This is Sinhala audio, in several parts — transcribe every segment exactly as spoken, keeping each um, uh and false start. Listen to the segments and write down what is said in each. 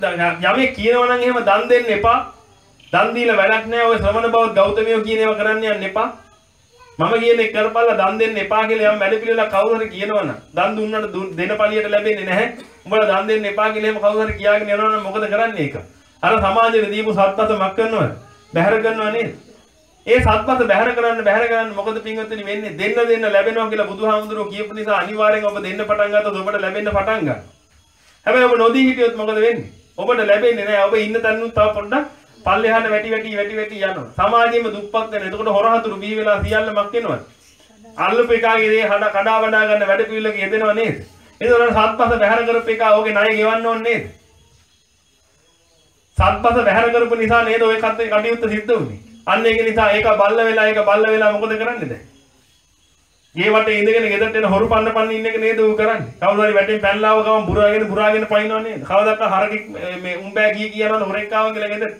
යමෙක් කියනවා නම් එහෙම දන් දෙන්න එපා. දන් දීලා වැඩක් නැහැ. ඔය ශ්‍රමණ බවත් ගෞතමයෝ කියන ඒවා කරන්න යන්න එපා. මම කියන්නේ කරපල්ලා දන් දෙන්න එපා කියලා යම් වැඩ පිළිවෙලක් කවුරු හරි කියනවනම් දන් දුන්නට දෙන පළියට ලැබෙන්නේ නැහැ. උඹලා දන් දෙන්න එපා කියලා එහෙම කවුරු හරි කියාගෙන යනවනම් මොකද කරන්නේ ඒක? අර සමාජයේ දීපු සත්පත මක් කරනවද? බැහැර කරනව නේද? ඒ සත්පත බැහැර කරන්න බැහැර කරන්න මොකද පින්වත්නි වෙන්නේ? දෙන්න දෙන්න ලැබෙනවා කියලා බුදුහාමුදුරුවෝ කියපු නිසා අනිවාර්යෙන් ඔබ දෙන්න පටන් ගත්තොත් ඔබට ලැබෙන්න පටන් ගන්නවා. හැබැයි ඔබ නොදී හිටියොත් මොකද වෙන්නේ? ඔබට ලැබෙන්නේ නැහැ. ඔබ ඉන්න තැනුත් තව පොඩ්ඩක් පල්ලෙහාට වැටි වැටි වැටි වැටි යනවා. සමාජයේම දුප්පත් වෙන. එතකොට හොරහතුරු බිහි වෙලා සියල්ලමක් වෙනවා. අල්ලපු එකාගේ දේ හඩ කඩා වඩා ගන්න වැඩ පිළිවෙලක යෙදෙනව නේද? එතකොට සත්පත බැහැර කරපු එකා ඕකේ ණය ගෙවන්න ඕනේ නේද? සත්පත බැහැර කරපු නිසා නේද ඔය කටයුත්ත සිද්ධ වුනේ. අන්න ඒක නිසා ඒක බල්ල වෙලා ඒක බල්ල වෙලා මොකද කරන්නේ දැන්? ගේ වටේ ඉඳගෙන ගෙදරට එන හොරු පන්න පන්න ඉන්න එක නේද ඌ කරන්නේ? කවුරු හරි වැටෙන් පැනලාව ගමන් බුරාගෙන බුරාගෙන පයින්නව නේද? කවදාවත් හරකෙක් මේ උඹෑ කී කියනවා හොරෙක් ආව කියලා ගෙදරට.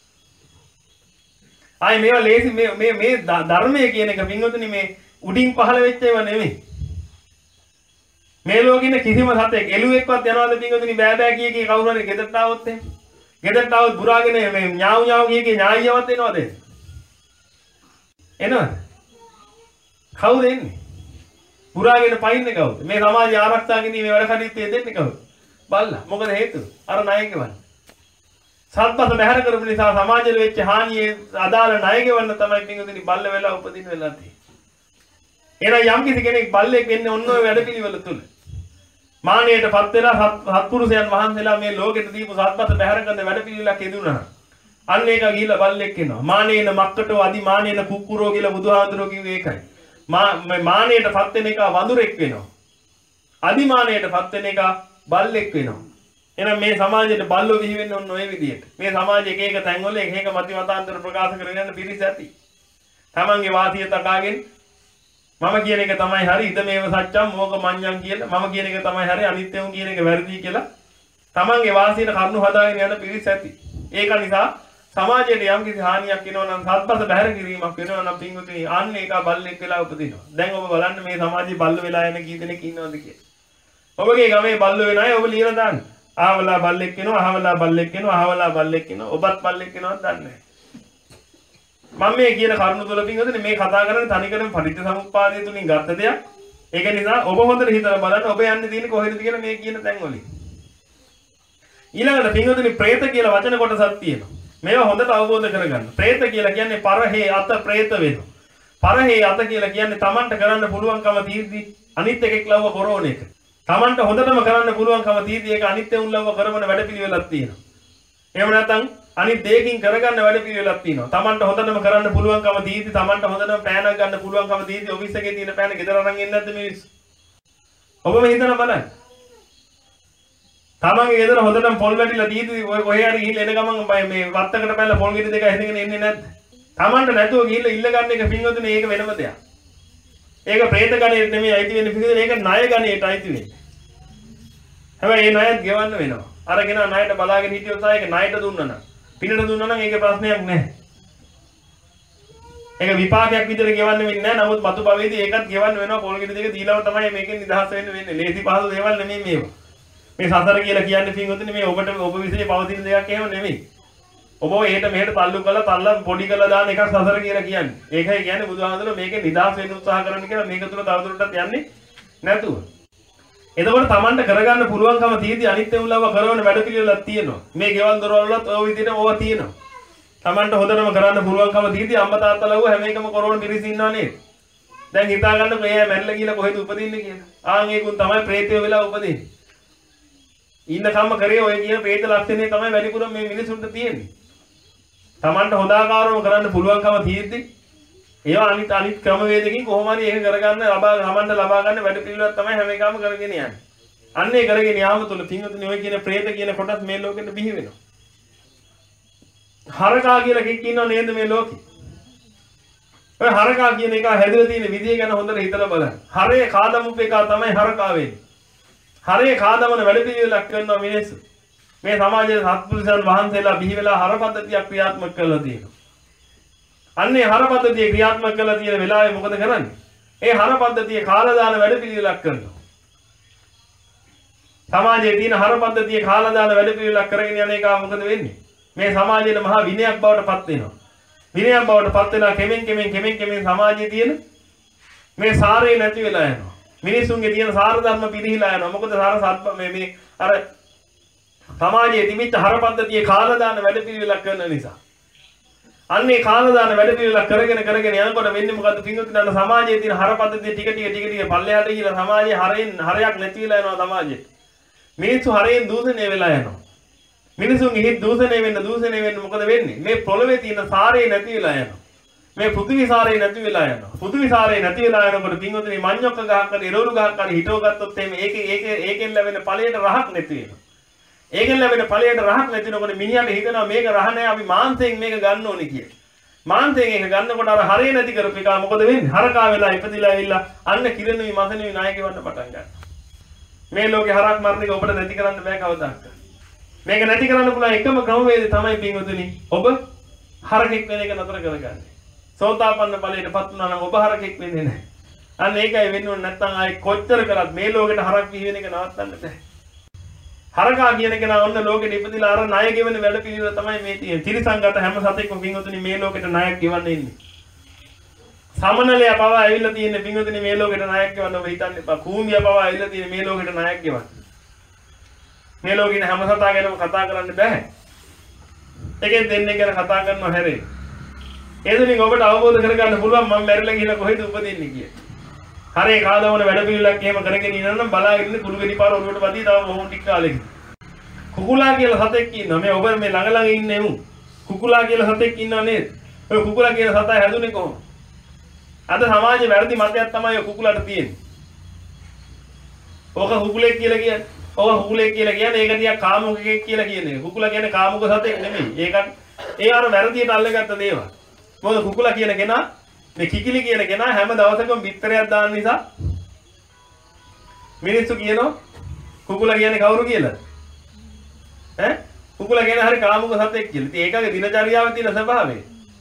ආයි මේවා ලේසි මේ මේ මේ ධර්මයේ කියන එක පින්වතුනි මේ උඩින් පහළ වෙච්ච ඒවා නෙමෙයි. මේ ලෝකෙින කිසිම සතෙක් එළුවෙක්වත් යනවාද පින්වතුනි බෑ බෑ කිය කී කවුරු හරි ගෙදරට ආවොත් එහෙම. ගෙදරට ආවොත් බුරාගෙන මේ ඥාව් ඥාව් කිය කී ඥායියවත් එනවද? එනවද? කවුද එන්නේ? පුරාගෙන පයින්නේ කවුද? මේ සමාජය ආරක්ෂා කිරීමේ වැඩ කටයුත්තේ දෙන්නේ කවුද? බල්ලා. මොකද හේතුව? අර ණය ගෙවන්න. සත්පත බැහැර කරපු නිසා සමාජෙට වෙච්ච හානියේ අදාළ ණය ගෙවන්න තමයි පින්වතුනි බල්ල වෙලා උපදින වෙලා තියෙන්නේ. එහෙනම් යම් කිසි කෙනෙක් බල්ලෙක් වෙන්නේ ඔන්න ඔය වැඩ පිළිවෙල තුල. මානෙයටපත් වෙලා සත්පුරුෂයන් වහන්සේලා මේ ලෝකෙට දීපු සත්පත බැහැර කරන වැඩ පිළිවෙලක් යෙදුණා. අන්න ඒක ගිහිල්ලා බල්ලෙක් වෙනවා. මානේන මක්කටෝ අදි මානේන කුක්කුරෝ කියලා බුදුහාමුදුරුවෝ කිව්වේ ඒකයි. මානයටපත් වෙන එක වඳුරෙක් වෙනවා. අදිමානයටපත් වෙන එක බල්ලෙක් වෙනවා. එහෙනම් මේ සමාජයේ බල්ලෝ බිහි වෙන්නේ ඔන්න ඔය විදිහට. මේ සමාජයේ එක එක තැන්වල එක එක මති මතාන්තර ප්‍රකාශ කරගෙන යන පිරිස ඇති. තමන්ගේ වාසිය තකාගෙන මම කියන එක තමයි හරි, ඉද මේව සත්‍යම් මොක මඤ්ඤම් කියලා. මම කියන එක තමයි හරි, අනිත්‍යම් කියන එක වැරදි කියලා. තමන්ගේ වාසියට කරුණු හදාගෙන යන පිරිස ඇති. ඒක නිසා සමාජයට යම් කිසි හානියක් වෙනවා නම් සත්පත බැහැර කිරීමක් වෙනවා නම් පින්වතුනි අන්න ඒක බල්ලෙක් වෙලා උපදිනවා. දැන් ඔබ බලන්න මේ සමාජයේ බල්ල වෙලා යන කී දෙනෙක් ඉන්නවද කියලා. ඔබගේ ගමේ බල්ල වෙන අය ඔබ ලියලා දාන්න. ආවලා බල්ලෙක් වෙනවා, අහවලා බල්ලෙක් වෙනවා, අහවලා බල්ලෙක් වෙනවා. ඔබත් බල්ලෙක් වෙනවද දන්නේ නැහැ. මම මේ කියන කරුණු තුල පින්වතුනි මේ කතා කරන්නේ තනිකරම පටිච්චසමුප්පාදය තුලින් ගත්ත දෙයක්. ඒක නිසා ඔබ හොඳට හිතලා බලන්න ඔබ යන්නේ තියෙන්නේ කොහෙද කියලා මේ කියන තැන් වලින්. ඊළඟට පින්වතුනි പ്രേත කියලා වචන කොටසක් තියෙනවා. මේවා හොඳට අවබෝධ කරගන්න. പ്രേත කියලා කියන්නේ පරහේ අත പ്രേත වෙනවා. පරහේ අත කියලා කියන්නේ Tamanට කරන්න පුළුවන්කම තියෙද්දි අනිත් එකෙක් ලව්ව කරෝන එක. Tamanට හොඳටම කරන්න පුළුවන්කම තියෙද්දි ඒක අනිත් උන් ලව්ව කරවන වැඩපිළිවෙලක් තියෙනවා. එහෙම නැත්නම් අනිත් දෙයකින් කරගන්න වැඩපිළිවෙලක් තියෙනවා. Tamanට හොඳටම කරන්න පුළුවන්කම තියෙද්දි Tamanට හොඳටම පෑනක් ගන්න පුළුවන්කම තියෙද්දි ඔෆිස් එකේ තියෙන පෑන ගෙදර අරන් එන්නේ නැද්ද මිනිස්සු? ඔබම හිතන බලන්න. තමන්ගේ ගෙදර හොඳටම පොල් වැටිලා දීදී ඔය කොහේ හරි ගිහිල්ලා එන ගමන් මේ වත්තකට පැනලා පොල් ගෙඩි දෙක හැදගෙන එන්නේ නැද්ද? තමන්ට නැතුව ගිහිල්ලා ඉල්ල ගන්න එක පින්වතුනි ඒක වෙනම දෙයක්. ඒක പ്രേත ගණයට නෙමෙයි අයිති වෙන්නේ පින්වතුනි ඒක ණය ගණයට අයිති වෙන්නේ. හැබැයි ඒ ණයත් ගෙවන්න වෙනවා. අරගෙන ණයට බලාගෙන හිටියොත් තමයි ඒක ණයට දුන්නා නම් පිනට දුන්නා නම් ඒකේ ප්‍රශ්නයක් නැහැ. ඒක විපාකයක් විදිහට ගෙවන්න වෙන්නේ නැහැ. නමුත් මතු භවයේදී ඒකත් ගෙවන්න වෙනවා. පොල් ගෙඩි දෙක දීලාම තමයි මේකෙන් නිදහස් වෙන්න වෙන්නේ. ලේසි පහසු දේවල් නෙමෙයි මේවා. මේ සසර කියලා කියන්නේ පින්වතුනි මේ ඔබට ඔබ විශ්ේ පවතින දෙයක් එහෙම නෙමෙයි. ඔබ එහෙට මෙහෙට තල්ලු කරලා තල්ලා පොඩි කරලා දාන එකක් සසර කියලා කියන්නේ. ඒකයි කියන්නේ බුදුහාමුදුරුවෝ මේකේ නිදහස් වෙන්න උත්සාහ කරන්න කියලා මේක තුල තවදුරටත් යන්නේ නැතුව. එතකොට Tamanට කරගන්න පුළුවන්කම තියෙදි අනිත් උන්ලව කරවන වැඩපිළිවෙලක් තියෙනවා. මේ ගෙවල් දොරවල් වලත් ඔය විදිහට ඕවා තියෙනවා. Tamanට හොඳටම කරන්න පුළුවන්කම තියෙදි අම්මා තාත්තා ලව්ව හැම එකම කරවන පිරිස ඉන්නව නේද? දැන් හිතා ගන්නකො එයා මැරිලා කියලා කොහෙද උපදින්නේ කියලා. ආන් ඒකුන් තමයි ප්‍රේතය වෙලා උපදින්නේ. ඉන්න කම්ම කරේ ඔය කියන പ്രേත ලක්ෂණේ තමයි වැඩිපුර මේ මිනිසුන්ට තියෙන්නේ. Tamanට හොදාකාරව කරන්න පුළුවන්කම තියෙද්දි ඒවා අනිත් අනිත් ක්‍රමවේදකින් කොහොම හරි ඒක කරගන්න ලබා Tamanට ලබා ගන්න වැඩ පිළිවෙලක් තමයි හැම එකම කරගෙන යන්නේ. අන්නේ කරගෙන යාම තුල පින්වතුනි ඔය කියන പ്രേත කියන කොටස් මේ ලෝකෙට බිහි වෙනවා. හරකා කියලා කෙනෙක් ඉන්නව නේද මේ ලෝකේ? ඔය හරකා කියන එක හැදලා තියෙන විදිය ගැන හොඳට හිතලා බලන්න. හරේ කාදමුප එක තමයි හරකා වෙන්නේ. හරේ කාදමන වැඩ පිළිවෙලක් කරනවා මිනිස්සු. මේ සමාජයේ සත්පුරුෂයන් වහන්සේලා බිහි වෙලා හර පද්ධතියක් ක්‍රියාත්මක කරලා තියෙනවා. අන්නේ හර පද්ධතිය ක්‍රියාත්මක කරලා තියෙන වෙලාවේ මොකද කරන්නේ? ඒ හර පද්ධතිය කාලා දාන වැඩ පිළිවෙලක් කරනවා. සමාජයේ තියෙන හරපද්ධතිය කාලා දාන වැඩ පිළිවෙලක් කරගෙන යන එක මොකද වෙන්නේ? මේ සමාජයේ මහා විනයක් බවට පත් වෙනවා. විනයක් බවට පත් වෙලා කෙමෙන් කෙමෙන් කෙමෙන් කෙමෙන් සමාජයේ තියෙන මේ සාරේ නැති වෙලා යනවා. මිනිසුන්ගේ තියෙන සාර ධර්ම පිරිහිලා යනවා. මොකද සාර සත්‍ය මේ මේ අර සමාජයේ තිබිච්ච හරපද්ධතිය කාලා දාන වැඩ පිළිවෙලක් කරන නිසා. අන්නේ කාලා දාන වැඩ පිළිවෙලක් කරගෙන කරගෙන යනකොට වෙන්නේ මොකද්ද? පින්වතුනි අන්න සමාජයේ තියෙන හරපද්ධතිය ටික ටික ටික ටික පල්ලෙහාට ගිහලා සමාජයේ හරෙන් හරයක් නැති වෙලා යනවා සමාජයේ. මිනිස්සු හරෙන් දූෂණය වෙලා යනවා. මිනිසුන්ගේ හිත දූෂණය වෙන්න දූෂණය වෙන්න මොකද වෙන්නේ? මේ පොළවේ තියෙන සාරේ නැති වෙලා යනවා. මේ පෘථිවි සාරේ නැති වෙලා යනවා. පෘථිවි සාරේ නැති වෙලා යනකොට පින්වතුනි මඤ්ඤොක්ක ගහක් කරේ එරෝලු ගහක් කරේ හිටව ගත්තොත් එimhe ඒකේ ඒකේ ඒකෙන් ලැබෙන ඵලයට රහක් නැති වෙනවා. ඒකෙන් ලැබෙන ඵලයට රහක් නැතිනකොට මිනිහට හිතනවා මේක රහ නැහැ අපි මාංශයෙන් මේක ගන්න ඕනේ කියලා. මාංශයෙන් ඒක ගන්නකොට අර හරේ නැති කරපු එක මොකද වෙන්නේ? හරකා වෙලා ඉපදිලා ඇවිල්ලා අන්න කිරණුයි මසනුයි නායකවන්න පටන් ගන්නවා. මේ ලෝකේ හරක් මරණ එක ඔබට නැති කරන්න බෑ කවදාවත්. මේක නැති කරන්න පුළුවන් එකම ක්‍රමවේදය තමයි පින්වතුනි ඔබ හරකෙක් වෙන එක නතර කරගන්න. සෝතාපන්න ඵලයටපත් වුණා නම් ඔබ හරකෙක් වෙන්නේ නැහැ. අන්න ඒකයි වෙන්න ඕනේ නැත්නම් ආයේ කොච්චර කරත් මේ ලෝකෙට හරක් පිහින එක නවත්තන්න බෑ. හරකා කියන කෙනා ඔන්න ලෝකෙට ඉපදිලා අර ණය ගෙවන වැඩ පිළිවෙල තමයි මේ තියෙන්නේ. තිරිසංගත හැම සතෙක්ම පින්වතුනි මේ ලෝකෙට ණයක් ගෙවන්න ඉන්නේ. සමනලයා පවා ඇවිල්ලා තියෙන්නේ පින්වතුනි මේ ලෝකෙට ණයක් ගෙවන්න ඔබ හිතන්න එපා. කූඹියා පවා ඇවිල්ලා තියෙන්නේ මේ ලෝකෙට ණයක් ගෙවන්න. මේ ලෝකෙින හැම සතා ගැනම කතා කරන්න බෑ. එකෙන් දෙන්නේ ගැන කතා කරනවා හැරේ. ඒ දුනින් ඔබට අවබෝධ කරගන්න පුළුවන් මම මැරිලා ගිහලා කොහෙද උපදින්නේ කියලා. හරේ කාදවන වැඩ පිළිවෙලක් එහෙම කරගෙන ඉන්නනම් බලාගෙන ඉන්න කුළු ගෙඩි පාර ඔළුවට වදී තව මොහොන් ටික කාලෙක. කුකුලා කියලා සතෙක් ඉන්නවා. මේ ඔබ මේ ළඟ ළඟ ඉන්නේ උන්. කුකුලා කියලා සතෙක් ඉන්නව නේද? ඔය කුකුලා කියන සතා හැදුනේ කොහොමද? අද සමාජයේ වැරදි මතයක් තමයි ඔය කුකුලාට තියෙන්නේ. ඕක කුකුලෙක් කියලා කියන්නේ. ඕක කුකුලෙක් කියලා කියන්නේ ඒක දිහා කාමුකෙක් කියලා කියන්නේ. කුකුලා කියන්නේ කාමුක සතෙක් නෙමෙයි. ඒකට ඒ අර වැරදියට අල්ලගත්ත දේවල්. මොකද කුකුලා කියන කෙනා මේ කිකිලි කියන කෙනා හැම දවසකම බිත්තරයක් දාන නිසා මිනිස්සු කියනවා කුකුලා කියන්නේ කවුරු කියලාද? ඈ කුකුලා කියන්නේ හරි කාමුක සතෙක් කියලා. ඉතින් ඒකගේ දිනචරියාවේ තියෙන ස්වභාවය.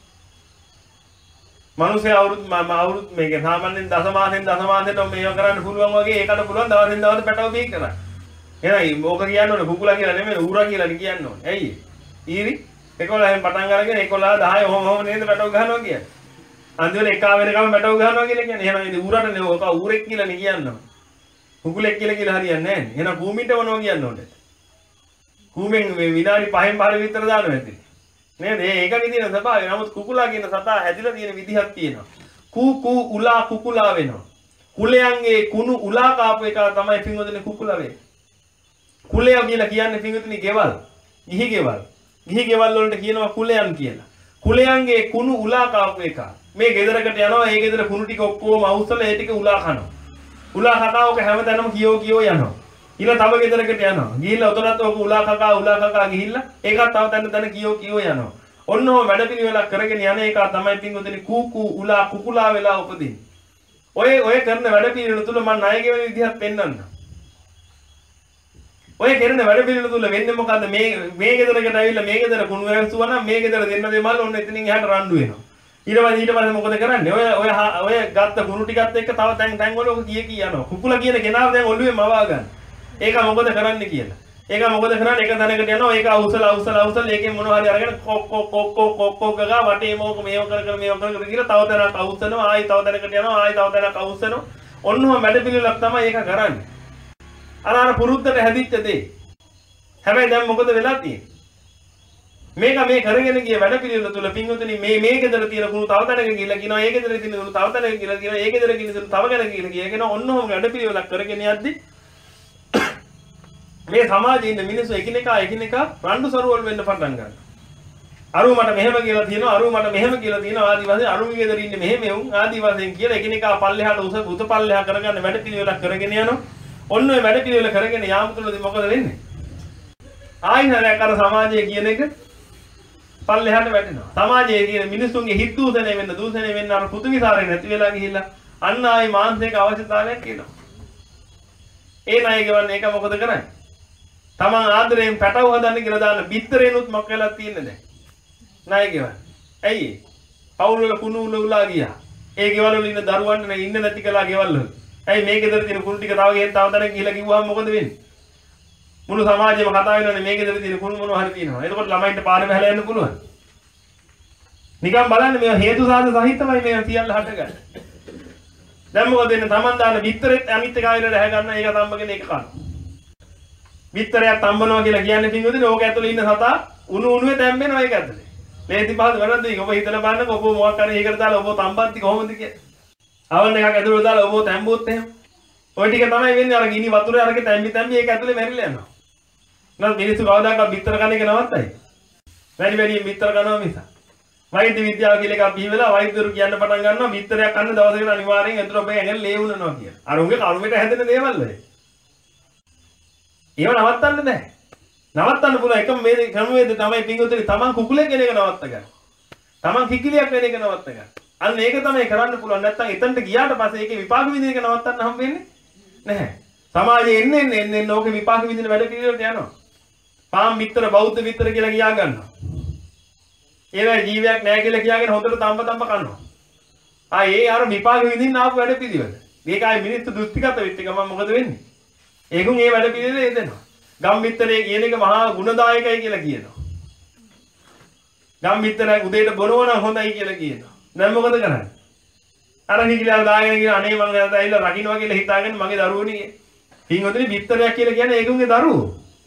මිනිස්සේ අවුරුදු මම අවුරුදු මේක සාමාන්‍යයෙන් දසමාසෙන් දසමාසෙට මේව කරන්න පුළුවන් වගේ ඒකට පුළුවන් දවසෙන් දවස පැටව බීක් කරන්න. එහෙනම් ඕක කියන්න ඕනේ කුකුලා කියලා නෙමෙයි ඌරා කියලා කියන්න ඕනේ. ඇයි? ඊරි එකොළහෙන් පටන් අරගෙන එකොළහ දහය ඔහොම ඔහොම නේද පැටව ගහනවා කියන්නේ. අන්තිමට එකා වෙනකම් පැටව ගහනවා කියලා කියන්නේ. එහෙනම් ඉතින් ඌරට නේ ඕක ඌරෙක් කියලා නේ කියන්නවා. කුකුලෙක් කියලා කියලා හරියන්නේ නැහැ නේ. එහෙනම් කූමින්ට මොනවා කියන්න ඕනේ? කූමෙන් විනාඩි පහෙන් පහර විතර දානවා ඇති. නේද? ඒකගේ තියෙන ස්වභාවය. නමුත් කුකුලා කියන සතා හැදිලා තියෙන විදිහක් තියෙනවා. කූ කූ උලා කුකුලා වෙනවා. කුලයන්ගේ කුණු උලා කාපු එක තමයි පින්වතුනි කුකුලා වෙන්නේ. කුලය කියලා කියන්නේ පින්වතුනි ගෙවල්. ගිහි ගෙවල්. ගිහි ගෙවල් වලට කියනවා කුලයන් කියලා. කුලයන්ගේ කුණු උලා කාපු එක. මේ ගෙදරකට යනවා ඒ ගෙදර කුණු ටික ඔක්කොම අවුස්සලා ඒ ටික උලා කනවා. උලා කකා ඔක හැමතැනම කියෝ කියෝ යනවා. ඊළ තව ගෙදරකට යනවා. ගිහිල්ලා උතනත් ඔක උලා කකා උලා කකා ගිහිල්ලා ඒකත් තව තැන තැන කියෝ කියෝ යනවා. ඔන්න ඔය වැඩ පිළිවෙලක් කරගෙන යන එක තමයි පින්වතුනි කූ කූ උලා කුකුලා වෙලා උපදින්නේ. ඔය ඔය කරන වැඩ පිළිවෙල තුල මම ණය ගෙවන විදිහක් පෙන්වන්නම්. ඔය කරන වැඩ පිළිවෙල තුල වෙන්නේ මොකද්ද? මේ මේ ගෙදරකට ඇවිල්ලා මේ ගෙදර කුණු වැස්සුවා නම් මේ ගෙදර දෙන්න දෙමල් ඔන්න එතනින් එහාට රණ්ඩු වෙනවා. ඊට පස්සේ ඊට පස්සේ මොකද කරන්නේ? ඔය ඔය ඔය ගත්ත කුණු ටිකත් එක්ක තව තැන් තැන් වල ඔක කිය කී යනවා. කුකුලා කියන කෙනාව දැන් ඔළුවේ මවා ගන්න. ඒක මොකද කරන්නේ කියලා. ඒක මොකද කරන්නේ? එක තැනකට යනවා. ඒක අවුසල අවුසල අවුසල ඒකෙන් මොනවා හරි අරගෙන කොක් කොක් කොක් කොක් කොක් කොක් ගා වටේ මොක මේව කර කර මේව කර කර කියලා තව තැනක් අවුස්සනවා. ආයි තව තැනකට යනවා. ආයි තව තැනක් අවුස්සනවා. ඔන්නම වැඩ පිළිවෙලක් තමයි ඒක කරන්නේ. අර අර පුරුද්දට හැදිච්ච දේ. හැබැයි දැන් මොකද වෙලා තියෙන්නේ? මේක මේ කරගෙන ගිය වැඩ පිළිවෙල තුල පින්වතුනි මේ මේ ගෙදර තියෙන කුණු තව තැනක ගිහලා කියනවා ඒ ගෙදර තියෙන කුණු තව තැනක ගිහලා කියනවා ඒ ගෙදර තියෙන කුණු තව කෙනෙක් ගිහලා කියනවා ඔන්නෝම වැඩ පිළිවෙලක් කරගෙන යද්දි මේ සමාජයේ ඉන්න මිනිස්සු එකිනෙකා එකිනෙකා රණ්ඩු සරුවල් වෙන්න පටන් ගන්නවා. අරු මට මෙහෙම කියලා තියෙනවා අරු මට මෙහෙම කියලා තියෙනවා ආදි වශයෙන් අරුගේ ගෙදර ඉන්නේ මෙහෙම වුන් ආදි වශයෙන් කියලා එකිනෙකා පල්ලෙහාට උස උත පල්ලෙහා කරගන්න වැඩ පිළිවෙලක් කරගෙන යනවා. ඔන්න ඔය වැඩ පිළිවෙල කරගෙන යාම තුලදී මොකද වෙන්නේ? ආයිනරයක් අර සමාජයේ කියන එක පල්ලෙහාට වැටෙනවා. සමාජයේ කියන මිනිස්සුන්ගේ හිත දූෂණය වෙන්න දූෂණය වෙන්න අර පෘථිවිසාරේ නැති වෙලා ගිහිල්ලා අන්න ආයි මානසික අවශ්‍යතාවයක් එනවා. ඒ ණය ගෙවන්නේ ඒක මොකද කරන්නේ? තමන් ආදරයෙන් පැටව හදන්න කියලා දාන්න බිත්තරේනුත් මොකක් වෙලා තියෙන්නේ දැන්? ණය ගෙවන්නේ. ඇයි? පවුල් වල කුණු උල උලා ගියා. ඒ ගෙවල් වල ඉන්න දරුවන්ට ඉන්න නැති කළා ගෙවල් වල. ඇයි මේ ගෙදර තියෙන කුණු ටික තව ගෙන් තව තැනක ගිහලා කිව්වහම මොකද වෙන්නේ? මුළු සමාජෙම කතා වෙනවනේ මේකේ දෙවි තියෙන කුණු මොනවා හරි තියෙනවා. එතකොට ළමයින්ට පාරේ බහලා යන්න පුළුවන්. නිකන් බලන්න මේ හේතු සාධක සහිතවයි මේ සියල්ල හටගන්නේ. දැන් මොකද වෙන්නේ? Taman දාන විතරෙත් අනිත් එක ආයෙත් රැහ ගන්න ඒක තම්බගෙන ඒක කන. විතරයක් තම්බනවා කියලා කියන්නේ පින්වතුනි ඕක ඇතුලේ ඉන්න සතා උණු උණුවේ තැම්බෙනවා ඒක ඇතුලේ. ලේසි පහසු වැඩක් දෙක ඔබ හිතලා බලන්නකො ඔබ මොකක් කරේ ඒකට දාලා ඔබ තම්බන්ති කොහොමද කියලා. අවන්න එකක් ඇතුලේ දාලා ඔබ තැම්බුවොත් එහෙම. ඔය ටික තමයි වෙන්නේ අර ගිනි වතුරේ අරගෙන තැම්බි තැම්බි ඒක ඇතුලේ මැරිලා යනවා. නේද මිනිස්සු කවදාකවත් විතර කන එක නවත්තයි. වැඩි වැඩියෙන් විතර කනවා මිස. වෛද්‍ය විද්‍යාව කියලා එකක් බිහි වෙලා වෛද්‍යවරු කියන්න පටන් ගන්නවා විතරයක් කන්න දවසකට අනිවාර්යෙන් ඇතුළ ඔබේ ඇඟට ලේ උනනවා කියලා. අර උන්ගේ කර්මයට හැදෙන දේවල් වල. ඒව නවත්තන්න බෑ. නවත්තන්න පුළුවන් එකම මේ ක්‍රමවේදය තමයි පින්වතුනි තමන් කුකුලෙක් වෙන එක නවත්ත ගන්න. තමන් කිකිලියක් වෙන එක නවත්ත ගන්න. අන්න ඒක තමයි කරන්න පුළුවන්. නැත්තම් එතනට ගියාට පස්සේ ඒකේ විපාක විඳින එක නවත්තන්න හම් වෙන්නේ නැහැ. සමාජයේ එන්නේ එන්නේ එන්නේ ඕකේ විපාක විඳින වැඩ පිළිවෙලට යනවා. පාම් මිත්‍ර බෞද්ධ මිත්‍ර කියලා කියා ගන්නවා. ඒවැ ජීවියක් නැහැ කියලා කියාගෙන හොඳට තම්බ තම්බ කනවා. ආ ඒ අර විපාක විඳින්න ආපු වැඩ පිළිවෙල. මේක ආයේ මිනිස්සු දෘෂ්ටිගත වෙච්ච ගමන් මොකද වෙන්නේ? ඒකුන් ඒ වැඩ පිළිවෙල එදෙනවා. ගම් මිත්‍රයේ කියන එක මහා ගුණදායකයි කියලා කියනවා. ගම් මිත්‍රය උදේට බොනවා නම් හොඳයි කියලා කියනවා. දැන් මොකද කරන්නේ? අර නිකිලා දාගෙන කියන අනේ මම දැන් ඇවිල්ලා රකින්නවා කියලා හිතාගෙන මගේ දරුවෝනේ. හින්වතුනි මිත්‍රයක් කියලා කියන්නේ ඒකුන්ගේ දරුවෝ.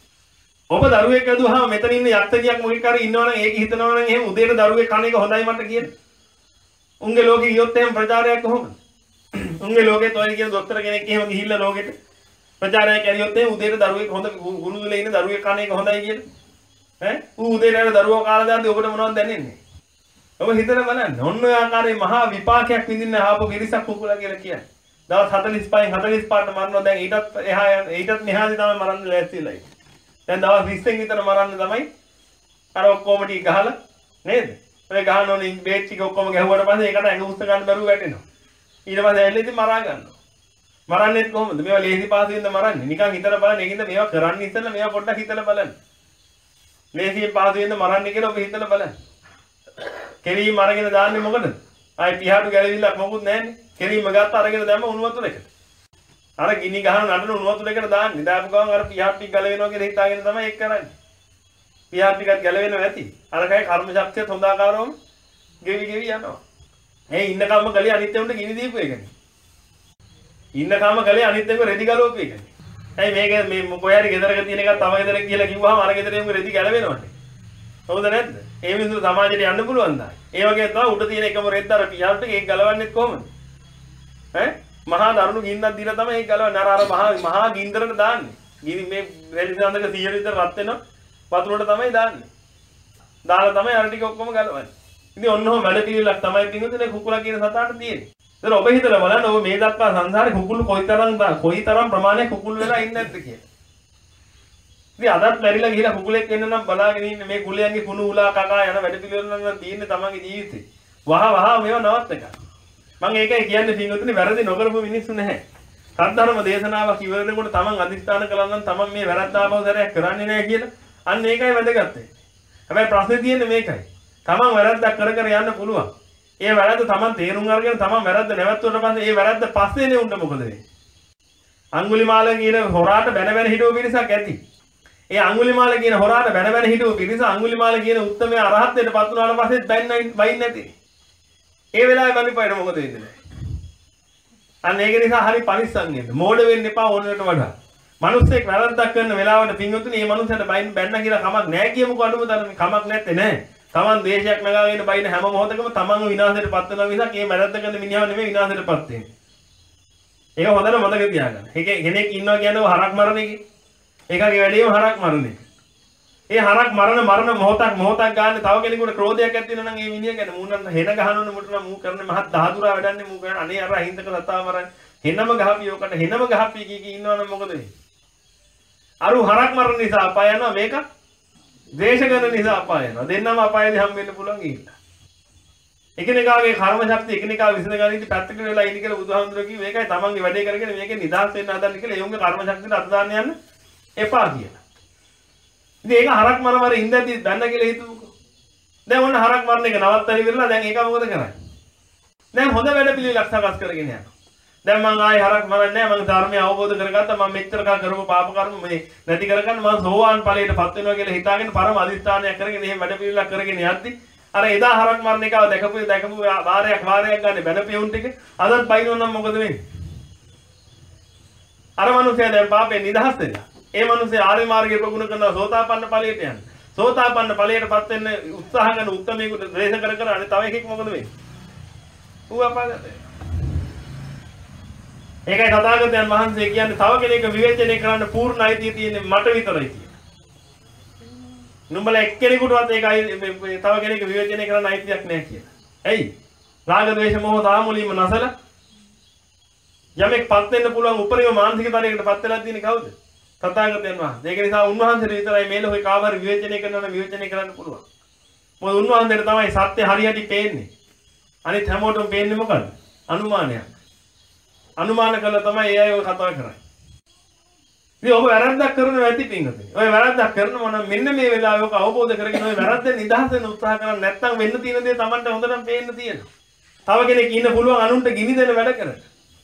ඔබ දරුවෙක් ඇදුවාම මෙතන ඉන්න යක්ෂණියක් මොකෙක් හරි ඉන්නවනම් ඒක හිතනවා නම් එහෙම උදේට දරුවෙක් කන එක හොඳයි මට කියන. උන්ගේ ලෝකෙ ගියොත් එහෙම ප්‍රචාරයක් කොහොමද? උන්ගේ ලෝකෙත් ඔය කියන දොස්තර කෙනෙක් එහෙම ගිහිල්ලා ලෝකෙට ප්‍රචාරයක් කරියොත් එහෙම උදේට දරුවෙක් හොඳ ගුණුදුලේ ඉන්න දරුවෙක් කන එක හොඳයි කියලා. ඈ ඌ උදේට යන දරුවෝ කාලා දාද්දි ඔබට මොනවද දැනෙන්නේ? ඔබ හිතලා බලන්න. ඔන්න ඔය ආකාරයේ මහා විපාකයක් විඳින්න ආපු ගිරිසක් කුකුලා කියලා කියන්නේ. දවස් හතළිස් පහෙන් හතළිස් පහට මරනවා දැන් ඊටත් එහා යන ඊටත් මෙහාදී තමයි මරන්න ලෑස්තිලා ඉන්නේ. දැන් දවස් විස්සෙන් විතර මරන්න තමයි අර ඔක්කොම ටික ගහලා නේද? ඔය ගහන ඕනේ බේට් ටික ඔක්කොම ගැහුවට පස්සේ ඒකට ඇඟ උස්ස ගන්න බැරුව වැටෙනවා. ඊට පස්සේ ඇවිල්ලා ඉතින් මරා ගන්නවා. මරන්නේ කොහොමද? මේවා ලේසි පාසුවෙන්ද මරන්නේ? නිකන් හිතලා බලන්න. ඒකින්ද මේවා කරන්න ඉස්සෙල්ලා මේවා පොඩ්ඩක් හිතලා බලන්න. ලේසියෙන් පාසුවෙන්ද මරන්නේ කියලා ඔබ හිතලා බලන්න. කෙරීම අරගෙන දාන්නේ මොකටද? ආයි පියාටු ගැලවිල්ලක් මොකුත් නැහැනේ. කෙරීම ගත්ත අරගෙන දැම්ම උණු වතුරේකට. අර ගිනි ගහන නටන උණු වතුරේකට දාන්නේ. දාපු ගමන් අර පියාට් ටික ගැලවෙනවා කියලා හිතාගෙන තමයි ඒක කරන්නේ. පියාට් ටිකත් ගැලවෙනවා ඇති. අර කයි කර්ම ශක්තියත් හොඳ ආකාරවම ගෙවි ගෙවි යනවා. ඒ ඉන්න කම්ම ගලිය අනිත් උන්ට ගිනි දීපු එකනේ. ඉන්න කම්ම ගලිය අනිත් එක රෙදි ගලවපු එකනේ. ඇයි මේක මේ කොහේ හරි ගෙදරක තියෙන එකක් තව ගෙදරක කියලා කිව්වහම අර ගෙදරේම රෙදි ගැලවෙනවනේ. හවුද නැද්ද? ඒ මිනිස්සු සමාජයට යන්න පුළුවන් දා. ඒ වගේ තමයි උඩ තියෙන එකම රෙද්ද අර පියාට් එක ඒක ගලවන්නේ කොහොමද? ඈ මහා දරුණු ගින්නක් දීලා තමයි ඒක ගලවන්නේ. අර අර මහා මහා ගින්දරට දාන්නේ. ගිනි මේ රෙදි සඳක සියයට විතර රත් වෙනවා. වතුරට තමයි දාන්නේ. දාලා තමයි අර ටික ඔක්කොම ගලවන්නේ. ඉතින් ඔන්නෝම වැඩ පිළිවෙලක් තමයි පිටුනේ කුකුලා කියන සතාට තියෙන්නේ. ඒතර ඔබ හිතලා බලන්න ඔබ මේ දක්වා සංසාරේ කුකුළු කොයිතරම් කොයිතරම් ප්‍රමාණයක් කුකුල් වෙලා ඉන්නේ නැද්ද කියලා. ඉතින් අදත් ලැබිලා ගිහිලා කුකුලෙක් වෙන්න නම් බලාගෙන ඉන්නේ මේ කුලියන්ගේ කුණු උලා කකා යන වැඩ පිළිවෙල නම් තියෙන්නේ තමන්ගේ ජීවිතේ. වහ වහ මේව නවත් එක. මම ඒකයි කියන්නේ පින්වතුනි වැරදි නොකරපු මිනිස්සු නැහැ. සද්ධර්ම දේශනාවක් ඉවරනකොට තමන් අදිස්ථාන කළා නම් තමන් මේ වැරද්ද ආපහුතරයක් කරන්නේ නැහැ කියලා. අන්න ඒකයි වැදගත්. හැබැයි ප්‍රශ්නේ තියෙන්නේ මේකයි. තමන් වැරද්දක් කර කර යන්න පුළුවන්. ඒ වැරද්ද තමන් තේරුම් අරගෙන තමන් වැරද්ද නැවතුනට පස්සේ ඒ වැරද්ද පස්සේනේ උන්ට මොකද වෙන්නේ? අඟුලිමාල කියන හොරාට බැන බැන හිටව පිරිසක් ඇති. ඒ අඟුලිමාල කියන හොරාට බැන බැන හිටව පිරිස අඟුලිමාල කියන උත්තමයා අරහත්ත්වයට පත් වුණාට පස්සේ බැන්න වයින් නැති. ඒ වෙලාවේ බලිපයිට මොකද වෙන්නේ? අන්න ඒක නිසා හරි පරිස්සම් වෙන්න. මෝඩ වෙන්න එපා ඕනකට වඩා. මිනිස්සෙක් වැරද්දක් කරන වෙලාවට පින්වතුනි මේ මනුස්සයාට බයින් බැන්න කියලා කමක් නැහැ කියමුකෝ අඩුම තරමේ කමක් නැත්තේ නෑ. Taman දේශයක් නගාගෙන බයින හැම මොහොතකම තමන්ව විනාශයට පත් වෙනවා මිසක් මේ වැරද්ද කරන මිනිහව නෙමෙයි විනාශයට පත් වෙන්නේ. ඒක හොඳට මතක තියාගන්න. ඒක කෙනෙක් ඉන්නවා කියන්නේ හරක් මරණ එකේ. ඒකගේ වැඩේම හරක් මරණ එක. ඒ හරක් මරණ මරණ මොහොතක් මොහොතක් ගන්න තව කෙනෙකුට ක්‍රෝධයක් ඇති වෙනවා නම් ඒ මිනිහ ගැන මූණන් හෙන ගහනවනේ මුට නම් මූ කරන්නේ මහත් දහදුරා වැඩන්නේ මූ කරන්නේ අනේ අර අහිංසක සතාව මරන්නේ හෙනම ගහපියෝකට හෙනම ගහපිය කී කී ඉන්නවනම් මොකද වෙන්නේ? අරු හරක් මරණ නිසා අපාය යනවා මේක ද්වේෂ කරන නිසා අපාය යනවා. දෙන්නම අපායදී හම් වෙන්න පුළුවන් ගිහිල්ලා. එකිනෙකාගේ කර්ම ශක්තිය එකිනෙකා විසඳ ගන්න ඉති පැත්තකට වෙලා ඉන්නේ කියලා බුදුහාමුදුරුවෝ කිව්වේ ඒකයි තමන්ගේ වැඩේ කරගෙන මේකේ නිදහස් වෙන්න හදන්නේ කියලා ඒ උන්ගේ කර්ම ශක්තියට අත දාන්න යන්න එපා කියලා. ඉතින් ඒක හරක් මර මර ඉඳදී දන්න කියලා හිතුවකෝ. දැන් ඔන්න හරක් මරන එක නවත්තලා ඉවරලා දැන් ඒක මොකද කරන්නේ? දැන් හොඳ වැඩ පිළිවෙලක් සකස් කරගෙන යනවා. දැන් මං ආයෙ හරක් මරන්නේ නැහැ. මං ධර්මය අවබෝධ කරගත්තා. මම මෙච්චර කල් කරපු පාප කර්ම මේ නැති කරගන්න මම සෝවාන් ඵලයටපත් වෙනවා කියලා හිතාගෙන පරම අදිස්ථානයක් කරගෙන එහෙම වැඩ පිළිවෙලක් කරගෙන යද්දි අර එදා හරක් මරණ එකව දැකපු දැකපු වාරයක් වාරයක් ගන්න බැනපියුන් ටික අදත් බයිනෝ නම් මොකද වෙන්නේ? අර මනුස්සයා දැන් පාපෙන් නිදහස් වෙලා. ඒ මනුස්සයා ආර්ය මාර්ගයේ ප්‍රගුණ කරනවා සෝතාපන්න ඵලයට යන්න. සෝතාපන්න ඵලයටපත් වෙන්න උත්සාහ කරන උත්තරමේකට ද්වේෂ කර කර අනේ තව එකෙක් මොකද වෙන්නේ? ඌ අපාගතයි. ඒකයි තථාගතයන් වහන්සේ කියන්නේ තව කෙනෙක් විවේචනය කරන්න පූර්ණ අයිතිය තියෙන්නේ මට විතරයි කියලා. නුඹලා එක්කෙනෙකුටවත් ඒකයි තව කෙනෙක් විවේචනය කරන්න අයිතියක් නැහැ කියලා. ඇයි? රාග ද්වේෂ මොහ තාමුලින්ම නැසලා යමෙක් පත් වෙන්න පුළුවන් උපරිම මානසික තලයකට පත් වෙලා තියෙන්නේ කවුද? තථාගතයන් වහන්සේ. ඒක නිසා උන්වහන්සේට විතරයි මේ ලෝකේ කාවර විවේචනය කරනවා නම් විවේචනය කරන්න පුළුවන්. මොකද උන්වහන්සේට තමයි සත්‍ය හරියට පේන්නේ. අනිත් හැමෝටම පේන්නේ මොකද්ද? අනුමානයක්. අනුමාන කළා තමයි ඒ අය ඔය කතා කරන්නේ. ඉතින් ඔබ වැරද්දක් කරනවා ඇති පින්වතුනි. ඔය වැරද්දක් කරනවා නම් මෙන්න මේ වෙලාවේ ඔක අවබෝධ කරගෙන ඔය වැරද්දෙන් නිදහස් වෙන්න උත්සාහ කරන්නේ නැත්නම් වෙන්න තියෙන දේ Tamanට හොඳටම පේන්න තියෙනවා. තව කෙනෙක් ඉන්න පුළුවන් අනුන්ට ගිනි දෙන වැඩ කරන.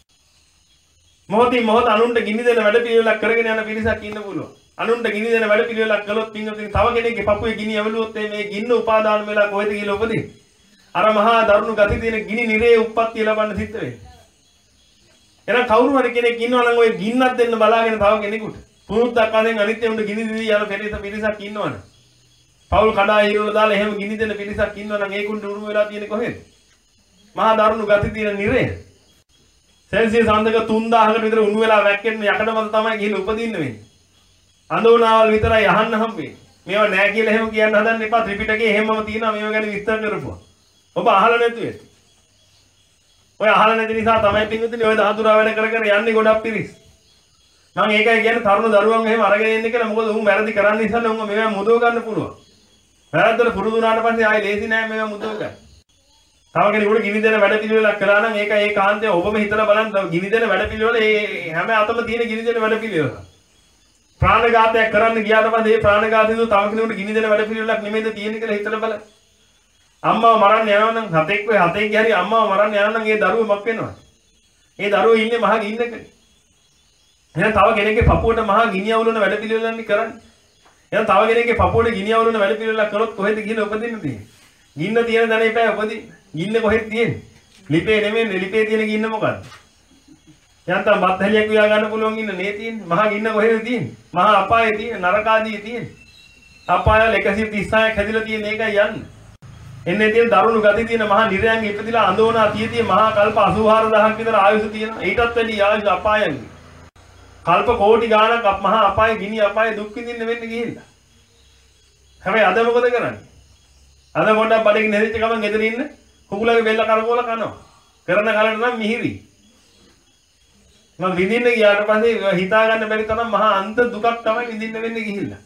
මොහොතින් මොහොත අනුන්ට ගිනි දෙන වැඩ පිළිවෙලක් කරගෙන යන පිරිසක් ඉන්න පුළුවන්. අනුන්ට ගිනි දෙන වැඩ පිළිවෙලක් කළොත් පින්වතුනි තව කෙනෙක්ගේ පපුවේ ගිනි යවලුවොත් මේ ගින්න උපාදාන වෙලා කොහෙද කියලා උපදින්නේ? අර මහා දරුණු ගති තියෙන ගිනි නිරේ උප්පත්තිය ලබන්න සිද්ධ වෙන්නේ. එහෙනම් කවුරු හරි කෙනෙක් ඉන්නවා නම් ඔය ගින්නක් දෙන්න බලාගෙන තව කෙනෙකුට පුරුද්දක් වශයෙන් අනිත් උන්ට ගිනි දෙවි යන පෙරේත පිරිසක් ඉන්නවනේ. පවුල් කඩා හිරවල දාලා එහෙම ගිනි දෙන පිරිසක් ඉන්නවා නම් ඒකුන්ට උරුම වෙලා තියෙන්නේ කොහෙද? මහා දරුණු ගති තියෙන නිරේ. සෙල්සියස් අන්දක තුන් දහසකට විතර උණු වෙලා වැක්කෙන්න යකඩ මත තමයි ගිහින් උපදින්න වෙන්නේ. අඳෝනාවල් විතරයි අහන්න හම්බෙන්නේ. මේවා නෑ කියලා එහෙම කියන්න හදන්න එපා. ත්‍රිපිටකයේ එහෙමම තියෙනවා මේවා ගැන විස්තර කරපුවා. ඔබ අහලා නැතුව ඇති. ඔය අහලා නැති නිසා තමයි පින්විතනි ඔය දහතුරා වැඩ කර කර යන්නේ ගොඩක් පිරිස්. මම ඒකයි කියන්නේ තරුණ දරුවන් එහෙම අරගෙන ඉන්නේ කියලා. මොකද උන් වැරදි කරන්න ඉස්සෙල්ලා උන් මේවා මුදව ගන්න පුළුවන්. වැරද්දට පුරුදු වුණාට පස්සේ ආයෙ ලේසි නෑ මේවා මුදව ගන්න. තව කෙනෙකුට ගිනි දෙන වැඩ පිළිවෙලක් කළා නම් ඒක ඒ කාන්තේ ඔබම හිතලා බලන්න ගිනි දෙන වැඩ පිළිවෙල ඒ හැම අතම තියෙන ගිනි දෙන වැඩ පිළිවෙල. ප්‍රාණඝාතයක් කරන්න ගියාට පස්සේ ඒ ප්‍රාණඝාතයේදී තව කෙනෙකුට ගිනි දෙන වැඩ පිළිවෙලක් නෙමෙයිද තියෙන්නේ කියලා හිතලා බලන්න. අම්මව මරන්න යනවා නම් හතෙක් වෙයි හතෙක් ගිය හරි අම්මව මරන්න යනවා නම් ඒ දරුවෝ මක් වෙනවද? ඒ දරුවෝ ඉන්නේ මහා ගින්නක. එහෙනම් තව කෙනෙක්ගේ පපුවට මහා ගිනි අවුලන වැඩ පිළිවෙලක් කරන්නේ. එහෙනම් තව කෙනෙක්ගේ පපුවට ගිනි අවුලන වැඩ පිළිවෙලක් කරොත් කොහෙද ගිහින් උපදින්න තියෙන්නේ? ගින්න තියෙන දණේ එපා උපදින්න. ගින්න කොහෙද තියෙන්නේ? ලිපේ නෙමෙයි ලිපේ තියෙන ගින්න මොකද්ද? යන්තම් බත් හැලියක් වියා ගන්න පුළුවන් ගින්න නේ තියෙන්නේ. මහා ගින්න කොහෙද තියෙන්නේ? මහා අපායේ තියෙන නරකාදී තියෙන්නේ. අපායවල එකසිය තිස්සක් හැදිලා තියෙන එකයි යන්නේ. එන්නේ තියෙන දරුණු ගති තියෙන මහා නිරයන් ඉපදිලා අඳෝනා තියෙතිය මහා කල්ප අසූහාර දහසක් විතර ආයුෂ තියෙනවා. ඊටත් වැඩි ආයුෂ අපායන්. කල්ප කෝටි ගාණක් මහා අපායේ ගිනි අපායේ දුක් විඳින්න වෙන්නේ ගිහිල්ලා. හැබැයි අද මොකද කරන්නේ? අද පොඩ්ඩක් බඩගින්න හැදිච්ච ගමන් ගෙදර ඉන්න කුකුලගේ බෙල්ල කරකෝල කනවා. කරන කලට නම් මිහිරි. මම විඳින්න ගියාට පස්සේ හිතා ගන්න බැරි තරම් මහා අන්ත දුකක් තමයි විඳින්න වෙන්නේ ගිහිල්ලා.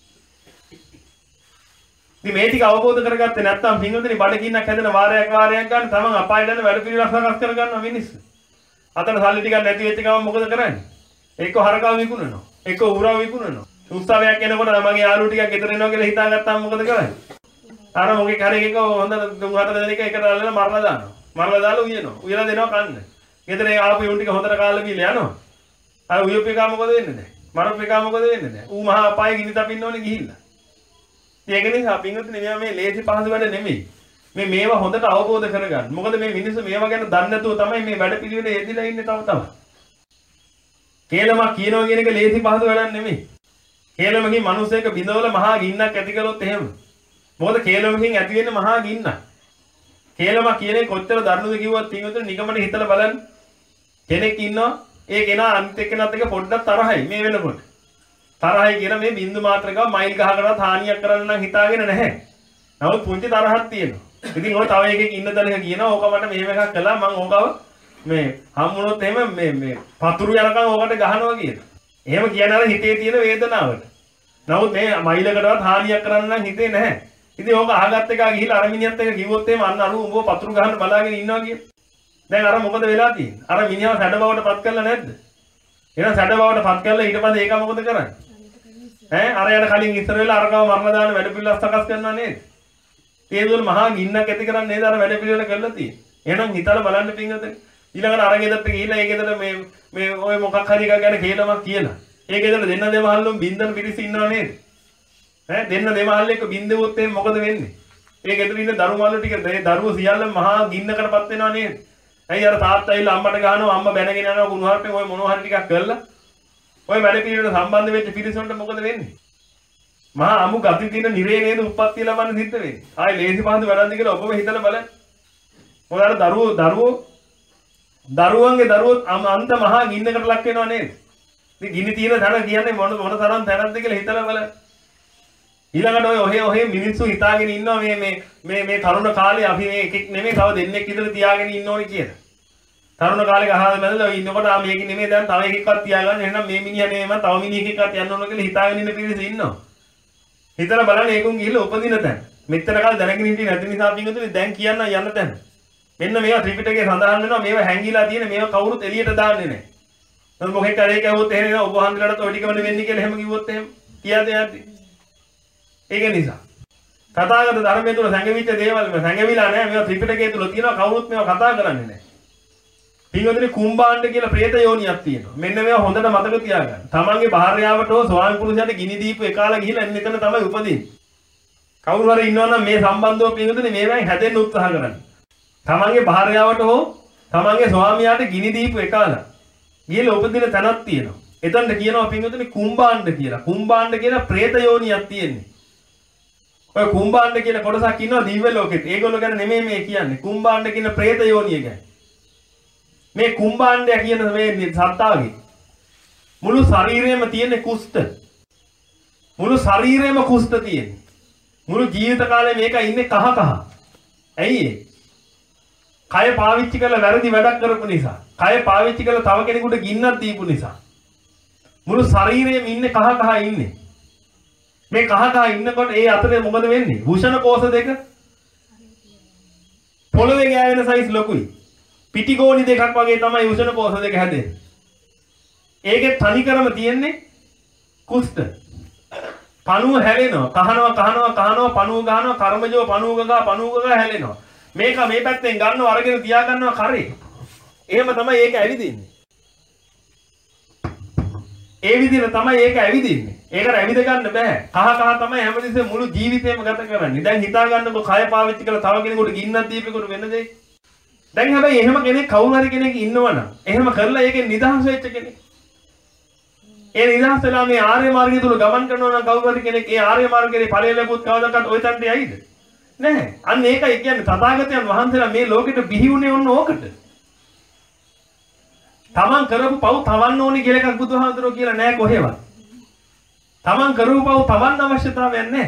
ඉතින් මේ ටික අවබෝධ කරගත්තේ නැත්නම් පින්වතුනි බඩගින්නක් හැදෙන වාරයක් වාරයක් ගන්න තමන් අපාය යන වැඩ පිළිවෙලක් සකස් කර ගන්නවා මිනිස්සු. අතන සල්ලි ටිකක් නැති වෙච්ච ගමන් මොකද කරන්නේ? එක්ක හරකව විකුණනවා. එක්ක උරව විකුණනවා. උත්සවයක් එනකොට මගේ යාළුවෝ ටිකක් ගෙදර එනවා කියලා හිතාගත්තාම මොකද කරන්නේ? අර මොකෙක් හරි එකක හොඳ තුන් හතර දෙනෙක් එකට අල්ලලා මරලා දානවා. මරලා දාලා උයනවා. උයලා දෙනවා කන්න. ගෙදර ඒ ආපු යුන් ටික හොඳට කාලා බීලා යනවා. අර උයපු එකා මොකද වෙන්නේ දැන්? මරපු එකා මොකද වෙන්නේ දැන්? ඌ මහා අපායේ ගිනි තපින්න ඕනේ ගිහිල්ලා. ඒක නිසා පින්වතුනි මේවා මේ ලේසි පහසු වැඩ නෙමෙයි. මේ මේවා හොඳට අවබෝධ කරගන්න. මොකද මේ මිනිස්සු මේවා ගැන දන්නේ නැතුව තමයි මේ වැඩ පිළිවෙල යෙදিলা ඉන්නේ තව තවත්. කේලමක් කියනවා කියන එක ලේසි පහසු වැඩක් නෙමෙයි. කේලමකින් මිනිස්සෙක් බිඳවල මහා ගින්නක් ඇති කළොත් එහෙම. මොකද කේලමකින් ඇති වෙන්නේ මහා ගින්නක්. කේලම කියන්නේ කොච්චර දරුණුද කිව්වත් පින්වතුනි නිකමට හිතලා බලන්න. කෙනෙක් ඉන්නවා ඒ කෙනා අනිත් එක්කෙනාත් එක්ක පොඩ්ඩක් තරහයි මේ වෙනකොට. තරහයි කියන මේ බින්දු මාත්‍රකව මයිල් ගහකටවත් හානියක් කරන්න නම් හිතාගෙන නැහැ. නමුත් පුංචි තරහක් තියෙනවා. ඉතින් ඔය තව එකෙක් ඉන්න දණක කියනවා ඕක මට මෙහෙම එකක් කළා මම ඕකව මේ හම්බුනොත් එහෙම මේ මේ පතුරු යනකම් ඕකට ගහනවා කියන. එහෙම කියන අර හිතේ තියෙන වේදනාවට. නමුත් මේ මයිලකටවත් හානියක් කරන්න නම් හිතේ නැහැ. ඉතින් ඕක අහගත්ත එකා ගිහිල්ලා අර මිනිහත් එක්ක කිව්වොත් එහෙම අන්න අරු උඹව පතුරු ගහන්න බලාගෙන ඉන්නවා කියන. දැන් අර මොකද වෙලා තියෙන්නේ? අර මිනිහව සැඩ බවට පත් කරලා නැද්ද? එහෙනම් සැඩ බවට පත් කරලා ඊට පස්සේ ඒක මොකද කරන්නේ? ඈ අර යට කලින් ඉස්සර වෙලා අරකව මරලා දාන වැඩ පිළිවෙල සකස් කරනවා නේද? ඒ දුවල මහා ගින්නක් ඇති කරන්නේ නේද අර වැඩ පිළිවෙල කරලා තියෙන්නේ. එහෙනම් හිතලා බලන්න පින්වතුනි ඊළඟට අර ගෙදරට ගිහිල්ලා ඒ ගෙදර මේ මේ ඔය මොකක් හරි එකක් ගැන කියලාමක් කියලා. ඒ ගෙදර දෙන්න දෙමහල්ලුම් බින්දන පිරිස ඉන්නව නේද? ඈ දෙන්න දෙමහල් එක බින්දුවොත් එහෙනම් මොකද වෙන්නේ? ඒ ගෙදර ඉන්න දරුමල්ලු ටික මේ දරුවෝ සියල්ල මහා ගින්නකටපත් වෙනවා නේද? ඇයි අර තාත්තා ඇවිල්ලා අම්මට ගහනවා අම්මා බැනගෙන යනවා කුණුහරුපෙන් ඔය මොනවා හරි ටිකක් කරලා ඔය වැඩ පිළිවෙලට සම්බන්ධ වෙච්ච පිරිසොන්ට මොකද වෙන්නේ? මහා අමු ගති දින නිරේ නේද උප්පත්තිය ලබන්න සිද්ධ වෙන්නේ. ආයි ලේසි පහසු වැඩක්ද කියලා ඔබම හිතලා බලන්න. මොකද අර දරුවෝ දරුවෝ දරුවන්ගේ දරුවෝ අන්ත මහා ගින්නකට ලක් වෙනවා නේද? ඉතින් ගිනි තියෙන තැන කියන්නේ මොන මොන තරම් තැනක්ද කියලා හිතලා බලන්න. ඊළඟට ඔය ඔහේ ඔහේ මිනිස්සු හිතාගෙන ඉන්නවා මේ මේ මේ මේ තරුණ කාලේ අපි මේ එකෙක් නෙමෙයි තව දෙන්නෙක් ඉඳලා තියාගෙන ඉන්න ඕනේ කියලා. තරුණ කාලේ ගහලා මැදලා ඉන්නකොට ආ මේක නෙමෙයි දැන් තව එකෙක්වත් තියාගන්න එහෙනම් මේ මිනිහා නෙමෙයි මම තව මිනිහෙක්වත් යන්න ඕන කියලා හිතාගෙන ඉන්න පිරිස ඉන්නවා. හිතලා බලන්න ඒකුන් ගිහලා උපදින තැන. මෙච්චර කාලේ දැනගෙන හිටියේ නැති නිසා පින්වතුනි දැන් කියන්න යන්න තැන. මෙන්න මේවා ත්‍රිපිටකයේ සඳහන් වෙනවා මේවා හැංගිලා තියෙන මේවා කවුරුත් එළියට දාන්නේ නැහැ. නමුත් මොකෙක් කරේ කියවොත් එහෙනම් ඔබ වහන්සේලාට ඔය ටිකම වෙන්නේ කියලා එහෙම කිව්වොත් එහෙම කියාද යන්නේ. ඒක නිසා කතාගත ධර්මයේ තුල සංගවිච්ච දේවල් මේ සංගවිලා නැහැ මේවා ත්‍රිපිටකයේ තුල තියෙනවා කවුරුත් මේවා කතා කරන්නේ නැහැ. පින්වතුනි කුම්බාණ්ඩ කියලා പ്രേත යෝනියක් තියෙනවා. මෙන්න මේවා හොඳට මතක තියාගන්න. තමන්ගේ භාර්යාවට හෝ ස්වාමි පුරුෂයාට ගිනි දීපු එකාලා ගිහිල්ලා මෙතන තමයි උපදින්නේ. කවුරු හරි ඉන්නවනම් මේ සම්බන්ධව පින්වතුනි මේවෙන් හැදෙන්න උත්සාහ කරන්න. තමන්ගේ භාර්යාවට හෝ තමන්ගේ ස්වාමියාට ගිනි දීපු එකාලා ගිහිල්ලා උපදින තැනක් තියෙනවා. එතනට කියනවා පින්වතුනි කුම්බාණ්ඩ කියලා. කුම්බාණ්ඩ කියලා പ്രേත යෝනියක් තියෙන්නේ. ඔය කුම්බාණ්ඩ කියන කොටසක් ඉන්නවා දිව්‍ය ලෝකෙත්. ඒගොල්ලෝ ගැන නෙමෙයි මේ කියන්නේ. කුම්බාණ්ඩ කියන പ്രേත යෝනිය ගැන. මේ කුම්බාණ්ඩය කියන මේ සත්තාගේ මුළු ශරීරයම තියෙන කුෂ්ඨ. මුළු ශරීරයම කුෂ්ඨ තියෙන්නේ. මුළු ජීවිත කාලේ මේක ඉන්නේ කහ කහ. ඇයි ඒ? කය පාවිච්චි කරලා වැරදි වැඩක් කරපු නිසා. කය පාවිච්චි කරලා තව කෙනෙකුට ගින්නක් දීපු නිසා. මුළු ශරීරයම ඉන්නේ කහ කහ ඉන්නේ. මේ කහ කහ ඉන්නකොට ඒ අතරේ මොකද වෙන්නේ? භූෂණ කෝෂ දෙක පොළවේ ගෑවෙන සයිස් ලොකුයි. පිටිගෝනි දෙකක් වගේ තමයි භූෂණ කෝෂ දෙක හැදෙන්නේ. ඒකේ තනිකරම තියෙන්නේ කුෂ්ඨ. පණුව හැලෙනවා. කහනවා කහනවා කහනවා පණුව ගන්නවා කර්මජව පණුව ගගා පණුව ගගා හැලෙනවා. මේක මේ පැත්තෙන් ගන්නව අරගෙන තියා ගන්නවා කරේ. එහෙම තමයි ඒක ඇවිදින්නේ. ඒ විදිහට තමයි ඒක ඇවිදින්නේ. ඒකට ඇවිද ගන්න බෑ. කහ කහ තමයි හැමතිස්සෙම මුළු ජීවිතේම ගත කරන්නේ. දැන් හිතා ගන්නකො කය පාවිච්චි කරලා තව කෙනෙකුට ගින්නක් දීපෙකුට වෙන දෙයක්. දැන් හැබැයි එහෙම කෙනෙක් කවුරු හරි කෙනෙක් ඉන්නවනම් එහෙම කරලා ඒකෙන් නිදහස් වෙච්ච කෙනෙක්. ඒ නිදහස් වෙලා මේ ආර්ය මාර්ගය තුල ගමන් කරනවා නම් කවුරු හරි කෙනෙක් ඒ ආර්ය මාර්ගයේ ඵලය ලැබුත් කවදාවත් ওই තන්ට යයිද? නැහැ. අන්න ඒකයි කියන්නේ තථාගතයන් වහන්සේලා මේ ලෝකෙට බිහි වුණේ ඔන්න ඕකට. තමන් කරපු පව් තවන්න ඕනි කියලා එකක් බුදුහාමුදුරුවෝ කියලා නෑ කොහෙවත්. තමන් කරපු පව් තවන්න අවශ්‍යතාවයක් නෑ.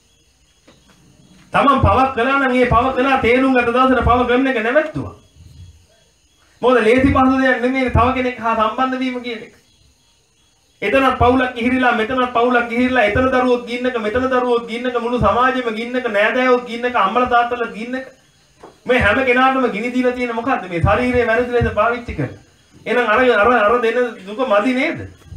තමන් පවක් කළා නම් ඒ පව කළා තේරුම් ගත දවසට පව ගන්න එක නැවැත්තුවා. මොකද ලේසි පහසු දෙයක් නෙමෙයි තව කෙනෙක් හා සම්බන්ධ වීම කියන එක. එතනත් පවුලක් ඉහිරිලා මෙතනත් පවුලක් ඉහිරිලා එතන දරුවොත් ගින්නක මෙතන දරුවොත් ගින්නක මුළු සමාජෙම ගින්නක නෑදෑයොත් ගින්නක අම්මලා තාත්තලා ගින්නක මේ හැම කෙනාටම ගිනි දීලා තියෙන මොකද්ද මේ ශරීරයේ වැරදි ලෙස පාවිච්චි කරලා. එහෙනම් අර අර අර දෙන දුක මදි නේද?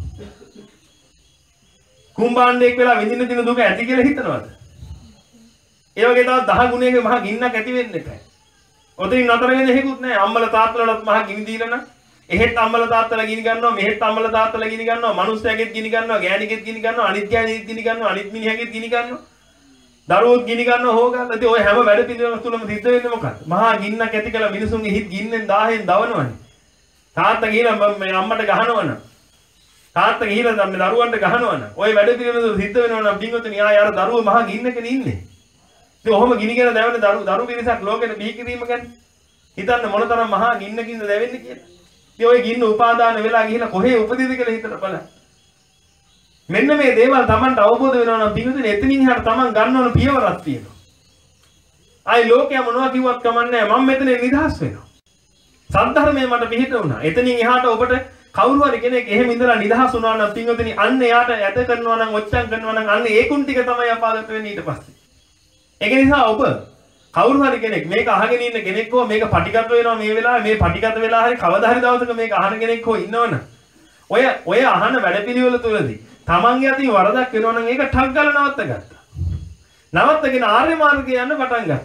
කුම්බාණ්ඩයක් වෙලා විඳින දින දුක ඇති කියලා හිතනවද? ඒ වගේ තව දහ ගුණයක මහා ගින්නක් ඇති වෙන්න එපා. ඔතනින් නතර වෙන්න හේකුත් නැහැ. අම්මලා තාත්තලාට මහා ගිනි දීලා නම් එහෙත් අම්මලා තාත්තලා ගිනි ගන්නවා මෙහෙත් අම්මලා තාත්තලා ගිනි ගන්නවා මනුස්සයෙක්ගෙත් ගිනි ගන්නවා ගෑණියෙක්ගෙත් ගිනි ගන්නවා අනිත් ගෑණියෙක්ගෙත් ගිනි ගන්නවා අනිත් මිනිහගෙත් ගිනි ගන්නවා දරුවෝත් ගිනි ගන්නවා හොගන්න. ඉතින් ඔය හැම වැඩ පිළිවෙලක් තුලම සිද්ධ වෙන්නේ මොකක්ද? මහා ගින්නක් ඇති කළා මිනිසුන්ගේ හිත ගින්නෙන් දාහෙන් දවනවනේ. තාත්තා ගිහලා මේ අම්මට ගහනවනම් තාත්තා ගිහලා මේ දරුවන්ට ගහනවනම් ඔය වැඩ පිළිවෙල සිද්ධ වෙනවා නම් පින්වතුනි ආය අර දරුවෝ මහා ගින්නකනේ ඉන්නේ. ඉතින් ඔහොම ගිනිගෙන දැවෙන දරු දරු පිරිසක් ලෝකෙට බිහි කිරීම ගැන හිතන්න මොනතරම් මහා ගින්නකින්ද දැවෙන්නේ කියලා. ඉතින් ඔය ගින්න උපාදාන වෙලා ගිහිලා කොහේ උපදීද කියලා හිතලා බලන්න. මෙන්න මේ දේවල් Tamanට අවබෝධ වෙනවා නම් පින්වතුනි එතනින් එහාට Taman ගන්න ඕන පියවරක් තියෙනවා. ආයි ලෝකයා මොනවා කිව්වත් කමන්නේ මම මෙතන නිදහස් වෙනවා. සද්ධර්මයේ මට පිහිට වුණා. එතනින් එහාට ඔබට කවුරු හරි කෙනෙක් එහෙම ඉඳලා නිදහස් වුණා නම් පින්වතුනි අන්න එයාට ඇත කරනවා නම් ඔච්චම් කරනවා නම් අන්න ඒකුන් ටික තමයි අපාගත වෙන්නේ ඊට පස්සේ. ඒක නිසා ඔබ කවුරු හරි කෙනෙක් මේක අහගෙන ඉන්න කෙනෙක් හෝ මේක පටිගත වෙනවා මේ වෙලාවේ මේ පටිගත වෙලා හරි කවදා හරි දවසක මේක අහන කෙනෙක් හෝ ඉන්නවනම් ඔය ඔය අහන වැඩපිළිවෙල තුලදී තමන්ගේ අතින් වරදක් වෙනවා නම් ඒක ටක් ගාලා නවත්ත ගත්තා. නවත්තගෙන ආර්ය මාර්ගයේ යන්න පටන් ගත්තා.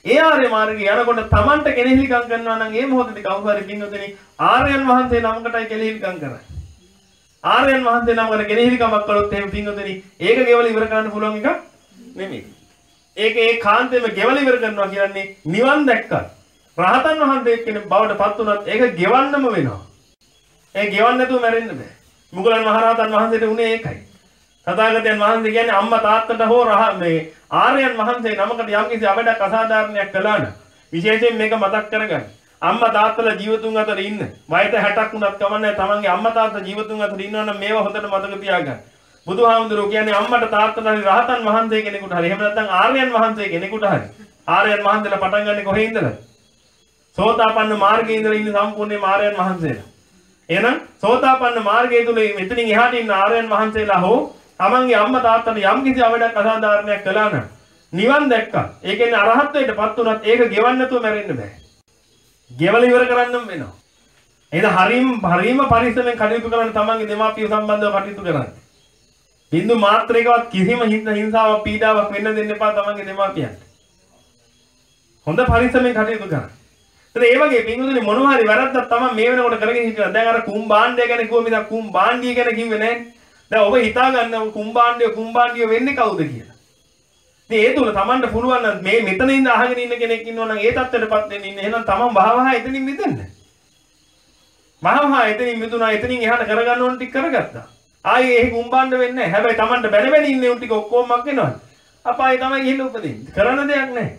ඒ ආර්ය මාර්ගය යනකොට Tamanට කෙනෙහිලිකම් කරනවා නම් ඒ මොහොතේදී කවුරු හරි පින්වතුනි ආර්යයන් වහන්සේ නමකටයි කෙනෙහිලිකම් කරන්නේ. ආර්යයන් වහන්සේ නමකට කෙනෙහිලිකමක් කළොත් එහෙම පින්වතුනි ඒක ගෙවල ඉවර කරන්න පුළුවන් එකක් නෙමෙයි. ඒක ඒ කාන්තේම ගෙවල ඉවර කරනවා කියන්නේ නිවන් දැක්කා. රහතන් වහන්සේ කෙනෙක් බවට පත් වුණත් ඒක ගෙවන්නම වෙනවා. ඒ ගෙවන්න නැතුව මැරෙන්න බෑ. මුගලන් මහරහතන් වහන්සේට උනේ ඒකයි. තථාගතයන් වහන්සේ කියන්නේ අම්මා තාත්තට හෝ රහ මේ ආර්යයන් වහන්සේ නමකට යම්කිසි අවඩක් අසාධාරණයක් කළා නම් විශේෂයෙන් මේක මතක් කරගන්න. අම්මා තාත්තලා ජීවතුන් අතර ඉන්න. වයස හැටක් වුණත් කමන්නේ තමන්ගේ අම්මා තාත්තා ජීවතුන් අතර ඉන්නවා නම් මේවා හොඳට මතක තියාගන්න. බුදුහාමුදුරුවෝ කියන්නේ අම්මට තාත්තට හරි රහතන් වහන්සේ කෙනෙකුට හරි එහෙම නැත්නම් ආර්යයන් වහන්සේ කෙනෙකුට හරි ආර්යයන් වහන්සේලා පටන් ගන්නේ කොහේ ඉඳලාද? සෝතාපන්න මාර්ගයේ ඉඳලා ඉන්න සම්පූර්ණයෙන්ම ආර්යයන් වහන්සේලා. එහෙනම් සෝතාපන්න මාර්ගයේ තුල මෙතනින් එහාට ඉන්න ආර්යයන් වහන්සේලා හෝ තමන්ගේ අම්මා තාත්තට යම් කිසි අවඩක් අසාධාරණයක් කළා නම් නිවන් දැක්කා. ඒ කියන්නේ අරහත්ත්වයටපත් උනත් ඒක ගෙවන්න නැතුව මැරෙන්න බෑ. ගෙවල ඉවර කරන්නම වෙනවා. එහෙනම් හරීම හරීම පරිස්සමෙන් කටයුතු කරන්න තමන්ගේ දෙමාපිය සම්බන්ධව කටයුතු කරන්න. බින්දු මාත්‍රයකවත් කිසිම හිංසාවක් පීඩාවක් වෙන්න දෙන්න එපා තමන්ගේ දෙමාපියන්ට. හොඳ පරිස්සමෙන් කටයුතු කරන්න. ඒත් ඒ වගේ පින්වතුනි මොනවා හරි වැරද්දක් තමයි මේ වෙනකොට කරගෙන හිටියා. දැන් අර කුම්බාණ්ඩය ගැන කිව්ව මිසක් කුම්බාණ්ඩිය ගැන කිව්වේ නැහැ. දැන් ඔබ හිතා ගන්න කුම්බාණ්ඩිය කුම්බාණ්ඩිය වෙන්නේ කවුද කියලා. ඉතින් ඒ තුල Tamanට පුළුවන් නම් මේ මෙතන ඉඳ අහගෙන ඉන්න කෙනෙක් ඉන්නවා නම් ඒ තත්ත්වයටපත් වෙන්න ඉන්න. එහෙනම් Taman වහවහ එතනින් මිදෙන්න. වහවහ එතනින් මිදුණා එතනින් එහාට කරගන්න ඕන ටික කරගත්තා. ආයේ ඒ කුම්බාණ්ඩ වෙන්නේ නැහැ. හැබැයි Tamanට බැන බැන ඉන්නේ උන් ටික ඔක්කොම මක් වෙනවා. අපායේ තමයි ගිහින් උපදින්නේ. කරන්න දෙයක් නැහැ.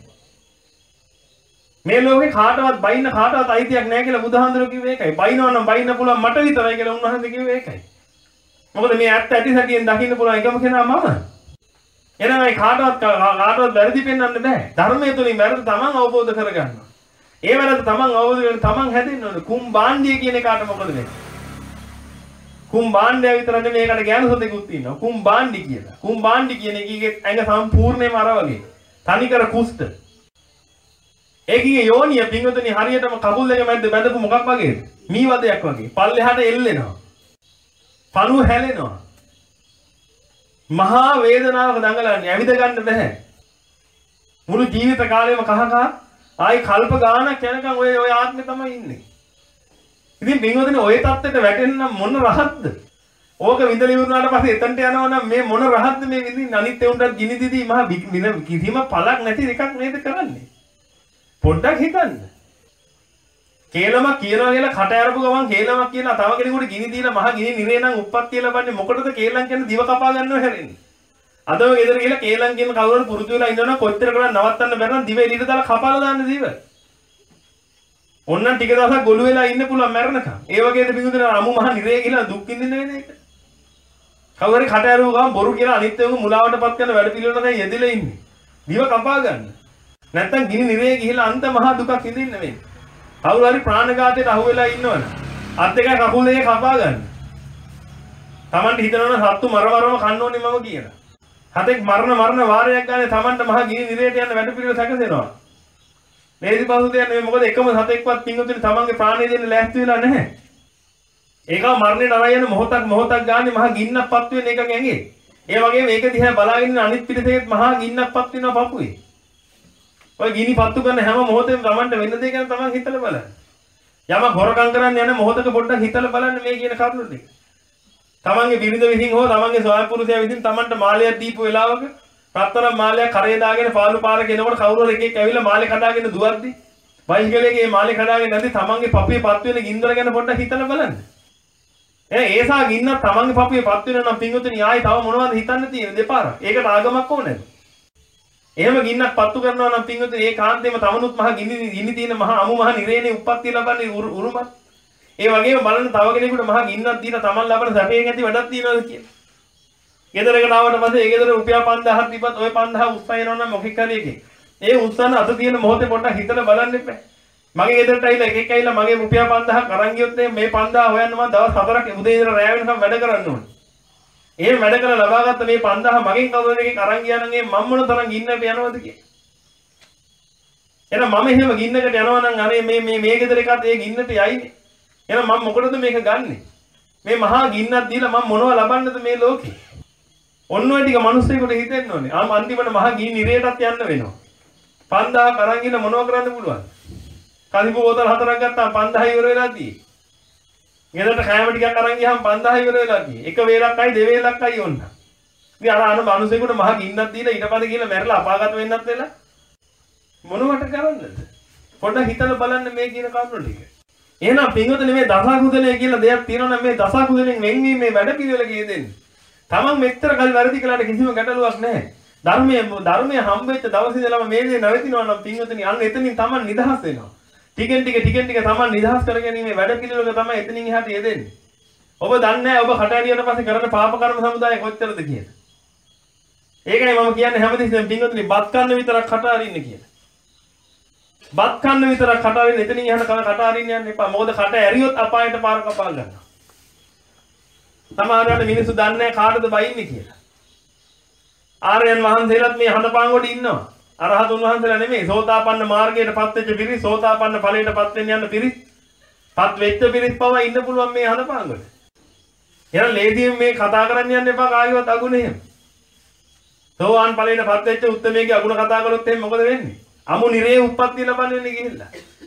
මේ ලෝකේ කාටවත් බයින්න කාටවත් අයිතියක් නැහැ කියලා බුදුහාඳුර කිව්වේ ඒකයි. බයිනවා නම් බයින්න පුළුවන් මට විතරයි කියලා උන්වහන්සේ කිව්වේ ඒකයි. මොකද මේ ඇත්ත ඇති සැටියෙන් දකින්න පුළුවන් එකම කෙනා මම. එහෙනම් ඒ කාටවත් කාටවත් වැරදි පෙන්වන්න බෑ. ධර්මයේ තුලින් වැරදි තමන් අවබෝධ කරගන්නවා. ඒ වැරද්ද තමන් අවබෝධ කරගෙන තමන් හැදෙන්න ඕනේ. කුම්බාණ්ඩිය කියන එකට මොකද වෙන්නේ? කුම්බාණ්ඩය විතර නෙමෙයි ඒකට ඥාන සතෙකුත් ඉන්නවා. කුම්බාණ්ඩි කියලා. කුම්බාණ්ඩි කියන එකේ ඇඟ සම්පූර්ණයෙන්ම අර වගේ. තනිකර කුෂ්ඨ. ඒකේ යෝනිය පින්වතුනි හරියටම කකුල් දෙක මැද්ද බැඳපු මොකක් වගේද? මී වදයක් වගේ. පල්ලෙහාට එල්ලෙනවා. පණුව හැලෙනවා. මහා වේදනාවක දඟලන්නේ ඇවිද ගන්න බෑ. මුළු ජීවිත කාලෙම කහ කහ ආයි කල්ප ගානක් යනකම් ඔය ඔය ආත්මේ තමයි ඉන්නේ. ඉතින් පින්වතුනි ඔය தත්ත්වයට වැටෙන්න මොන රහත්ද? ඕක විඳලා ඉවරනාට පස්සේ එතනට යනවා නම් මේ මොන රහත්ද මේ විඳින්න අනිත් ඒුන්ටත් ගිනි දිදී මහා කිසිම පළක් නැති එකක් නේද කරන්නේ? පොඩ්ඩක් හිතන්න. කේලමක් කියනවා කියලා කට ඇරපු ගමන් කේලමක් කියලා තව කෙනෙකුට ගිනි දීලා මහ ගිනි නිරේ නම් උප්පත්තිය ලබන්නේ මොකටද කේලම් කියන දිව කපා ගන්නව හැරෙන්නේ. අදම ගෙදර ගිහලා කේලම් කියන කවුරුහරි පුරුදු වෙලා ඉන්නවනම් කොච්චර කරලා නවත්තන්න බැරි නම් දිව එළියට දාලා කපාලා දාන්න දිව. ඔන්න ටික දවසක් ගොළු වෙලා ඉන්න පුළුවන් මැරෙනකම්. ඒ වගේද පිටුදෙන අමු මහ නිරේ ගිහලා දුක් විඳින්න වෙන එක. කවුරුහරි කට ඇරුව ගමන් බොරු කියලා අනිත් ඒවා මුලාවටපත් කරන වැඩ පිළිවෙලකට යෙදিলা ඉන්නේ. දිව කපා ගන්න. නැත්තම් ගිනි නිරේ ගිහලා අන්ත මහ දුකක් විඳින්න වෙන්නේ. කවුරු හරි ප්‍රාණඝාතයට අහු වෙලා ඉන්නවනේ. අත් දෙකයි කකුල් දෙකයි කපා ගන්න. Tamanට හිතනවනේ සත්තු මර මරම කන්න ඕනේ මම කියලා. හතෙක් මරණ මරණ වාරයක් ගානේ Tamanට මහ ගිනි නිරේට යන වැඩ පිළිවෙල සැකසෙනවා. මේදි පහුද යන්නේ මොකද එකම සතෙක්වත් පිංගුතුනි Tamanගේ ප්‍රාණය දෙන්න ලෑස්ති වෙලා නැහැ. ඒකව මරණයට අරයි යන මොහොතක් මොහොතක් ගානේ මහ ගින්නක්පත් වෙන එක ගැඟේ. ඒ වගේම මේක දිහා බලාගෙන ඉන්න අනිත් පිටසෙත් මහ ගින්නක්පත් වෙනවා පපුවේ. ඔය ගිනි පත්තු කරන හැම මොහොතෙම Tamanට වෙන්න දෙයක් ගැන Taman හිතලා බලන්න. යමක් හොරකම් කරන්න යන මොහොතක පොඩ්ඩක් හිතලා බලන්න මේ කියන කරුණු ටික. Tamanගේ බිරිඳ විසින් හෝ Tamanගේ ස්වාමි පුරුෂයා විසින් Tamanට මාලයක් දීපු වෙලාවක රත්තරන් මාලයක් කරේ දාගෙන පාළු පාරක එනකොට කවුරු හරි එකෙක් ඇවිල්ලා මාලේ කඩාගෙන දුවද්දි බයිසිකලයකේ මාලේ කඩාගෙන නැති Tamanගේ පපුවේ පත් වෙන ගින්දර ගැන පොඩ්ඩක් හිතලා බලන්න. ඒ ඒසා ගින්න Tamanගේ පපුවේ පත් වෙනවා නම් පින්වතුනි ආයි තව මොනවද හිතන්න තියෙන්නේ දෙපාරක්. ඒකට ආගමක් ඕනේද? එහෙම ගින්නක් පත්තු කරනවා නම් පින්වතුනි ඒ කාන්තේම තමනුත් මහ ගිනි ගිනි තියෙන මහ අමු මහ නිරේනේ උප්පත්තිය ලබන්නේ උරුමත්. ඒ වගේම බලන්න තව කෙනෙකුට මහ ගින්නක් දීලා තමන් ලබන සැපයෙන් ඇති වැඩක් තියනවාද කියලා. ගෙදරකට ආවට පස්සේ ඒ ගෙදර රුපියල් පන්දාහක් තිබ්බත් ওই පන්දාහ උස්සයනවා නම් මොකෙක් හරි එකේ. ඒ උස්සන අත තියෙන මොහොතේ පොඩ්ඩක් හිතලා බලන්න එපා. මගේ ගෙදරට ඇවිල්ලා එකෙක් ඇවිල්ලා මගේ රුපියල් පන්දාහක් අරන් ගියොත් මේ පන්දාහ හොයන්න මම දවස් හතරක් උදේ ඉඳලා රැය වෙනකම් වැඩ කරන්න ඕනේ. එහෙම වැඩ කරලා ලබාගත්ත මේ පන්දාහ මගෙන් කවුරුද එකෙක් අරන් ගියා නම් ඒ මම මොන තරම් ගින්නට යනවද කියලා. එහෙනම් මම එහෙම ගින්නකට යනවා නම් අනේ මේ මේ මේ ගෙදර එකත් ඒ ගින්නට යයිනේ. එහෙනම් මම මොකටද මේක ගන්නෙ? මේ මහා ගින්නක් දීලා මම මොනව ලබන්නද මේ ලෝකේ? ඔන්න ඔය ටික මිනිස්සුෙකුට හිතෙන්න ඕනේ. ආම අන්තිමට මහා ගිනි නිරේටත් යන්න වෙනවා. පන්දාහක් අරන් ගිහින් මොනව කරන්න පුළුවන්? කලිපු බෝතල් හතරක් ගත්තාම පන්දාහ ඉවර වෙලා තියෙයි. ගෙදරට කෑම ටිකක් අරන් ගියාම පන්දාහ ඉවර වෙලා තියෙයි. එක වේලක්යි දෙවේලක්යි ඔන්න. ඉතින් අර අර මිනිසෙකුට මහ ගින්නක් දීලා ඊට පස්සේ ගිහලා මැරලා අපාගත වෙන්නත් වෙලා මොනවට කරන්නද? පොඩ්ඩක් හිතලා බලන්න මේ කියන කරුණු ටික. එහෙනම් පින්වතුනි මේ දසකුසලයේ කියලා දෙයක් තියෙනවා නම් මේ දසකුසලෙන් වෙන්වීම මේ වැඩ පිළිවෙල කියෙදෙන්නේ. තමන් මෙච්චර කල් වැරදි කළාට කිසිම ගැටලුවක් නැහැ. ධර්මයේ ධර්මයේ හම්බෙච්ච දවසේ ඉඳලම මේ දේ නැවතිනවා නම් පින්වතුනි අන්න එතනින් තමන් නිදහස් වෙනවා. ටිකෙන් ටික ටිකෙන් ටික තමන් නිදහස් කරගැනීමේ වැඩ පිළිවෙලක තමයි එතනින් එහාට යෙදෙන්නේ. ඔබ දන්නේ නැහැ ඔබ කට ඇරියට පස්සේ කරන පාප කර්ම සමුදාය කොච්චරද කියලා. ඒකයි මම කියන්නේ හැමතිස්සෙම පින්වතුනි බත් කන්න විතරක් කට අරින්න කියලා. බත් කන්න විතරක් කට අරින්න එතනින් එහාට කට අරින්න යන්න එපා. මොකද කට ඇරියොත් අපායට පාර කපා ගන්නවා. සමහරවිට මිනිස්සු දන්නේ නැහැ කාටද බයින්නේ කියලා. ආර්යයන් වහන්සේලාත් මේ හඳපාංගොඩ ඉන්නවා. අරහතුන් වහන්සේලා නෙමෙයි සෝතාපන්න මාර්ගයටපත් වෙච්ච පිරිස්, සෝතාපන්න ඵලයටපත් වෙන්න යන පිරිස්, පත් වෙච්ච පිරිස් පවා ඉන්න පුළුවන් මේ හඳපාංගොඩ. එහෙනම් ලේසියෙන් මේ කතා කරන්න යන්න එපා කායිවත් අගුණ එහෙම. සෝවාන් ඵලයටපත් වෙච්ච උත්තමයේ අගුණ කතා කරොත් එහෙනම් මොකද වෙන්නේ? අමු නිරේ උප්පත්ති ලබන්න වෙන්නේ ගිහිල්ලා.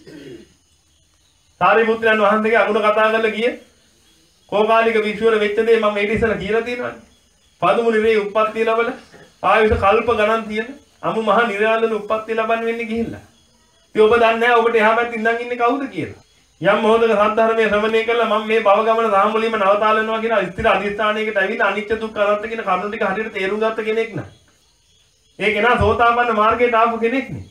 සාරිපුත්‍රයන් වහන්සේගේ අගුණ කතා කරලා ගියේ කෝකාලික විශ්වර වෙච්ච දේ මම ඊට ඉස්සෙල්ලා කියලා තියෙනවානේ. පදුමු නිරේ උප්පත්ති ලැබලා ආයුෂ කල්ප ගණන් තියෙන අමු මහ නිරාලන උප්පත්ති ලබන්න වෙන්නේ ගිහිල්ලා. ඉතින් ඔබ දන්නේ නැහැ ඔබට එහා පැත්තේ ඉඳන් ඉන්නේ කවුද කියලා. යම් මොහොතක සද්ධර්මයේ ශ්‍රවණය කළා මම මේ භව ගමන සාමුලියම නවතාලනවා කියන ස්ථිර අනිස්ථානයකට ඇවිල්ලා අනිත්‍ය දුක්ඛ අනාත්ම කියන කරුණු ටික හරියට තේරුම් ගත්ත කෙනෙක් නා. ඒ කෙනා සෝතාපන්න මාර්ගයට ආපු කෙනෙක් නේ.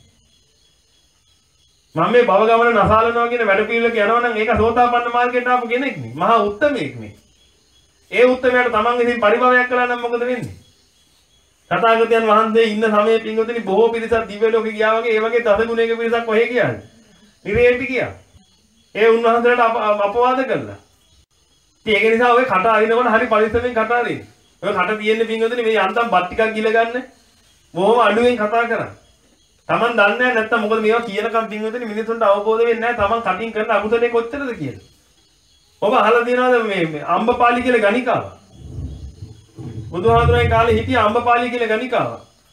මම මේ භව ගමන නසාලනවා කියන වැඩ පිළිවෙලක යනවා නම් ඒක සෝතාපන්න මාර්ගයට ආපු කෙනෙක් නේ. මහා උත්තමයෙක් නේ. ඒ උත්තමයාට තමන් විසින් පරිභවයක් කළා නම් මොකද වෙන්නේ? තථාගතයන් වහන්සේ ඉන්න සමයේ පින්වතුනි බොහෝ පිරිසක් දිව්‍ය ලෝකෙ ගියා වගේ ඒ වගේ දස ගුණයක පිරිසක් කොහෙ ගියාද? නිරේටි ගියා. ඒ උන්වහන්සේලාට අපවාද කළා. ඉතින් ඒක නිසා ඔය කට අරිනකොට හරි පරිස්සමෙන් කට අරින්න. ඔය කට තියෙන්නේ පින්වතුනි මේ යන්තම් බත් ටිකක් ගිල ගන්න. බොහොම අඩුවෙන් කතා කරන්න. Taman දන්නේ නැහැ නැත්තම් මොකද මේවා කියනකම් පින්වතුනි මිනිසුන්ට අවබෝධ වෙන්නේ නැහැ Taman කටින් කරන අකුසලේ කොච්චරද කියලා. ඔබ අහලා තියෙනවද මේ අම්බපාලි කියලා ගණිකාව? බුදුහාමුදුරන්ගේ කාලේ හිටිය අම්බපාලි කියලා ගණිකාව.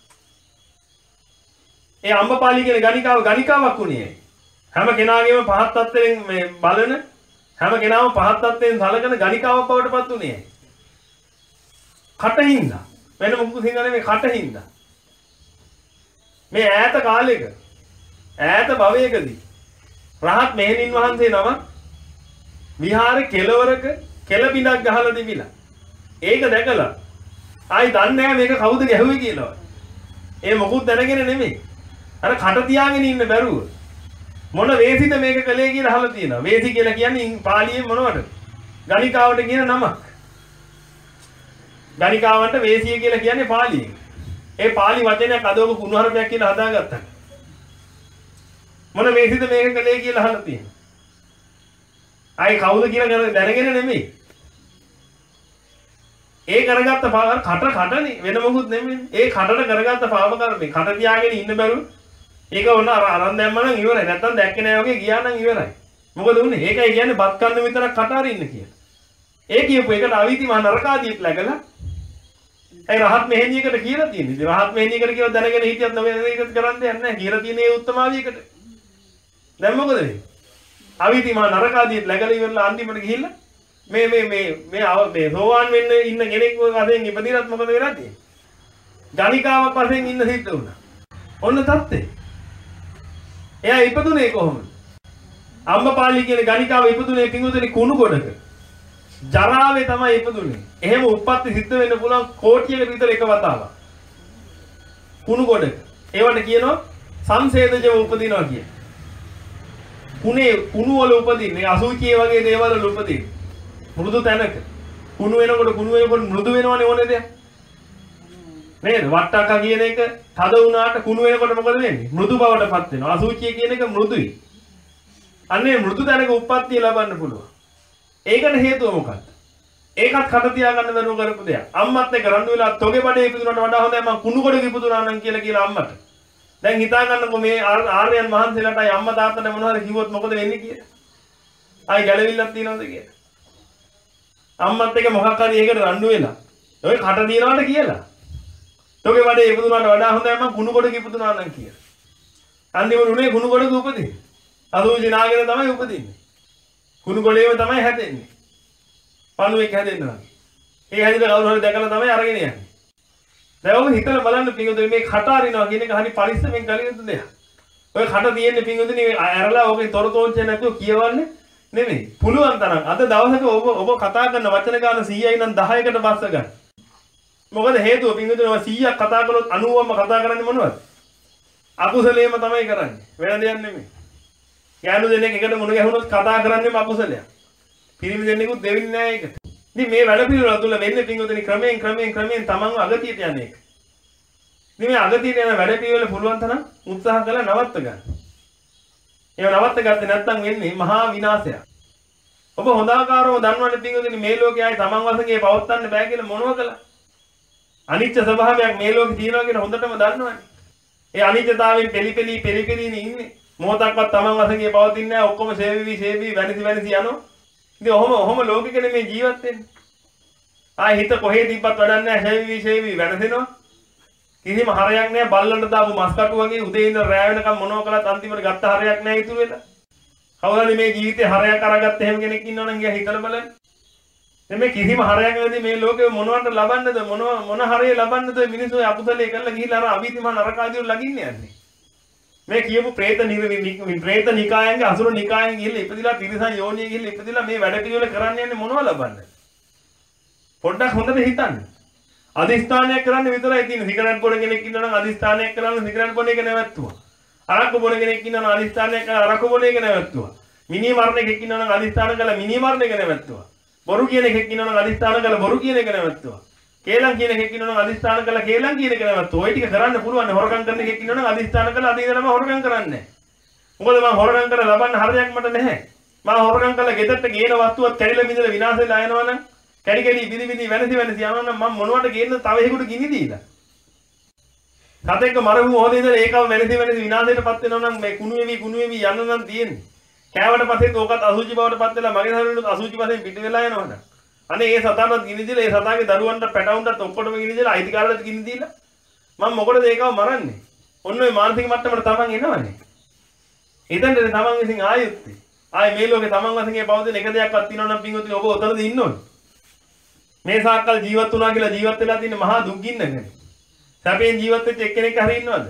ඒ අම්බපාලි කියන ගණිකාව ගණිකාවක් උනේ. හැම කෙනාගේම පහත් තත්ත්වයෙන් මේ බලන හැම කෙනාම පහත් තත්ත්වයෙන් සලකන ගණිකාවක් බවට පත් උනේ. කටින්ද වෙන මොකද හින්දා නෙමෙයි කටින්ද. මේ ඈත කාලෙක ඈත භවයකදී රහත් මෙහෙණින් වහන්සේ නම විහාරේ කෙළවරක කෙළ බිඳක් ගහලා තිබිලා. ඒක දැකලා ආයි දන්නේ නැහැ මේක කවුද ගැහුවේ කියලා. ඒ මොකුත් දැනගෙන නෙමෙයි. අර කට තියාගෙන ඉන්න බැරුව මොන වේසිත මේක කළේ කියලා අහලා තියෙනවා. වේසි කියලා කියන්නේ පාලියෙන් මොනවද? ගණිකාවට කියන නමක්. ගණිකාවන්ට වේසිය කියලා කියන්නේ පාලියෙන්. ඒ පාලි වචනයක් අදෝක කුණුහරුපයක් කියලා හදාගත්තා. මොන වේසිත මේක කළේ කියලා අහලා තියෙනවා. ආයි කවුද කියලා දැනගෙන නෙමෙයි. ඒ කරගත්ත පාව කට කටනේ වෙන මොකුත් නෙමෙයි. ඒ කටට කරගත්ත පාව කර්මේ කට තියාගෙන ඉන්න බැරුව ඒක උන අර අරන් දැම්ම නම් ඉවරයි. නැත්තම් දැක්කේ නෑ වගේ ගියා නම් ඉවරයි. මොකද උන්නේ? ඒකයි කියන්නේ බත් කන්න විතරක් කට අරින්න කියලා. ඒ කියපු එකට අවීති මහ නරකාදීත් läගලා ඒ රහත් මෙහෙණියකට කියලා තියෙන්නේ. ඉතින් රහත් මෙහෙණියකට කියලා දැනගෙන හිටියත් නෝ මේක කරන්න දෙයක් නැහැ. කියලා තියෙන්නේ ඒ උත්තමාවියකට. දැන් මොකද වෙන්නේ? අවීති මහ නරකාදීත් läගලා ඉවරලා අන්තිමට ගිහිල්ලා මේ මේ මේ මේ මේ සෝවාන් වෙන්න ඉන්න කෙනෙක් වශයෙන් ඉපදිරත් මොකද වෙලා තියෙන්නේ? ගණිකාවක් වශයෙන් ඉන්න සිද්ධ වුණා. ඔන්න තත්ත්වේ. එයා ඉපදුනේ කොහොමද? අම්බපාලි කියන ගණිකාව ඉපදුනේ පිඟුතුනි කුණු ගොඩක. ජරාවේ තමයි ඉපදුනේ. එහෙම උප්පත්ති සිද්ධ වෙන්න පුළුවන් කෝටියක විතර එක වතාවක්. කුණු ගොඩක. ඒවට කියනවා සංසේදජව උපදිනවා කිය. කුණේ කුණු වල උපදින්නේ අසුචියේ වගේ දේවල් වල උපදින්නේ. මෘදු තැනක. කුණු වෙනකොට කුණු වෙනකොට මෘදු වෙනවනේ ඕනේ දෙයක්. නේද? වට්ටක්ක කියන එක තද වුණාට කුණු වෙනකොට මොකද වෙන්නේ? මෘදු බවටපත් වෙනවා. අසුචිය කියන එක මෘදුයි. අන්නේ මෘදු තැනක උප්පත්තිය ලබන්න පුළුවන්. ඒකට හේතුව මොකක්ද? ඒකත් කට තියාගන්න බැරුව කරපු දෙයක්. අම්මත් එක්ක රණ්ඩු වෙලා තොගේ බඩේ ඉපදුනට වඩා හොඳයි මම කුණු ගොඩක ඉපදුනා නම් කියලා කියලා අම්මට. දැන් හිතා ගන්නකො මේ ආර්යයන් වහන්සේලාටයි අම්මා තාත්තට මොනවද කිව්වොත් මොකද වෙන්නේ කියලා. ආයි ගැළවිල්ලක් තියනවද කියලා. අම්මත් එක්ක මොකක් හරි ඒකට රණ්ඩු වෙලා. ඔය කට දිනනවාට කියලා. තොගේ බඩේ ඉපදුනට වඩා හොඳයි මම කුණු ගොඩක ඉපදුනා නම් කියලා. අන්තිමට උනේ කුණු ගොඩක උපදින්නේ. අසූචි නාගෙන තමයි උපදින්නේ. කුණු ගොඩේම තමයි හැදෙන්නේ. පණුවෙක් හැදෙන්නවා. ඒ හැදිලා කවුරු හරි දැකලා තමයි අරගෙන යන්නේ. දැන් ඔබ හිතලා බලන්න පිටුදුනේ මේ කට අරිනවා කියන එක හරි පරිස්සමෙන් කළ යුතු දෙයක්. ඔය කට තියෙන්නේ පිටුදුනේ ඇරලා ඔබේ තොරතෝංචේ නැතුව කියවන්නේ නෙමෙයි. පුළුවන් තරම් අද දවසක ඔබ ඔබ කතා කරන වචන ගාන සීයයි නම් දහයකට බස්ස ගන්න. මොකද හේතුව පිටුදුනේ සීයක් කතා කළොත් අනූවම කතා කරන්නේ මොනවද? අකුසලයේම තමයි කරන්නේ. වෙන දෙයක් නෙමෙයි. ඥානු දෙනෙක් එකට මුණ ගැහුනොත් කතා කරන්නේම අකුසලයක්. පිරිමි දෙන්නෙකුත් දෙවින්නේ නැහැ ඒකට. ඉතින් මේ වැඩ පිළිවෙල තුළ වෙන්නේ පිටුදුනේ ක්‍රමයෙන් ක්‍රමයෙන් ක්‍රමයෙන් තමන්ව අගතියට යන්නේ. ඉතින් මේ අගතියට යන වැඩ පිළිවෙල පුළුවන් තරම් උත්සාහ කළා නවත්ත ගන්න. ඒව නවත්ත ගත්තේ නැත්නම් වෙන්නේ මහා විනාශයක්. ඔබ හොඳ ආකාරව දන්නවනේ පිටුදුනේ මේ ලෝකයේ ආයි තමන් වශයෙන් පවත්වන්න බෑ කියලා මොනව කළා? අනිත්‍ය ස්වභාවයක් මේ ලෝකේ තියෙනවා කියලා හොඳටම දන්නවනේ. ඒ අනිත්‍යතාවයෙන් පෙලිපෙලි පෙලිපෙලි ඉන්නේ. මොහොතක්වත් තමන් වශයෙන් පවතින්නේ නැහැ. ඔක්කොම සේවිවි සේවිවි වෙනසි වෙනසි යනවා. ඉතින් ඔහොම ඔහොම ලෝකෙකනේ මේ ජීවත් වෙන්නේ. ආයි හිත කොහේ තිබ්බත් වැඩක් නැහැ. සේවිවි සේවිවි වෙනසෙනවා. කිසිම හරයක් නැහැ. බල්ලන්ට දාපු මස් කටු වගේ උදේ ඉඳන් රැය වෙනකම් මොනව කළත් අන්තිමට ගත්ත හරයක් නැහැ ඉතුරු වෙලා. කවුරුහරි මේ ජීවිතේ හරයක් අරගත්ත එහෙම කෙනෙක් ඉන්නවනම් ගියා හිතලා බලන්න. දැන් මේ කිසිම හරයක් නැති මේ ලෝකෙ මොනවට ලබන්නද මොන මොන හරේ ලබන්නද මිනිස්සු අකුසලයේ කරලා ගිහිල්ලා අර අභිතිමා නරකාදියට ලගින්නේ යන්නේ. මේ කියපු പ്രേත නිර්විනි പ്രേත නිකායන්ගේ අසුර නිකායෙන් ගිහිල්ලා ඉපදිලා තිරිසන් යෝනිය ගිහිල්ලා ඉපදිලා මේ වැඩ පිළිවෙල කරන්න යන්නේ මොනව ලබන්නද? පොඩ්ඩක් හොඳට හිතන්න. අදිස්ථානයක් කරන්න විතරයි තියෙන්නේ. සිගරට් බොන කෙනෙක් ඉන්නවා නම් අදිස්ථානයක් කරන්න සිගරට් බොන එක නැවැත්තුවා. අරක්කු බොන කෙනෙක් ඉන්නවා නම් අදිස්ථානයක් කරලා අරක්කු බොන එක නැවැත්තුවා. මිනි මරණ එකෙක් ඉන්නවා නම් අදිස්ථාන කළා මිනි මරණ එක නැවැත්තුවා. බොරු කියන එකෙක් ඉන්නවා නම් අදිස්ථාන කළා බොරු කියන එක නැවැත්තුවා. කේලම් කියන එකෙක් ඉන්නවා නම් අදිස්ථාන කළා කේලම් කියන එක නැවැත්තුවා. ওই ටික කරන්න පුළුවන්. හොරකම් කරන එකෙක් ඉන්නවා නම් අදිස්ථාන කළා අද ඉඳලම හොරකම් කරන්නේ. මොකද මම හොරකම් කරලා ලබන්න හරියක් මට නැහැ. මම හොරකම් කරලා ගෙදරට ගේන වස්තුවත් කැඩිලා බිඳලා විනාශ වෙලා යනවා නම් කැඩි කැඩි බිනි බිනි වෙනසි වෙනසි යනවා නම් මම මොනවට ගේන්නද තව එකෙකුට ගිනි දීලා. සතෙක්ව මරපු මොහොතේ ඉඳලා ඒකම වෙනසි වෙනසි විනාශයටපත් වෙනවා නම් මේ කුණු වෙවි කුණු වෙවි යන්න නම් තියෙන්නේ. කෑවට පස්සෙත් ඕකත් අසුචි බවටපත් වෙලා මගේ ශරීරෙත් අසුචි වශයෙන් පිට වෙලා යනවනේ. අනේ ඒ සතාටත් ගිනි දීලා ඒ සතාගේ දරුවන්ට පැටවුන්ටත් ඔක්කොටම ගිනි දීලා අයිතිකාරයන්ට ගිනි දීලා මම මොකටද ඒකව මරන්නේ? ඔන්න ඔය මානසික මට්ටමට තමන් එනවනේ. එතනට තමන් විසින් ආයුත්තේ. ආයේ මේ ලෝකේ තමන් වශයෙන් පවතින එක දෙයක්වත් තියෙනවා නම් පින්වතුනි ඔබ ඔතනද ඉන්න ඕනේ. මේ සාකල් ජීවත් වුණා කියලා ජීවත් වෙලා තියෙන මහා දුක් ගින්නකනේ. සැපෙන් ජීවත් වෙච්ච එක්කෙනෙක් හරි ඉන්නවද?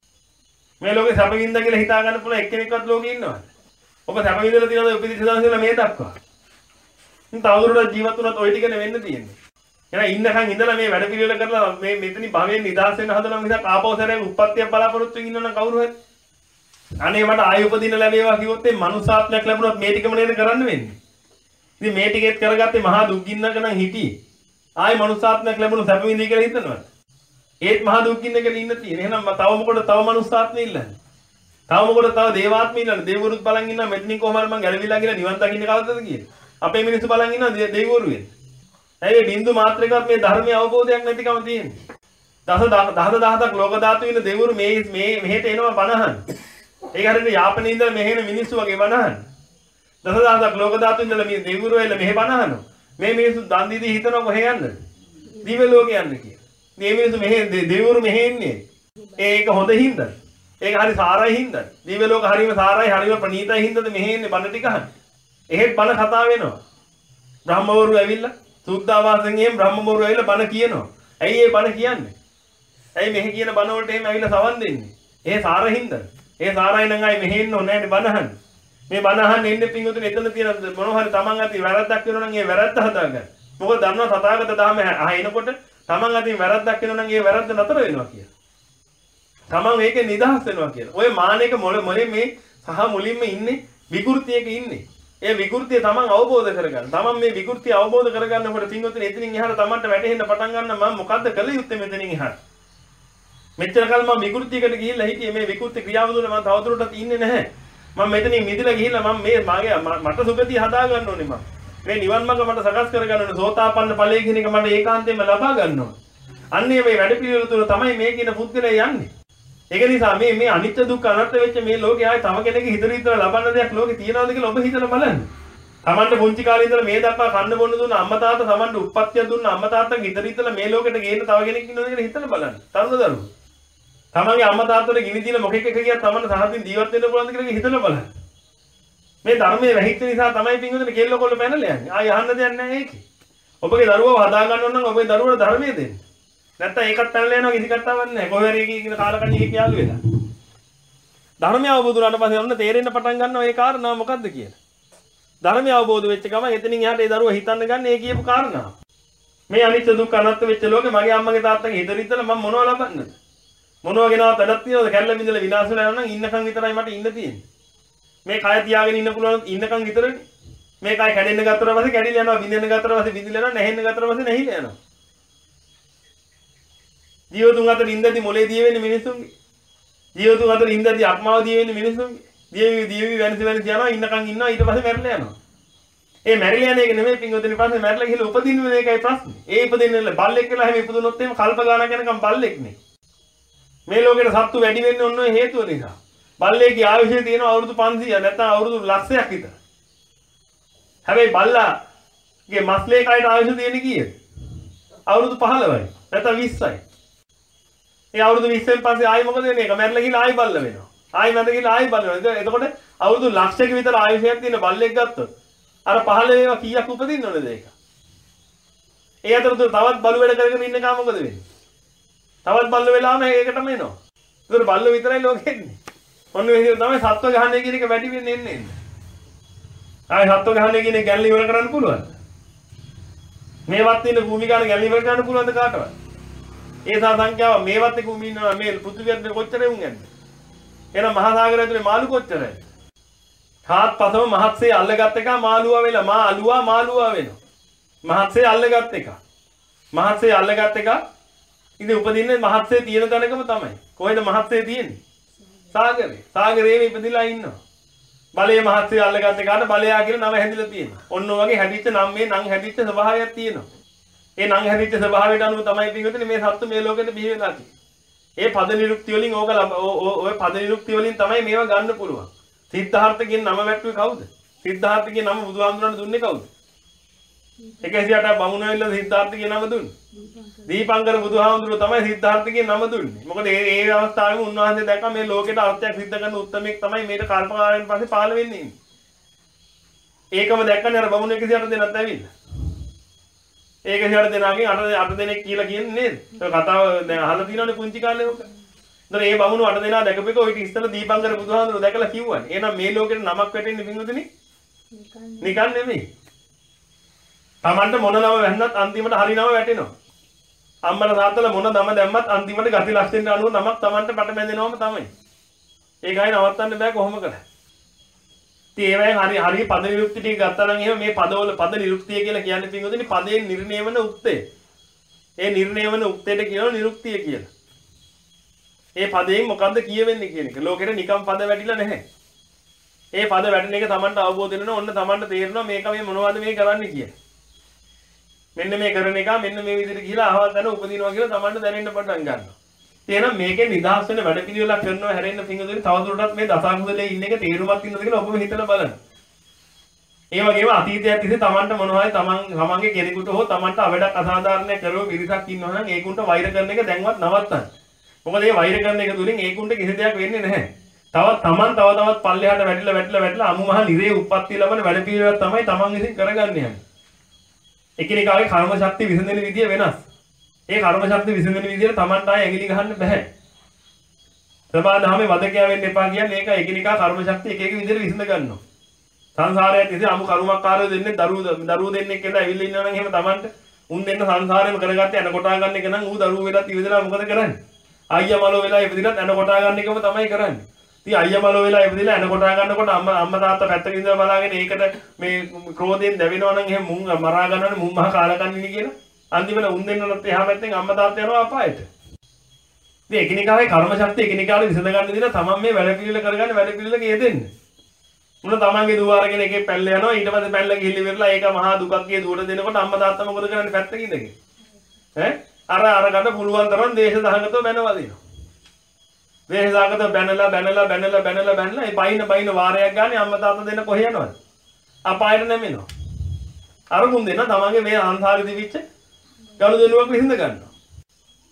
මේ ලෝකේ සැප වින්දා කියලා හිතා ගන්න පුළුවන් එක්කෙනෙක්වත් ලෝකේ ඉන්නවද? ඔබ සැප වින්දලා තියෙනවද උපදින සදාසෙලා මේ දක්වා? ඉතින් තවදුරටත් ජීවත් වුණත් ওই ටිකනේ වෙන්න තියෙන්නේ. එහෙනම් ඉන්නකන් ඉඳලා මේ වැඩ පිළිවෙල කරලා මේ මෙතනින් භවයෙන් නිදහස් වෙන්න හදනවා මිසක් ආපහු සැරේ උප්පත්තියක් බලාපොරොත්තු වෙන්න ඉන්නවනම් කවුරු හරි අනේ මට ආයෙ උපදින්න ලැබේවා කිව්වොත් ඒ මනුසාත්මයක් ලැබුණොත් මේ ටිකම නේද කරන්න වෙන්නේ. ඉතින් මේ ටිකෙත් කරගත්තේ මහා දුක් ගින්නක නම් හිටියේ. ආයෙ මනුසාත්මයක් ලැබුණු සැප විඳී කියලා හිතනවද? ඒත් මහා දුක් ගින්නක ඉන්න තියෙන. එහෙනම් තව මොකටද තව මනුසාත්මෙ ඉල්ලන්නේ? තව මොකටද තව දේවාත්මෙ ඉල්ලන්නේ? දෙවිවරුත් බලන් ඉන්නවා මෙතනින් කොහමද මං ගැලවිලා කියලා නිවන් දකින්න කවදද කියන්නේ? අපේ මිනිස්සු බලන් ඉන්නවා දෙවිවරු වෙන්නේ. ඇයි මේ බින්දු මාත්‍රයකවත් මේ ධර්මයේ අවබෝධයක් නැතිකම තියෙන්නේ? දස දහස දහසක් ලෝක ධාතු වෙන දෙවිවරු මේ මේ මෙහෙට එනවා බණහන්. ඒක හරියට යාපනයේ ඉඳලා මෙහෙන මිනිස්සු වගේ බණහන්. දස දහසක් ලෝක ධාතු ඉඳලා මේ දෙවිවරු එල්ල මෙහෙ බණහනවා. මේ මිනිස්සු දන් දීදී හිතනවා කොහෙ යන්නද? දිව්‍ය ලෝකේ යන්න කියලා. මේ මිනිස්සු මෙහෙ දෙවිවරු මෙහෙ එන්නේ. ඒක හොඳ හින්දාද? ඒක හරි සාරයි හින්දාද? දිව්‍ය ලෝක හරිම සාරයි හරිම ප්‍රණීතයි හින්දාද මෙහෙ එන්නේ බණ ටික අහන්න. එහෙත් බණ කතා වෙනවා. බ්‍රහ්මවරු ඇවිල්ලා සුද්ධාවාසයෙන් එහෙම බ්‍රහ්මවරු ඇවිල්ලා බණ කියනවා. ඇයි ඒ බණ කියන්නේ? ඇයි මෙහෙ කියන බණ වලට එහෙම ඇවිල්ලා සවන් දෙන්නේ? ඒ සාර හින්දාද? ඒ සාරයි නම් ආයි මෙහෙ එන්න ඕනේ නැහැ බණ අහන්න. මේ බණ අහන්න එන්නේ පිංගුතුනේ එතන තියෙන මොනවා හරි තමන් අතින් වැරද්දක් වෙනවා නම් ඒ වැරද්ද හදාගන්න. මොකද දන්නවා තථාගත ධර්ම අහිනකොට තමන් අතින් වැරද්දක් වෙනවා නම් ඒ වැරද්ද නතර වෙනවා කියලා. තමන් ඒකේ නිදහස් වෙනවා කියලා. ඔය මානෙක මොළ මොලේ මේ සහ මුලින්ම ඉන්නේ විකෘතියක ඉන්නේ. ඒ විකෘතිය තමන් අවබෝධ කරගන්න. තමන් මේ විකෘතිය අවබෝධ කරගන්නකොට පින්වතුනි එතනින් එහාට තමන්ට වැටහෙන්න පටන් ගන්න මම මොකද්ද කළ යුත්තේ මෙතනින් එහාට. මෙච්චර කල් මම විකෘතියකට ගිහිල්ලා හිටියේ මේ විකෘති ක්‍රියාව තුළ මම තවදුරටත් ඉන්නේ නැහැ. මම මෙතනින් මිදලා ගිහිල්ලා මම මේ මාගේ මට සුගතිය හදා ගන්න ඕනේ මම. මේ නිවන් මාර්ග මට සකස් කර ගන්න ඕනේ. සෝතාපන්න ඵලයේ කියන එක මට ඒකාන්තයෙන්ම ලබා ගන්න ඕනේ. අන්නේ මේ වැඩ පිළිවෙල තුළ තමයි මේ කියන පුද්ගලයා යන්නේ. ඒක නිසා මේ මේ අනිත්‍ය දුක්ඛ අනාත්ම වෙච්ච මේ ලෝකේ ආයේ තව කෙනෙක්ගේ හිතට විතර ලබන්න දෙයක් ලෝකේ තියනවාද කියලා ඔබ හිතලා බලන්න. තමන්ට පුංචි කාලේ ඉඳලා මේ දක්වා කන්න බොන්න දුන්න අම්මා තාත්තා තමන්ට උප්පත්තිය දුන්න අම්මා තාත්තගේ හිතට විතර මේ ලෝකෙට ගේන්න තව කෙනෙක් ඉන්නවද කියලා හිතලා බලන්න. තරුණ දරුවෝ. තමන්ගේ අම්මා තාත්තට ගිනි දීලා මොකෙක් එක ගියා තමන්ට සහතින් ජීවත් වෙන්න පුළුවන්ද කියලා හිතලා බලන්න. මේ ධර්මයේ වැහිච්ච නිසා තමයි පින්වතුනි කෙල්ල කොල්ල පැනලා යන්නේ. ආයි අහන්න දෙයක් නැහැ ඒකේ. ඔබගේ දරුවව හදා ගන්න ඕන නම් ඔබේ දරුවට ධර්මයේ දෙන්න. නැත්තම් ඒකත් පැනලා යනවා කිසි කතාවක් නැහැ. කොහේ හරි එකකින් කාලකන්ණි එක යාළු වෙලා. ධර්මය අවබෝධ වුණාට පස්සේ ඔන්න තේරෙන්න පටන් ගන්නවා ඒ කාරණාව මොකද්ද කියලා. ධර්මය අවබෝධ වෙච්ච ගමන් එතනින් එහාට ඒ දරුවා හිතන්න ගන්න ඒ කියපු කාරණාව. මේ අනිත්‍ය දුක්ඛ අනාත්ම වෙච්ච ලෝකේ මගේ අම්මගේ තාත්තගේ හිත රිද්දලා මම මොනව ලබන්නද? මොනව ගෙනවත් වැඩක් තියනවද? කැල්ල බින්දලා විනාශ වෙලා යනවා නම් ඉන්නකම් විතරයි මට ඉන්න තියෙන්නේ. මේ කය තියාගෙන ඉන්න පුළුවන් ඉන්නකම් විතරනේ. මේ කය කැඩෙන්න ගත්තට පස්සේ කැඩිලා යනවා, බින්දෙන්න ගත්තට පස්සේ බින්දිලා යනවා, නැහෙන්න ගත්තට පස්සේ නැහිලා යනවා. ජීවතුන් අතර ඉඳදී මොලේ දිය වෙන්නේ මිනිස්සුන්ගේ. ජීවතුන් අතර ඉඳදී ආත්මාව දිය වෙන්නේ මිනිස්සුන්ගේ. දියවි දියවි වෙනස වෙනස යනවා, ඉන්නකම් ඉන්නවා, ඊට පස්සේ මැරිලා යනවා. ඒ මැරිලා යන එක නෙමෙයි පින්වතුනි පස්සේ මැරිලා ගිහලා උපදින්න වෙන එකයි ප්‍රශ්නේ. ඒ ඉපදින්න බල්ලෙක් කියලා හැම ඉපදුනොත් එහෙම කල්ප ගානක් යනකම් බල්ලෙක් නේ. මේ ලෝකෙට සත්තු වැඩි වෙන්නේ ඔන්න ඔය හේතුව නිසා. බල්ලේගේ ආයුෂය තියෙනවා අවුරුදු පන්සීයක් නැත්නම් අවුරුදු ලක්ෂයක් විතර. හැබැයි බල්ලාගේ මස්ලේ කයට ආයුෂ තියෙන්නේ කීයද? අවුරුදු පහළොවයි නැත්නම් විස්සයි. ඒ අවුරුදු විස්සෙන් පස්සේ ආයි මොකද වෙන්නේ? ඒක මැරලා ගිහලා ආයි බල්ල වෙනවා. ආයි මැද ගිහලා ආයි බල්ල වෙනවා. එතකොට අවුරුදු ලක්ෂයක විතර ආයුෂයක් තියෙන බල්ලෙක් ගත්තොත් අර පහළ වේවා කීයක් උපදින්න ඕනද ඒක? ඒ අතරතුර තවත් බලු වැඩ කරගෙන ඉන්න කම මොකද වෙන්නේ? තවත් බල්ල වෙලාම ඒකටම එනවා. ඒතර බල්ල විතරයි ලෝකෙ ඉන්නේ. ඔන්න ඒ විදිහට තමයි සත්ව ගහන්නේ කියන එක වැඩි වෙන්නේ එන්නේ එන්නේ. ආයි සත්ව ගහන්නේ කියන එක ගැල්ලි ඉවර කරන්න පුළුවන්ද? මේවත් ඉන්න භූමිකාන ගැල්ලි ඉවර කරන්න පුළුවන්ද කාටවත්? ඒ සා සංඛ්‍යාව මේවත් එක්ක උඹ ඉන්නවා මේ පෘථිවියට කොච්චර වුන් යන්නේ? එහෙනම් මහා සාගරය ඇතුලේ මාළු කොච්චරයි? හාත්පසම මහත්සේ අල්ලගත් එක මාළුවා වෙලා මා අලුවා මාළුවා වෙනවා. මහත්සේ අල්ලගත් එක. මහත්සේ අල්ලගත් එක ඉතින් උපදින්නේ මහත්සේ තියෙන තැනකම තමයි. කොහෙද මහත්සේ තියෙන්නේ? සාගරේ. සාගරේම ඉපදිලා ඉන්නවා. බලයේ මහත්සේ අල්ලගත් එකට බලයා කියලා නම හැදිලා තියෙනවා. ඔන්න ඔය වගේ හැදිච්ච නම් මේ නම් හැදිච්ච ස්වභාවයක් තියෙනවා. ඒ නම් හැදිච්ච ස්වභාවයට අනුව තමයි පිටුතුනේ මේ සත්තු මේ ලෝකෙට බිහි වෙලා තියෙන්නේ. ඒ පද නිරුක්ති වලින් ඕක ඔය පද නිරුක්ති වලින් තමයි මේවා ගන්න පුළුවන්. සිද්ධාර්ථ කියන නම වැටුවේ කවුද? සිද්ධාර්ථ කියන නම බුදුහාමුදුරන්ට දුන්නේ කවුද? එකසිය අටක් බමුණ වෙලා සිද්ධාර්ථ කියන නම දුන්නේ. දීපංකර බුදුහාමුදුරුවෝ තමයි සිද්ධාර්ථ කියන නම දුන්නේ. මොකද ඒ ඒ අවස්ථාවේම උන්වහන්සේ දැක්කා මේ ලෝකෙට අර්ථයක් සිද්ධ කරන උත්මයෙක් තමයි මේක කල්පකාරයෙන් පස්සේ පහළ වෙන්නේ. ඒකම දැක්කනේ අර බමුණ එකසිය අට දෙනත් ඇවිල්ලා. එකසිය අට දෙනාගෙන් අට අට දෙනෙක් කියලා කියන්නේ නේද? ඒ කතාව දැන් අහලා තියෙනවනේ පුංචි කාලේ ඔක. ඒතර ඒ බමුණු අට දෙනා දැකපෙක ඔය ඉස්සෙල්ලා දීපංකර බුදුහාමුදුරුවෝ දැකලා කිව්වනේ. එහෙනම් මේ ලෝකෙට නමක් වැටෙන්නේ පින්වතුනි? නිකන් නෙමෙයි. තමන්ට මොන නම වැන්නත් අන්තිමට හරි නම වැටෙනවා. අම්මලා තාත්තලා මොන නම දැම්මත් අන්තිමට ගති ලක්ෂණ අනුව නමක් තමන්ට පට බැඳෙනවම තමයි. ඒකයි නවත්තන්න බෑ කොහොම කරත්. ඉතින් ඒවෙන් හරි හරි පද නිරුක්ති ටික ගත්තා නම් එහෙම මේ පදවල පද නිරුක්තිය කියලා කියන්නේ පින්වතුනි පදයෙන් නිර්ණය වන උක්තය. ඒ නිර්ණය වන උක්තයට කියනවා නිරුක්තිය කියලා. ඒ පදයෙන් මොකද්ද කියවෙන්නේ කියන එක. ලෝකෙට නිකම් පද වැටිලා නැහැ. ඒ පද වැටෙන එක තමන්ට අවබෝධ වෙනවා. ඔන්න තමන්ට තේරෙනවා මේක මේ මොනවද මේ කරන්නේ කියලා. මෙන්න මේ කරන එක මෙන්න මේ විදිහට ගිහිලා අහවල් තැන උපදිනවා කියලා තමන්ට දැනෙන්න පටන් ගන්නවා. එහෙනම් මේකේ නිදහස් වෙන වැඩ පිළිවෙලක් කරනවා හැරෙන්න පිංගුදුනේ තවදුරටත් මේ දසංගුදලේ ඉන්න එක තේරුමක් ඉන්නද කියලා ඔබම හිතලා බලන්න. ඒ වගේම අතීතයක් තිස්සේ තමන්ට මොනවායි තමන් තමන්ගේ කෙනෙකුට හෝ තමන්ට අවඩක් අසාධාරණයක් කරව පිරිසක් ඉන්නවා නම් ඒකුන්ට වෛර කරන එක දැන්වත් නවත්තන්න. මොකද මේ වෛර කරන එක තුලින් ඒකුන්ට කිසි දෙයක් වෙන්නේ නැහැ. තව තමන් තව තවත් පල්ලෙහාට වැටිලා වැටිලා වැටිලා අමු මහ නිරේ උප්පත්ති ලබන වැඩ පිළිවෙලක් තමයි තමන් විසින් කරගන්නේ යන්නේ. එකිනෙකාගේ කර්ම ශක්තිය විසඳෙන විදිය වෙනස්. ඒ කර්ම ශක්තිය විසඳෙන විදියට Tamanට ආය ඇඟිලි ගහන්න බෑ. සබාධාමේ වදකයා වෙන්න එපා කියන්නේ ඒක එකිනෙකා කර්ම ශක්තිය එක එක විදියට විසඳ ගන්නවා. සංසාරයට ඉතින් අමු කර්මකාරයෝ දෙන්නේ දරුවෝ දරුවෝ දෙන්නේ කියලා ඇවිල්ලා ඉන්නවා නම් එහෙම Tamanට උන් දෙන්න සංසාරෙම කරගත්තේ අන කොටා ගන්න එක නම් ඌ දරුවෝ වෙලත් ඉවදලා මොකද කරන්නේ? අයියා මලෝ වෙලා ඉපදිලත් අන කොටා ගන්න එකම තමයි කරන්නේ. ඉතින් අයියා මලෝ වෙලා ඉපදිලා අන කොටා ගන්නකොට අම්මා අම්මා තාත්තා පැත්තකින් ඉඳලා බලාගෙන ඒකට මේ ක්‍රෝධයෙන් දැවෙනවා නම් එහෙම මුන් මරා ගන්නවනේ මුන් මහ කාලකන්නිනි කියලා. අන්තිමට උන් දෙන්නලත් එහා පැත්තෙන් අම්මා තාත්තා යනවා අපායට. ඉතින් එකිනෙකාගේ කර්ම ශක්තිය එකිනෙකාට විසඳ ගන්න දින තමන් මේ වැඩ පිළිවෙල කරගන්න වැඩ පිළිවෙලක යෙදෙන්නේ. මුණ තමන්ගේ දුව අරගෙන එකේ පැල්ල යනවා ඊට පස්සේ පැල්ල ගිහිල්ලා ඉවරලා ඒක මහා දුකක් කිය දුවට දෙනකොට අම්මා තාත්තා මොකද කරන්නේ පැත්තකින් ඉඳගෙන? ඈ අර අරකට පුළුවන් තරම් දේශ දහගතව බැනවා දිනවා. දේශ දහගතව බැනලා බැනලා බැනලා බැනලා බැනලා ඒ බයින බයින වාරයක් ගන්න අම්මා තාත්තා දෙන්න කොහේ යනවද? අපායට නැමෙනවා. අර මුන් දෙන්න තමන්ගේ මේ අන්සාරි දිවිච්ච ගනුදෙනුවක් විසඳ ගන්නවා.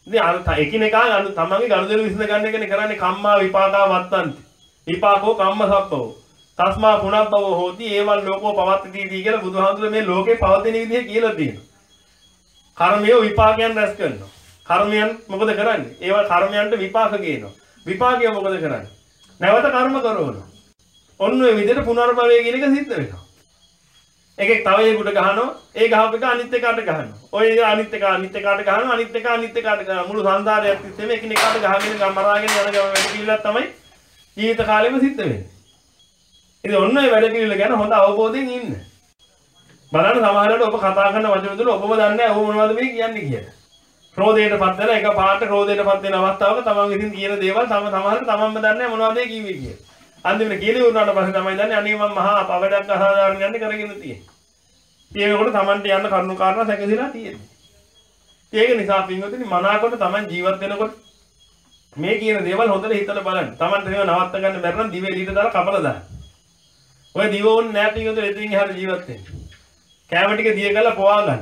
ඉතින් අර එකිනෙකා අනු තමන්ගේ ගනුදෙනු විසඳ ගන්න එකනේ කරන්නේ කම්මා විපාකා වත්තන්ති. විපාකෝ කම්ම සප්පෝ. තස්මා පුනබ්බවෝ හෝති ඒවල් ලෝකෝ පවත්තිදී කියලා බුදුහාමුදුරුවෝ මේ ලෝකේ පවතින විදිහ කියලා තියෙනවා. කර්මය විපාකයන් රැස් කරනවා. කර්මයන් මොකද කරන්නේ? ඒවා කර්මයන්ට විපාක ගේනවා. විපාකය මොකද කරන්නේ? නැවත කර්ම කරනවා. ඔන්න ඔය විදිහට පුනර්භවය කියන එක සිද්ධ වෙනවා. එකෙක් තව එකකට ගහනවා, ඒ ගහපු එක අනිත් එකට ගහනවා. ඔය අනිත් එක අනිත් එකට ගහනවා, අනිත් එක අනිත් එකට ගහනවා. මුළු සංසාරයක් තිස්සේම එකිනෙකාට ගහගෙන ගමරාගෙන යන ගම වැඩ පිළිවෙලක් තමයි ජීවිත කාලෙම සිද්ධ වෙන්නේ. ඉතින් ඔන්න ඔය වැඩ පිළිවෙල ගැන හොඳ අවබෝධයෙන් ඉන්න. බලන්න සමහරවිට ඔබ කතා කරන වචන තුන ඔබම දන්නේ නැහැ ඔබ මොනවද මේ කියන්නේ කියලා. ක්‍රෝධයටපත් වෙලා එක පාට ක්‍රෝධයටපත් වෙන අවස්ථාවක තමන් විසින් කියන දේවල් තම සමහරවිට තමන්ම දන්නේ නැහැ මොනවද ඒ කිව්වේ කියලා. අන්තිමට කියලා වුණාට පස්සේ තමයි දන්නේ අනේ මම මහා පවඩක් අසාධාරණ යන්නේ කරගෙන තියෙන්නේ. ඒකකොට තමන්ට යන්න කරුණු කාරණා සැකසීලා තියෙන්නේ. ඒක නිසා පින්වතුනි මනාකොට තමන් ජීවත් වෙනකොට මේ කියන දේවල් හොඳට හිතලා බලන්න. තමන්ට ඒව නවත්ත ගන්න බැරි නම් දිවේ ඊට දාලා කපලා දාන්න. ඔය දිව ඕනේ නැහැ පින්වතුනි එතනින් එහාට ජීවත් වෙන්න. කැම ටික දිය කරලා පොවා ගන්න.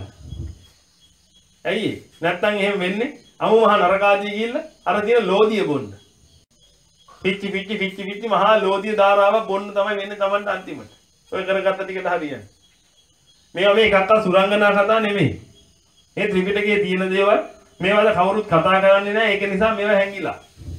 ඇයි ඒ? නැත්තම් එහෙම වෙන්නේ අමු මහා නරකාදී ගිහිල්ලා අර තියෙන ලෝදිය බොන්න. පිච්චි පිච්චි පිච්චි පිච්චි මහා ලෝදිය ධාරාවක් බොන්න තමයි වෙන්නේ තමන්ට අන්තිමට. ඔය කරගත්ත ටිකට හරියන්නේ. මේවා මේ එකක්වත් සුරංගනා කතා නෙමෙයි. මේ ත්‍රිපිටකයේ තියෙන දේවල් මේවල කවුරුත් කතා කරන්නේ නැහැ. ඒක නිසා මේවා හැංගිලා.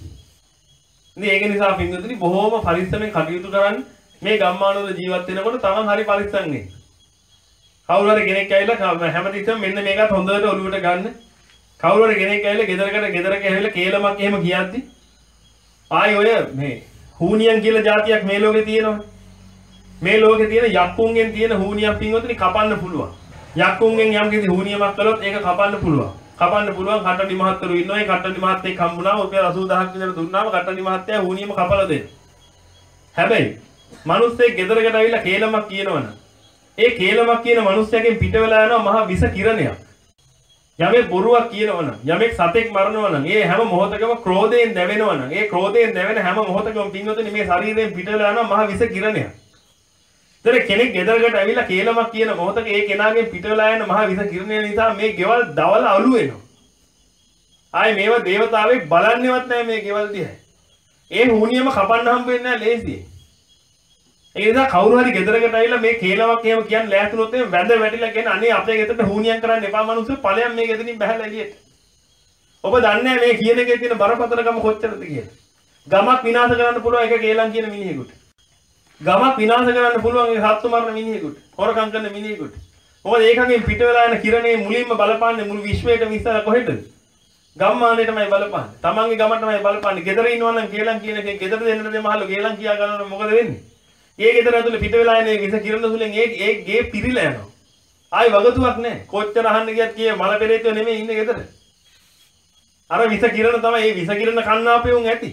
ඉතින් ඒක නිසා පින්වතුනි බොහෝම පරිස්සමෙන් කටයුතු කරන්න. මේ ගම්මානවල ජීවත් වෙනකොට තමන් හරි පරිස්සම් වෙන්න. කවුරු හරි කෙනෙක් ඇවිල්ලා හැමතිස්සෙම මෙන්න මේකත් හොඳට ඔලුවට ගන්න. කවුරු හරි කෙනෙක් ඇවිල්ලා ගෙදරකට ගෙදරක ඇවිල්ලා කේලමක් එහෙම කියද්දි ආයි ඔය මේ හූනියන් කියලා જાතියක් මේ ලෝකේ තියෙනවා. මේ ලෝකේ තියෙන යක්කුන්ගෙන් තියෙන හූනියක් පින්වතුනි කපන්න පුළුවන්. යක්කුන්ගෙන් යම් කිසි හූනියමක් කළොත් ඒක කපන්න පුළුවන්. කපන්න පුළුවන් කට්ටඩි මහත්තරු ඉන්නවා. ඒ කට්ටඩි මහත්තයෙක් හම්බුණාම රුපියල් අසූ දහසක් විතර දුන්නාම කට්ටඩි මහත්තයා හූනියම කපලා දෙන්න. හැබැයි මිනිස්සෙක් ගෙදරකට ඇවිල්ලා කේලමක් කියනවනම් ඒ කේලමක් කියන මිනිස්සයාගෙන් පිට වෙලා යනවා මහා විස කිරණයක්. යමෙක් බොරුවක් කියනවනම් යමෙක් සතෙක් මරනවනම් ඒ හැම මොහොතකම ක්‍රෝධයෙන් දැවෙනවනම් ඒ ක්‍රෝධයෙන් දැවෙන හැම මොහොතකම පින්වතුනි මේ ශරීරයෙන් පිට වෙලා යනවා මහා විස කිරණයක්. ඒතර කෙනෙක් ගෙදරකට ඇවිල්ලා කේලමක් කියන මොහොතක ඒ කෙනාගෙන් පිට වෙලා යන මහා විස කිරණය නිසා මේ ගෙවල් දවල අලු වෙනවා. ආයේ මේවා දේවතාවෙක් බලන්නේවත් නැහැ මේ ගෙවල් දිහා. ඒ හුනියම කපන්න හම්බ වෙන්නේ නැහැ ලේසියෙන්. ඒ නිසා කවුරු හරි ගෙදරකට ඇවිල්ලා මේ කේලමක් එහෙම කියන්නේ ලෑස්තුනොත් එහෙම වැඳ වැටිලා කියන අනේ අපේ ගෙදරට හුනියම් කරන්න එපා මනුස්සය ඵලයන් මේ ගෙදරින් බහැලා එළියට. ඔබ දන්නේ මේ කියන එකේ තියෙන බරපතලකම කොච්චරද කියලා. ගමක් විනාශ කරන්න පුළුවන් එක කේලම් කියන මිනිහෙකුට. ගමක් විනාශ කරන්න පුළුවන් ඒ සත්තු මරන මිනිහෙකුට. හොරකම් කරන මිනිහෙකුට. මොකද ඒකගෙන් පිට වෙලා යන කිරණේ මුලින්ම බලපාන්නේ මුළු විශ්වයටම ඉස්සර කොහෙද? ගම්මානයටමයි බලපාන්නේ. තමන්ගේ ගමටමයි බලපාන්නේ. ගෙදර ඉන්නවා නම් කේලම් කියන එකේ ගෙදර දෙන්නට දෙමහල්ලෝ කේලම් කියා ගන්නකොට මොකද වෙන්නේ? ඒ ගෙදර ඇතුලේ පිට වෙලා යන විස කිරණ තුලින් ඒ ඒ ගේ පිරිලා යනවා. ආයි වගතුවක් නැහැ. කොච්චර අහන්න ගියත් කියේ මල පෙරේතයෝ නෙමෙයි ඉන්නේ ගෙදර. අර විස කිරණ තමයි ඒ විස කිරණ කන්නාපෙවුන් ඇති.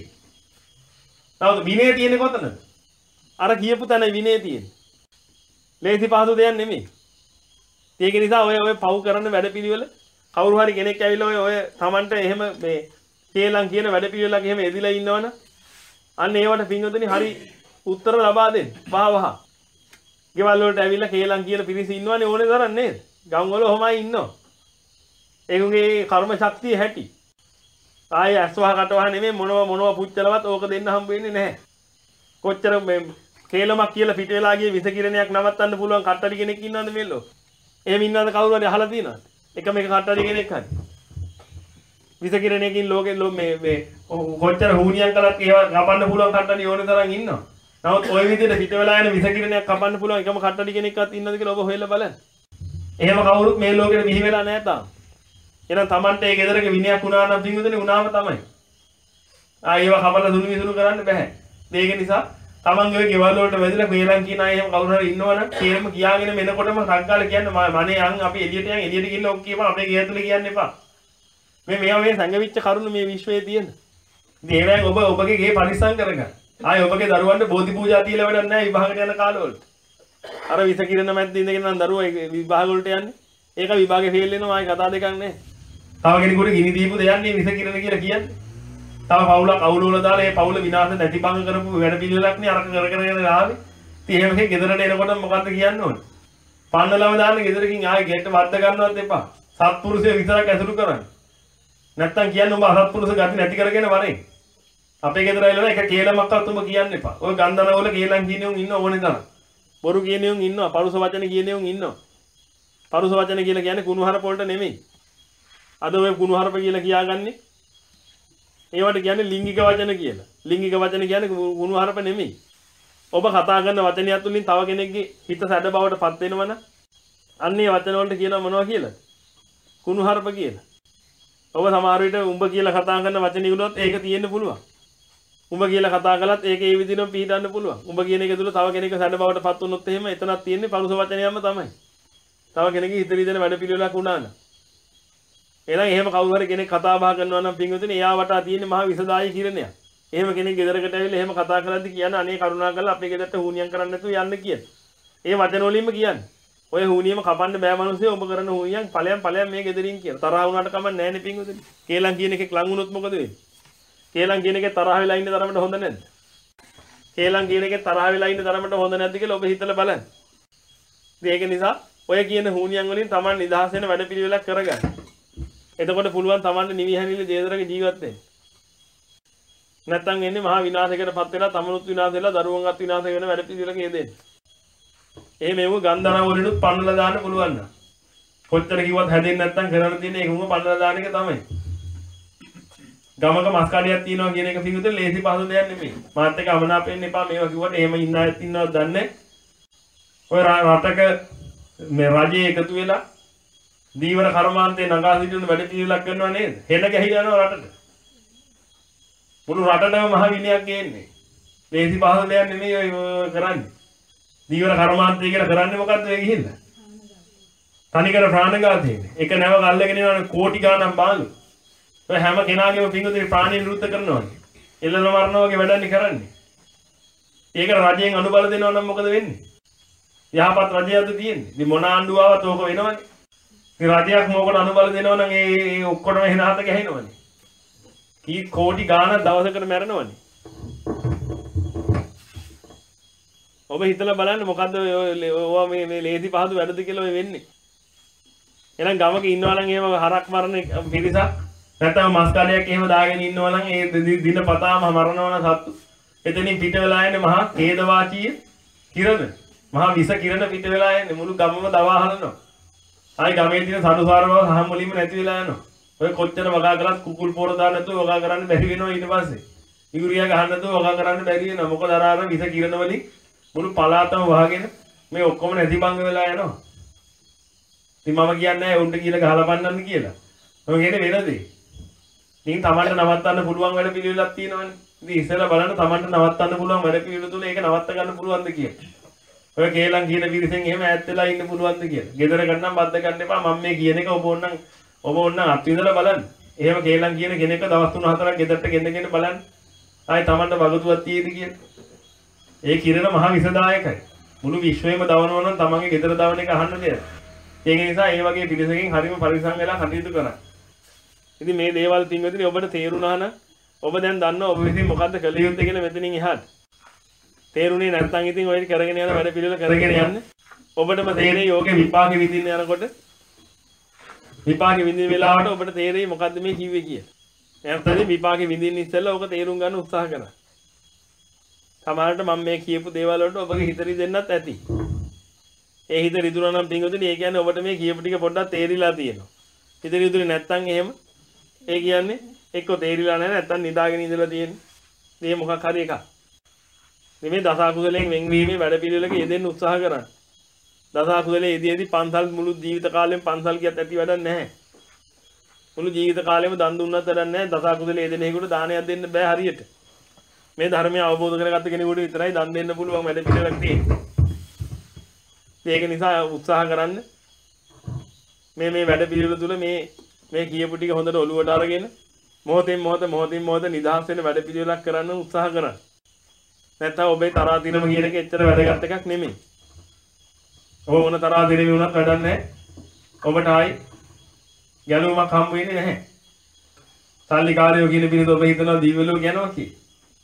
තවද විනය තියෙන්නේ කොතනද? අර කියපු තැන විනය තියෙන්නේ. ලේසි පහසු දෙයක් නෙමෙයි. ඒක නිසා ඔය ඔය පව් කරන වැඩපිළිවෙල කවුරු හරි කෙනෙක් ඇවිල්ලා ඔය ඔය Tamanට එහෙම මේ කේලම් කියන වැඩපිළිවෙලක් එහෙම එදිලා ඉන්නවනම් අන්න ඒවට පින්වතුනි හරි උත්තර ලබා දෙන්න. වහ වහ. ගෙවල් වලට ඇවිල්ලා කේලම් කියන පිරිස ඉන්නවනේ ඕනේ තරම් නේද? ගම් වල ඔහමයි ඉන්නවා. ඒගොල්ලේ කර්ම ශක්තිය හැටි. ආයේ අස්වහ කටවහ නෙමෙයි මොනව මොනව පුච්චලවත් ඕක දෙන්න හම්බ වෙන්නේ නැහැ. කොච්චර මේ කේලමක් කියලා පිට වෙලා ගිය විස කිරණයක් නවත්තන්න පුළුවන් කට්ටඩි කෙනෙක් ඉන්නවද මේ ලෝ? එහෙම ඉන්නවද කවුරු හරි අහලා තියෙනවද? එකම එක කට්ටඩි කෙනෙක් හරි. විස කිරණයකින් ලෝකේ ලෝ මේ මේ කොච්චර හුනියම් කළත් ඒවා කපන්න පුළුවන් කට්ටඩි ඕනේ තරම් ඉන්නවා. නමුත් ওই විදිහට පිට වෙලා යන විස කිරණයක් කපන්න පුළුවන් එකම කට්ටඩි කෙනෙක්වත් ඉන්නවද කියලා ඔබ හොයලා බලන්න. එහෙම කවුරුත් මේ ලෝකෙට මිහි වෙලා නැහැ තාම. එහෙනම් Tamante ඒ ගෙදරක විනයක් වුණා නම් පින්වතුනි උනාම තමයි. ආ ඒව කපලා දුනු විසුණු කරන්න බෑ. ඒක නිසා Tamange ඔය ගෙවල් වලට වැදිලා කේලම් කියන අය එහෙම කවුරු හරි ඉන්නවනම් කේලම කියාගෙන මෙනකොටම සංකාල කියන්නේ මනේ යන් අපි එළියට යන් එළියට ගිහින් ඔක් කියපන් අපේ ගේ ඇතුලේ කියන්න එපා. මේ මේවා මේ සංගවිච්ච කරුණු මේ විශ්වයේ තියෙන. ඉතින් ඒවෙන් ඔබ ඔබගේ ගේ පරිස්සම් කරගන්න. ආයේ ඔබගේ දරුවන්ට බෝධි පූජා තියලා වැඩක් නැහැ විභාගට යන කාලවල. අර විස කිරණ මැද්ද ඉඳගෙන නම් දරුවා විභාග වලට යන්නේ. ඒක විභාගේ ෆේල් වෙනවා ආයේ කතා දෙකක් නැහැ. තව කෙනෙකුට ගිනි දීපු දෙයන්නේ විස කිරණ කියලා කියන්නේ. තව පවුලක් අවුල වල දාලා ඒ පවුල විනාශ නැති බංග කරපු වැඩ පිළිවෙලක් නේ අරක කර කරගෙන ආවේ. ඉතින් එහෙම එකේ ගෙදරට එනකොට මොකද්ද කියන්න ඕනේ? පන්නලම දාන්න ගෙදරකින් ආයේ ගෙට වද්ද ගන්නවත් එපා. සත්පුරුෂය විතරක් ඇසුරු කරන්න. නැත්තම් කියන්නේ උඹ අසත්පුරුෂ ගති නැති කරගෙන වරේ. අපේ ගෙදර ඇවිල්ලා එක කේලමක්වත් උඹ කියන්න එපා. ඔය ගන්ධනවල කේලම් කියන උන් ඉන්න ඕනේ තරම්. බොරු කියන උන් ඉන්නවා. පරුස වචන කියන උන් ඉන්නවා. පරුස වචන කියලා කියන්නේ කුණුහරුප වලට නෙමෙයි. අද ඔය කුණුහරුප කියලා කියාගන්නේ ඒවට කියන්නේ ලිංගික වචන කියලා. ලිංගික වචන කියන්නේ කුණුහරුප නෙමෙයි. ඔබ කතා කරන වචනයත් තුලින් තව කෙනෙක්ගේ හිත සැඩ බවට පත් වෙනවනම් අන්නේ වචන වලට කියනවා මොනවා කියලා? කුණුහරුප කියලා. ඔබ සමහර විට උඹ කියලා කතා කරන වචන ඉගුණොත් ඒක තියෙන්න පුළුවන්. උඹ කියලා කතා කළත් ඒක ඒ විදිහටම පිළිටන්න පුළුවන්. උඹ කියන එක තුල තව කෙනෙක් සැඩ බවට පත් වුණොත් එහෙම එතනක් තියෙන්නේ පරුස වචනයක්ම තමයි. තව කෙනෙක්ගේ හිත රිදෙන වැඩ පිළිවෙලක් වුණා නම්. එහෙනම් එහෙම කවුරු හරි කෙනෙක් කතා බහ කරනවා නම් පින්විතනේ එයා වටා තියෙන්නේ මහා විසදායි කිරණයක්. එහෙම කෙනෙක් ගෙදරකට ඇවිල්ලා එහෙම කතා කරද්දි කියන්නේ අනේ කරුණාකරලා අපේ ගෙදරට හුනියම් කරන්න නැතුව යන්න කියලා. ඒ වචන වලින්ම කියන්නේ. ඔය හුනියම කපන්න බෑ මිනිස්සු ඔබ කරන හුනියම් ඵලයන් ඵලයන් මේ ගෙදරින් කියලා. තරහ වුණාට කමක් නැහැ නේ පින්විතනේ. කේලම් කියන එකේ ලඟ වුණොත් මොකද වෙන්නේ? කේලම් කියන එකේ තරහ වෙලා ඉන්න තරමට හොඳ නැද්ද? කේලම් කියන එකේ තරහ වෙලා ඉන්න තරමට හොඳ නැද්ද කියලා ඔබ හිතලා බලන්න. ඉතින් ඒක නිසා ඔය කියන හුනියම් වලින් Taman නිදහස් වෙන වැඩ පිළිවෙලක් කරගන්න. එතකොට පුළුවන් Tamanට නිවිහැනිලි දේදරක ජීවත් වෙන්න. නැත්තම් එන්නේ මහා විනාශයකටපත් වෙලා තමනුත් විනාශ වෙලා දරුවන්වත් විනාශ වෙන වැඩ පිළිවෙලක යෙදෙන්නේ. එහෙම එවුව ගන්ධනා වලිනුත් පන්නලා දාන්න පුළුවන් නා. කොච්චර කිව්වත් හැදෙන්නේ නැත්තම් කරන්න තියෙන්නේ ඒකම පන්නලා දාන එක තමයි. ගමක මස් කඩියක් තියනවා කියන එක පිටුතේ ලේසි පහසු දෙයක් නෙමෙයි. මාත් එක්ක අමනාපෙන්න එපා මේවා කිව්වට එහෙම ඉන්න අයත් ඉන්නවද දන්නේ. ඔය රටක මේ රජයේ එකතු වෙලා දීවර කර්මාන්තේ නගා සිටින වැඩ පිළිවෙලක් කරනවා නේද? හෙළ ගැහිලා යනවා රටට. මුළු රටටම මහ විනයක් ගේන්නේ. ලේසි පහසු දෙයක් නෙමෙයි ඔය කරන්නේ. දීවර කර්මාන්තය කියලා කරන්නේ මොකද්ද ඔය ගිහිල්ලා? තනිකර ප්‍රාණඝාතයනේ. එක නැවක අල්ලගෙන යනවා කෝටි ගාණක් බාලු. ඔය හැම කෙනාගේම පිංගුතුනි ප්‍රාණය නිරුද්ධ කරනවානේ. එල්ලන මරනවා වගේ වැඩන්නේ කරන්නේ. ඒක රජයෙන් අනුබල දෙනවා නම් මොකද වෙන්නේ? යහපත් රජයක්ද තියෙන්නේ. ඉතින් මොන ආණ්ඩුව ආවත් ඕක වෙනවනේ. ඉතින් රජයක් මොකට අනුබල දෙනවා නම් ඒ ඒ ඔක්කොම එනහත ගහනවනේ. කී කෝටි ගාණක් දවසකට මැරෙනවනේ. ඔබ හිතලා බලන්න මොකද්ද ඔය මේ මේ ලේසි පහසු වැඩද කියලා ඔය වෙන්නේ. එහෙනම් ගමක ඉන්නවා නම් එහෙම හරක් මරන පිරිසක් නැත්නම් මස් කඩයක් එහෙම දාගෙන ඉන්නවා නම් ඒ දින පතාම මරනවා නම් සත්තු. එතනින් පිට වෙලා යන්නේ මහා ඛේදවාචීය කිරණ. මහා විස කිරණ පිට වෙලා යන්නේ මුළු ගමම දවා හලනවා. ආයි ගමේ තියෙන සඩුසාර බව සහම් වලින්ම නැති වෙලා යනවා. ඔය කොච්චර වගා කරත් කුකුල් පොර දාන්න නැතුව වගා කරන්න බැරි වෙනවා ඊට පස්සේ. ඉගුරියා ගහන්න නැතුව වගා කරන්න බැරි වෙනවා. මොකද අර අර විස කිරණ වලින් මුළු පළාතම වහගෙන මේ ඔක්කොම නැති බංග වෙලා යනවා. ඉතින් මම කියන්නේ නැහැ උන්ට කියලා ගහලා පන්නන්න කියලා. මම කියන්නේ වෙනදී. ඉතින් Tamanට නවත්තන්න පුළුවන් වැඩ පිළිවෙලක් තියෙනවනේ. ඉතින් ඉස්සෙල්ලා බලන්න Tamanට නවත්තන්න පුළුවන් වැඩ පිළිවෙල තුල ඒක නවත්ත ගන්න පුළුවන්ද කියලා. ඔය කේලම් කියන පිරිසෙන් එහෙම ඈත් වෙලා ඉන්න පුළුවන්ද කියලා. ගෙදර ගන්නම් බද්ද ගන්න එපා. මම මේ කියන එක ඔබ ඕනනම් ඔබ ඕනනම් අත්විඳලා බලන්න. එහෙම කේලම් කියන කෙනෙක්ව දවස් තුන හතරක් ගෙදරට ගෙන්නගෙන බලන්න. ආයි Tamanට වගතුවක් තියෙද කියලා. ඒ කිරණ මහා විසදායකයි. මුළු විශ්වයම දවනවා නම් තමන්ගේ ගෙදර දවන එක අහන්න දෙයක්. ඒක නිසා ඒ වගේ පිරිසකින් හරිම පරිස්සම් වෙලා කටයුතු කරන්න. ඉතින් මේ දේවල් පින්වතුනි ඔබට තේරුණා නම් ඔබ දැන් දන්නවා ඔබ විසින් මොකද්ද කළ යුත්තේ කියලා මෙතනින් එහාට. තේරුණේ නැත්නම් ඉතින් ඔය කරගෙන යන වැඩ පිළිවෙල කරගෙන යන්න. ඔබටම තේරෙයි යෝගේ විපාකෙ විඳින්න යනකොට විපාකෙ විඳින වෙලාවට ඔබට තේරෙයි මොකද්ද මේ කිව්වේ කියලා. එයාට විපාකෙ විඳින්න ඉස්සෙල්ලා ඔබ තේරුම් ගන්න උත්සාහ කරන්න. සමහරට මම මේ කියපු දේවල් වලට ඔබගේ හිත රිදෙන්නත් ඇති. ඒ හිත රිදුනා නම් පින්වතුනි ඒ කියන්නේ ඔබට මේ කියපු ටික පොඩ්ඩක් තේරිලා තියෙනවා. හිත රිදුනේ නැත්තම් එහෙම ඒ කියන්නේ එක්ක තේරිලා නැහැ නැත්තම් නිදාගෙන ඉඳලා තියෙන්නේ. මේ මොකක් හරි එකක්. මේ දස අකුසලයෙන් වෙන්වීමේ වැඩ පිළිවෙලක යෙදෙන්න උත්සාහ කරන්න. දස අකුසලයේ යෙදීදී පන්සල් මුළු ජීවිත කාලෙම පන්සල් කියත් ඇති වැඩක් නැහැ. මුළු ජීවිත කාලෙම දන් දුන්නත් වැඩක් නැහැ. දස අකුසලයේ යෙදෙන හේකුට දානයක් දෙන්න බෑ හරියට. මේ ධර්මය අවබෝධ කරගත්ත කෙනෙකුට විතරයි දන් දෙන්න පුළුවන් වැඩ පිළිවෙලක් තියෙන්නේ. ඒක නිසා උත්සාහ කරන්න මේ මේ වැඩ පිළිවෙල තුල මේ මේ කියපු ටික හොඳට ඔලුවට අරගෙන මොහොතින් මොහොත මොහොතින් මොහොත නිදහස් වෙන වැඩ පිළිවෙලක් කරන්න උත්සාහ කරන්න. නැත්නම් ඔබේ තරහා දිනම කියන එක එච්චර වැදගත් එකක් නෙමෙයි. ඔබ මොන තරහා දිනෙම වුණත් වැඩක් නැහැ. ඔබට ආයි ගැලුමක් හම්බ වෙන්නේ නැහැ. සල්ලිකාරයෝ කියන පිළිද ඔබ හිතනවා දීවලෝ යනවා කියලා.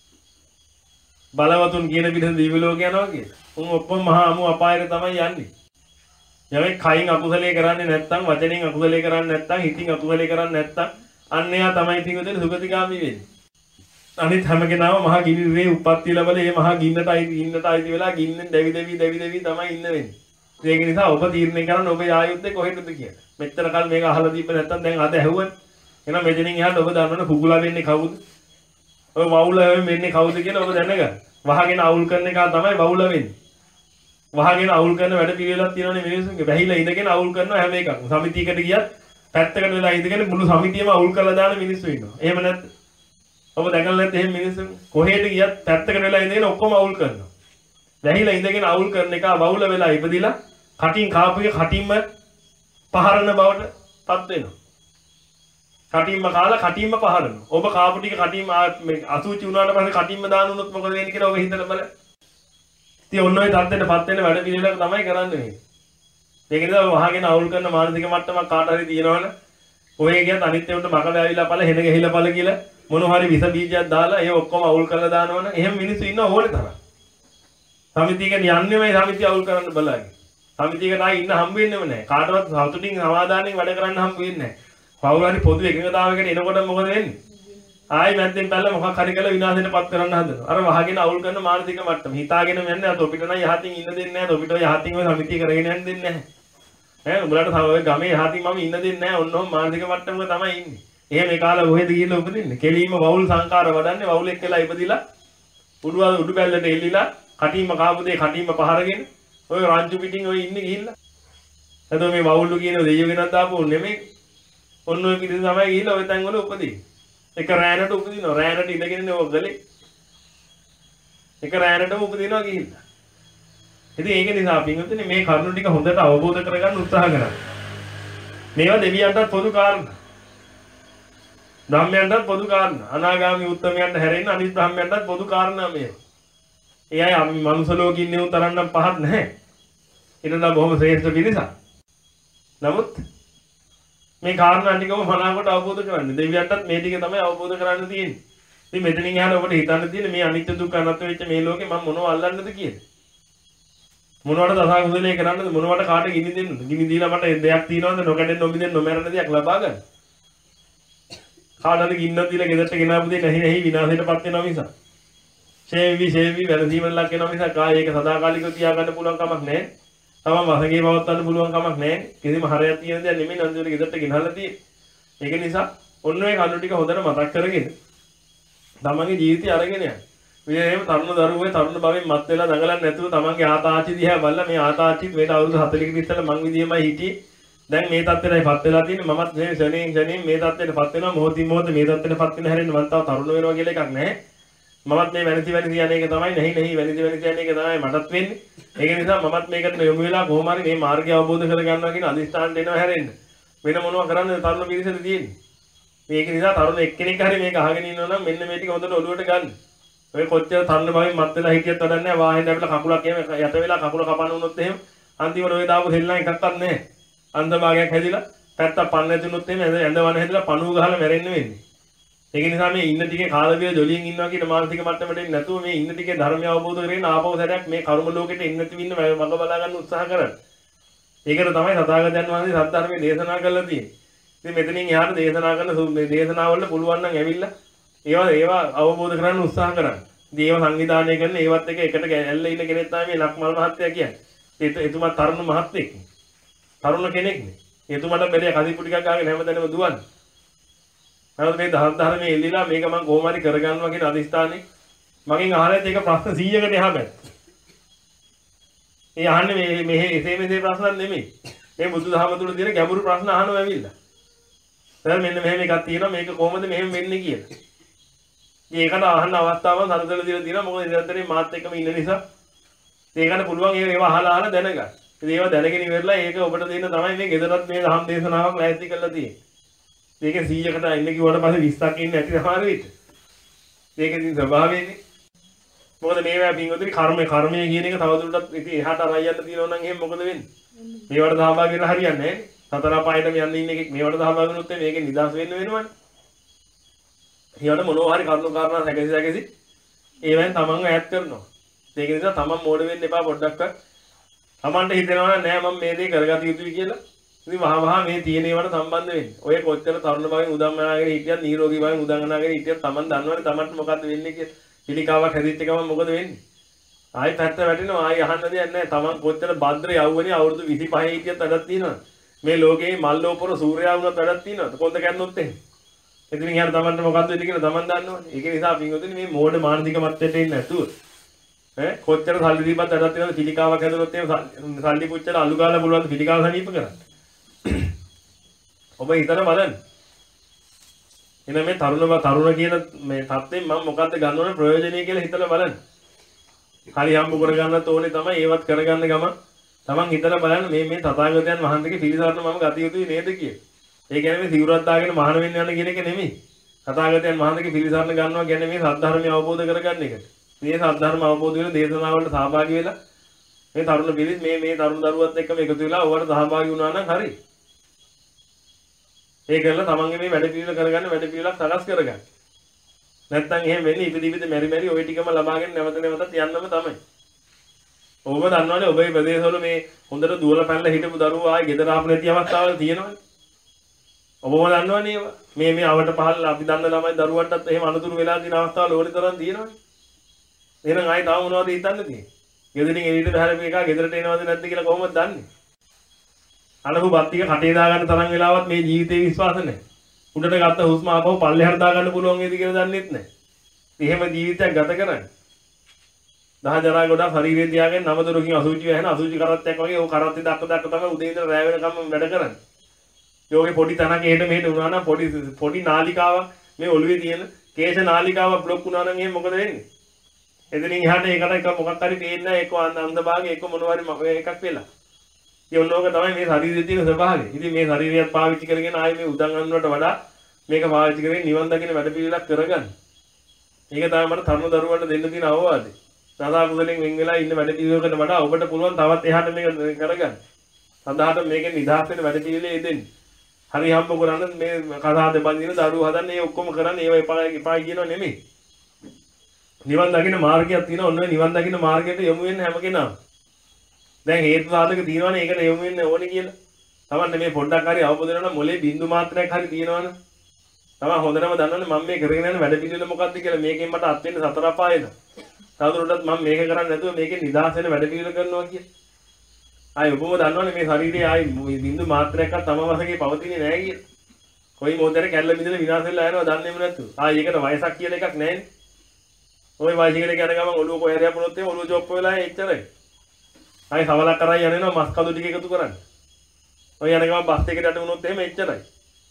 බලවතුන් කියන පිළිද දීවලෝ යනවා කියලා. උන් ඔක්කොම මහා අමු අපායට තමයි යන්නේ. යමෙක් කයින් අකුසලයේ කරන්නේ නැත්නම් වචනෙන් අකුසලයේ කරන්නේ නැත්නම් හිතින් අකුසලයේ කරන්නේ නැත්නම් අන්න එයා තමයි පින්වතුනි සුගතිගාමී වෙන්නේ. අනිත් හැම කෙනාම මහා ගිනිරේ උප්පත්ති ලැබලා මේ මහා ගින්නට අයිති ගින්නට අයිති වෙලා ගින්නෙන් දෙවි දෙවි දෙවි දෙවි තමයි ඉන්න වෙන්නේ. ඒක නිසා ඔබ තීරණය කරන්න ඔබේ ආයුද්ධේ කොහෙටද කියලා. මෙච්චර කල් මේක අහලා දීප නැත්තම් දැන් අද ඇහුවනේ. එහෙනම් මෙතනින් එහාට ඔබ දන්නවනේ කුකුලා වෙන්නේ කවුද? ඔය වවුල වෙන්නේ කවුද කියලා ඔබ දැනගන්න. වහගෙන අවුල් කරන එක තමයි වවුල වෙන්නේ. වහගෙන අවුල් කරන වැඩ පිළිවෙලක් තියෙනවනේ මිනිස්සුන්ගේ. වැහිලා ඉඳගෙන අවුල් කරන හැම එකක්ම. සමිතියකට ගියත් පැත්තකට වෙලා ඉඳගෙන මුළු සමිතියම අවුල් කරලා දාන මිනිස්සු ඉන්නවා. එහෙම නැත්නම් ඔබ දැකලා නැත්නම් එහෙම මිනිස්සු කොහෙට ගියත් පැත්තකට වෙලා ඉඳගෙන ඔක්කොම අවුල් කරනවා. වැහිලා ඉඳගෙන අවුල් කරන එක වවුල වෙලා ඉපදිලා කටින් කාපු එක කටින්ම පහරන බවට පත් වෙනවා. කටින්ම කාලා කටින්ම පහරනවා. ඔබ කාපු ටික කටින්ම අසුචි වුණාට පස්සේ කටින්ම දාන උනොත් මොකද වෙන්නේ කියලා ඔබ හිතලා බලන්න. ඉතින් ඔන්න ඔය තත්ත්වෙටපත් වෙන වැඩ පිළිවෙලක් තමයි කරන්නේ මේ. ඒක නිසා වහගෙන අවුල් කරන මානසික මට්ටමක් කාට හරි තියෙනවනේ. ඔය කියත් අනිත් ඒවට මකල ඇවිල්ලා පළ හෙන ගහිලා පළ කියලා මොන හරි විස බීජයක් දාලා ඒ ඔක්කොම අවුල් කරලා දානවනේ. එහෙම මිනිස්සු ඉන්න ඕනේ තරම්. සමිතියක යන්නේමයි සමිතිය අවුල් කරන්න බලන්නේ. සමිතියකට ආයි ඉන්න හම්බ වෙන්නේම නැහැ. කාටවත් සතුටින් සමාදානෙන් වැඩ කරන්න හම්බ වෙන්නේ නැහැ. කවුරු හරි පොදු එකඟතාවයකට එනකොට මොකද වෙන්නේ? ආයි මැද්දෙන් පැල්ල මොකක් හරි කරලා විනාශයටපත් කරන්න හදනවා. අර වහගෙන අවුල් කරන මානසික මට්ටම. හිතාගෙන යන්නේ අත ඔපිට නම් යහතින් ඉන්න දෙන්නේ නැහැ. ඔපිට ඔය යහතින් ඔය සමිතිය කරගෙන යන්න දෙන්නේ නැහැ. ඈ උඹලට සමව ගමේ යහතින් මම ඉන්න දෙන්නේ නැහැ. ඔන්නෝම මානසික මට්ටමක තමයි ඉන්නේ. එහෙම ඒ කාලේ කොහෙද ගිහිල්ලා උපදින්නේ? කෙලීම වවුල් සංකාර වඩන්නේ වවුල් එක්කලා ඉපදිලා උඩුවල උඩු බැල්ලට එල්ලිලා කටින්ම කාපු දෙය කටින්ම පහරගෙන ඔය රාජ්‍ය පිටින් ඔය ඉන්නේ ගිහිල්ලා. එතකොට මේ වවුල්ලු කියන දෙයියෝ ගෙනත් දාපු නෙමෙයි. ඔන්න ඔය පිටින් තමයි ගිහිල්ලා ඔය තැන් වල උපදින්නේ. එක රෑනට උපදිනවා. රෑනට ඉඳගෙන ඔය ගලේ. එක රෑනටම උපදිනවා ගිහිල්ලා. ඉතින් ඒක නිසා පින්වතුනි මේ කරුණු ටික හොඳට අවබෝධ කරගන්න උත්සාහ කරන්න. මේවා දෙවියන්ටත් පොදු කාරණා. බ්‍රහ්මයන්ටත් පොදු කාරණා. අනාගාමී උත්තමයන්ට හැරෙන්න අනිත් බ්‍රහ්මයන්ටත් පොදු කාරණා මේවා. ඒ අය අපි මනුස්ස ලෝකෙ ඉන්නේ උන් තරම් නම් පහත් නැහැ. ඊටලා බොහොම ශ්‍රේෂ්ඨ පිරිසක්. නමුත් මේ කාරණා ටිකම මනාවකට අවබෝධ කරගන්න. දෙවියන්ටත් මේ ටික තමයි අවබෝධ කරගන්න තියෙන්නේ. ඉතින් මෙතනින් එහාට ඔබට හිතන්න තියෙන්නේ මේ අනිත්‍ය දුක්ඛ අනාත්ම වෙච්ච මේ ලෝකේ මම මොනව අල්ලන්නද කියලා. මොනවට දසා කුසලයේ කරන්නද මොනවට කාට ගිනි දෙන්නද? ගිනි දීලා මට දෙයක් තියනවද නොකඩෙන් නොමිදෙන් නොමරන දෙයක් ලබා ගන්න. කාටද ගින්නක් දීලා ගෙදරට ගෙනාවු දෙයක් නැහැ නැහැ විනාශයටපත් වෙනවා මිසක්. ෂේවි ෂේවි වැරදීමෙන් ලක් වෙනවා මිසක් ආ ඒක සදාකාලිකව තියාගන්න පුළුවන් කමක් නැහැ. තවම වසඟේ පවත්වන්න පුළුවන් කමක් නැහැ. කිසිම හරයක් තියෙන දෙයක් නෙමෙයි නන්දුවේ ගෙදරට ගෙනහලා තියෙන්නේ. ඒක නිසා ඔන්න ඔය කරුණු ටික හොඳට මතක් කරගෙන තමන්ගේ ජීවිතය අරගෙන යන්න. මේ එහෙම තරුණ දරුවෝ තරුණ භවෙන් මත් වෙලා දඟලන්නේ නැතුව තමන්ගේ ආතාච්චි දිහා බලලා මේ ආතාච්චිත් මේ අවුරුදු හතලිකට ඉස්සෙල්ලා මං විදියමයි හිටියේ. දැන් මේ තත්ත්වයටපත් වෙලා තියෙන්නේ මමත් මේ ශරණයෙන් ශරණයෙන් මේ තත්ත්වයටපත් වෙනවා මොහොතින් මොහොත මේ තත්ත්වයටපත් වෙන හැරෙන්න මම තව තරුණ වෙනවා කියලා එකක් නැහැ. මමත් මේ වැනිසි වැනිසි යන එක තමයි නැහි නැහි වැනිසි වැනිසි යන එක තමයි මටත් වෙන්නේ. ඒක නිසා මමත් මේකට යොමු වෙලා කොහොම හරි මේ මාර්ගය අවබෝධ කරගන්නවා කියන අදිස්ථාන දෙනවා හැරෙන්න. වෙන මොනවා කරන්නද තරුණ පිරිසට තියෙන්නේ. මේක නිසා තරුණ එක්කෙනෙක් හරි මේක අහගෙන ඉන්නවා නම් මෙන්න මේ ටික හොඳට ඔළුවට ගන්න. ඔය කොච්චර තරුණ භාවයෙන් මත් වෙලා හිටියත් වැඩක් නැහැ. වාහෙන් දැවිලා කකුලක් එහෙම යට වෙලා කකුල කපන්න වුණොත් එහෙම අන්තිමට ඔය දාපු දෙල්ලන් එකක්වත් නැහැ. අන්ධ භාගයක් හැදිලා පැත්තක් පන්න නැතුනොත් එහෙම ඇඳ වන හැදිලා පණුව ගහලා මැරෙන්න වෙන්නේ. ඒක නිසා මේ ඉන්න ටිකේ කාලබිය ජොලියෙන් ඉන්නවා කියන මානසික මට්ටමට එන්නේ නැතුව මේ ඉන්න ටිකේ ධර්මය අවබෝධ කරගෙන ආපහු සැරයක් මේ කර්ම ලෝකෙට එන්න නැති වෙන්න මඟ බලා ගන්න උත්සාහ කරන්න. ඒකට තමයි සතාගතයන් වහන්සේ සත්‍ය ධර්මයේ දේශනා කරලා තියෙන්නේ. ඉතින් මෙතනින් එහාට දේශනා කරන මේ දේශනාවල පුළුවන් නම් ඇවිල්ලා ඒවා ඒවා අවබෝධ කරගන්න උත්සාහ කරන්න. ඉතින් ඒවා සංවිධානය කරන ඒවත් එක එකට ඇල්ල ඉන්න කෙනෙක් තමයි මේ ලක්මල් මහත්තයා කියන්නේ. එතුමා තරුණ මහත්තයෙක්. තරුණ කෙනෙක්නේ. එතුමාට බැරිය කදිපු ටිකක් ගාගෙන හැමතැනම දුවන්නේ. නමුත් මේ දහම් ධර්මයේ එල්ලීලා මේක මම කොහොම හරි කරගන්නවා කියන අදිස්ථානේ මගෙන් අහලත් ඒක ප්‍රශ්න සීයකට එහා බැත්. ඒ අහන්නේ මේ මේ එසේ මෙසේ ප්‍රශ්න නෙමෙයි. මේ බුදුදහම තුල තියෙන ගැඹුරු ප්‍රශ්න අහනවා ඇවිල්ලා. දැන් මෙන්න මෙහෙම එකක් තියෙනවා මේක කොහොමද මෙහෙම වෙන්නේ කියලා. ඒකට අහන්න අවස්ථාවක් හරිදලා දීලා තියෙනවා මොකද නිරන්තරයෙන් මාත් එක්කම ඉන්න නිසා. ඒකට පුළුවන් ඒවා අහලා අහලා දැනගන්න. ඉතින් ඒවා දැනගෙන ඉවරලා ඒක ඔබට දෙන්න තමයි මේ ගෙදරත් මේ දහම් දේශනාවක් ලෑස්ති කරලා තියෙන්නේ. මේක සීයකට ඉන්න කිව්වට පස්සේ විස්සක් ඉන්නේ නැති සමහර විට. ඒක ඉතින් ස්වභාවයනේ. මොකද මේවා පින්වතුනි කර්මය කර්මය කියන එක තවදුරටත් ඉතින් එහාට අරන් යන්න තියෙනවා නම් එහෙනම් මොකද වෙන්නේ? මේවට සහභාගී වෙලා හරියන්නේ නැහැ. සතර පායටම යන්න ඉන්න එකෙක් මේවට සහභාගී වුණොත් මේකෙන් නිදහස් වෙන්න වෙනවනේ. ඊට මොනවා හරි කරුණු කාරණා සැකසි සැකසි ඒවෙන් තමන්ව ඈත් කරනවා. ඒක නිසා තමන් මෝඩ වෙන්න එපා පොඩ්ඩක්වත්. තමන්ට හිතෙනවා නෑ මම මේ දේ කරගත යුතුයි කියලා. ඉතින් වහ වහ මේ තියෙන ඒවාට සම්බන්ධ වෙන්නේ. ඔය කොච්චර තරුණ භාවයෙන් උදම්මනාගෙන හිටියත් නිරෝගී භාවයෙන් උදම්මනාගෙන හිටියත් Taman දන්නවනේ Tamanට මොකද්ද වෙන්නේ කියලා. පිළිකාවක් හැදිච්ච ගමන් මොකද වෙන්නේ? ආයි පැත්ත වැටෙනවා ආයි අහන්න දෙයක් නැහැ. Taman කොච්චර භද්‍ර යවුවනේ අවුරුදු විසිපහේ හිටියත් වැඩක් තියෙනවා. මේ ලෝකේ මල්ලෝපර සූර්යයා වුණත් වැඩක් තියෙනවා. කොන්ද කැන්නොත් එහෙම. ඉතින් යාර Tamanට මොකද්ද වෙන්නේ කියලා Taman දන්නවනේ. ඒක නිසා පින්වතුනි මේ මෝඩ මානසික මට්ටමට එන්නේ නැතුව ඈ කොච්චර සල්ලි දීපත් වැඩක් තියෙනවද පිළිකාවක් හැදුනොත් එහෙම සල්ලි පුච්චලා අලු ගාලා පුළුවන් පිළිකාව සනීප කරන්න. ඔබ හිතන බලන්න. එන මේ තරුණ තරුණ කියන මේ தත්යෙන් මම මොකද්ද ගන්න ඕනේ ප්‍රයෝජනෙයි කියලා හිතලා බලන්න. හරි හම්බ කරගන්නත් ඕනේ තමයි ඒවත් කරගන්න ගම. Taman හිතලා බලන්න මේ මේ තථාගතයන් වහන්සේගේ පිළිසරණ මම ගත යුතුයි නේද කියලා. ඒ කියන්නේ මේ සිවුරක් දාගෙන මහාන වෙන්න යන කියන එක නෙමෙයි. තථාගතයන් වහන්සේගේ පිළිසරණ ගන්නවා කියන්නේ මේ සද්ධර්මය අවබෝධ කරගන්න එක. මේ සද්ධර්ම අවබෝධ වෙන දේශනාවලට සහභාගී වෙලා මේ තරුණ පිරිස් මේ මේ තරුණ දරුවත් එක්කම එකතු වෙලා ඔයාලට සහභාගී වුණා නම් හරි. ඒ කරලා තමන්ගේ මේ වැඩ පිළිවෙල කරගන්න වැඩ පිළිවෙලක් සකස් කරගන්න. නැත්තම් එහෙම වෙන්නේ ඉපදි ඉපදි මෙරි මෙරි ওই ටිකම ලබාගෙන නැවත නැවතත් යන්නම තමයි. ඔබ දන්නවනේ ඔබේ ප්‍රදේශවල මේ හොඳට දුවලා පැනලා හිටපු දරුවෝ ආයේ ගෙදර ආපු නැති අවස්ථාවල් තියෙනවනේ. ඔබම දන්නවනේ ඒවා. මේ මේ අවට පහළ අපි දන්න ළමයි දරුවන්ටත් එහෙම අනුතුරු වෙලා තියෙන අවස්ථාවල් ඕනි තරම් තියෙනවනේ. එහෙනම් ආයේ තාම මොනවද හිතන්නේ තියෙන්නේ? ගෙදරින් එළියට බහැරපු එකා ගෙදරට එනවද නැද්ද කියලා කොහොමද දන්නේ? අනහු බත් ටික කටේ දා ගන්න තරම් වෙලාවත් මේ ජීවිතේ විශ්වාස නැහැ. උඩට ගත්ත හුස්ම ආපහු පල්ලෙහාට දා ගන්න පුළුවන් වේද කියලා දන්නෙත් නැහැ. එහෙම ජීවිතයක් ගත කරන්නේ. දහ ජරා ගොඩක් ශරීරේ තියාගෙන නව දොරකින් අසුචි වැහෙන අසුචි කරත්තයක් වගේ ඕක කරත්තේ දක්ක දක්ක තමයි උදේ ඉඳලා රැ වෙනකම් වැඩ කරන්නේ. යෝගේ පොඩි තනක එහෙට මෙහෙට වුණා නම් පොඩි පොඩි නාලිකාවක් මේ ඔළුවේ තියෙන කේශ නාලිකාවක් બ્લોක් වුණා නම් එහෙනම් මොකද වෙන්නේ? එතනින් එහාට ඒකට එක මොකක් හරි පේන්නේ නැහැ. එක්ක අන්ධ භාගය එක්ක මොනවාරි එකක් වෙලා. ඒ ඔන්නෝක තමයි මේ ශරීරයේ තියෙන ස්වභාවය. ඉතින් මේ ශරීරයත් පාවිච්චි කරගෙන ආයේ මේ උදන් අන්නවට වඩා මේක පාවිච්චි කරගෙන නිවන් දකින්න වැඩ පිළිවෙලක් කරගන්න. මේක තමයි මට තරුණ දරුවන්ට දෙන්න තියෙන අවවාදය. සදා කුසලෙන් වෙන් වෙලා ඉන්න වැඩ පිළිවෙලකට වඩා ඔබට පුළුවන් තවත් එහාට මේක කරගන්න. සදාහට මේකෙන් නිදහස් වෙන වැඩ පිළිවෙලේ දෙන්න. හරි හම්බ කරන්න මේ කතාද බඳින දරුවෝ හදන්න ඒ ඔක්කොම කරන්න ඒව එපා එපා කියනව නෙමෙයි. නිවන් දකින්න මාර්ගයක් තියෙනවා. ඔන්න ඔය නිවන් දකින්න මාර්ගයට යොමු වෙන්න හැම කෙනාම. දැන් හේතු සාධක තියෙනවනේ ඒකට යොමු වෙන්න ඕනේ කියලා. තමන්න මේ පොඩ්ඩක් හරි අවබෝධ වෙනවා නම් මොලේ බින්දු මාත්‍රයක් හරි තියෙනවනේ. තමන් හොඳටම දන්නවනේ මම මේ කරගෙන යන වැඩ පිළිවෙල මොකක්ද කියලා. මේකෙන් මට අත් වෙන්න සතර අපායද. තවදුරටත් මම මේක කරන්නේ නැතුව මේකෙන් නිදහස් වෙන වැඩ පිළිවෙල කරනවා කියලා. ආයි ඔබම දන්නවනේ මේ ශරීරයේ ආයි බින්දු මාත්‍රයක්වත් තම වශයෙන් පවතින්නේ නැහැ කියලා. කොයි මොහොතේ කැල්ල බින්දලා විනාශ වෙලා යනවා දන්නේම නැතුව. ආයි ඒකට වයසක් කියලා එකක් නැහැනේ. ওই වයසකට යන ගමන් ඔළුව කොහෙද යපුණොත් ඒ ඔළුව ජොප් වෙලා එච්චරයි. ආයි සවලක් කරා යනවා මස් කඳු ටික එකතු කරන්න. ඔය යන ගමන් බස් එකකට යට වුණොත් එහෙම එච්චරයි.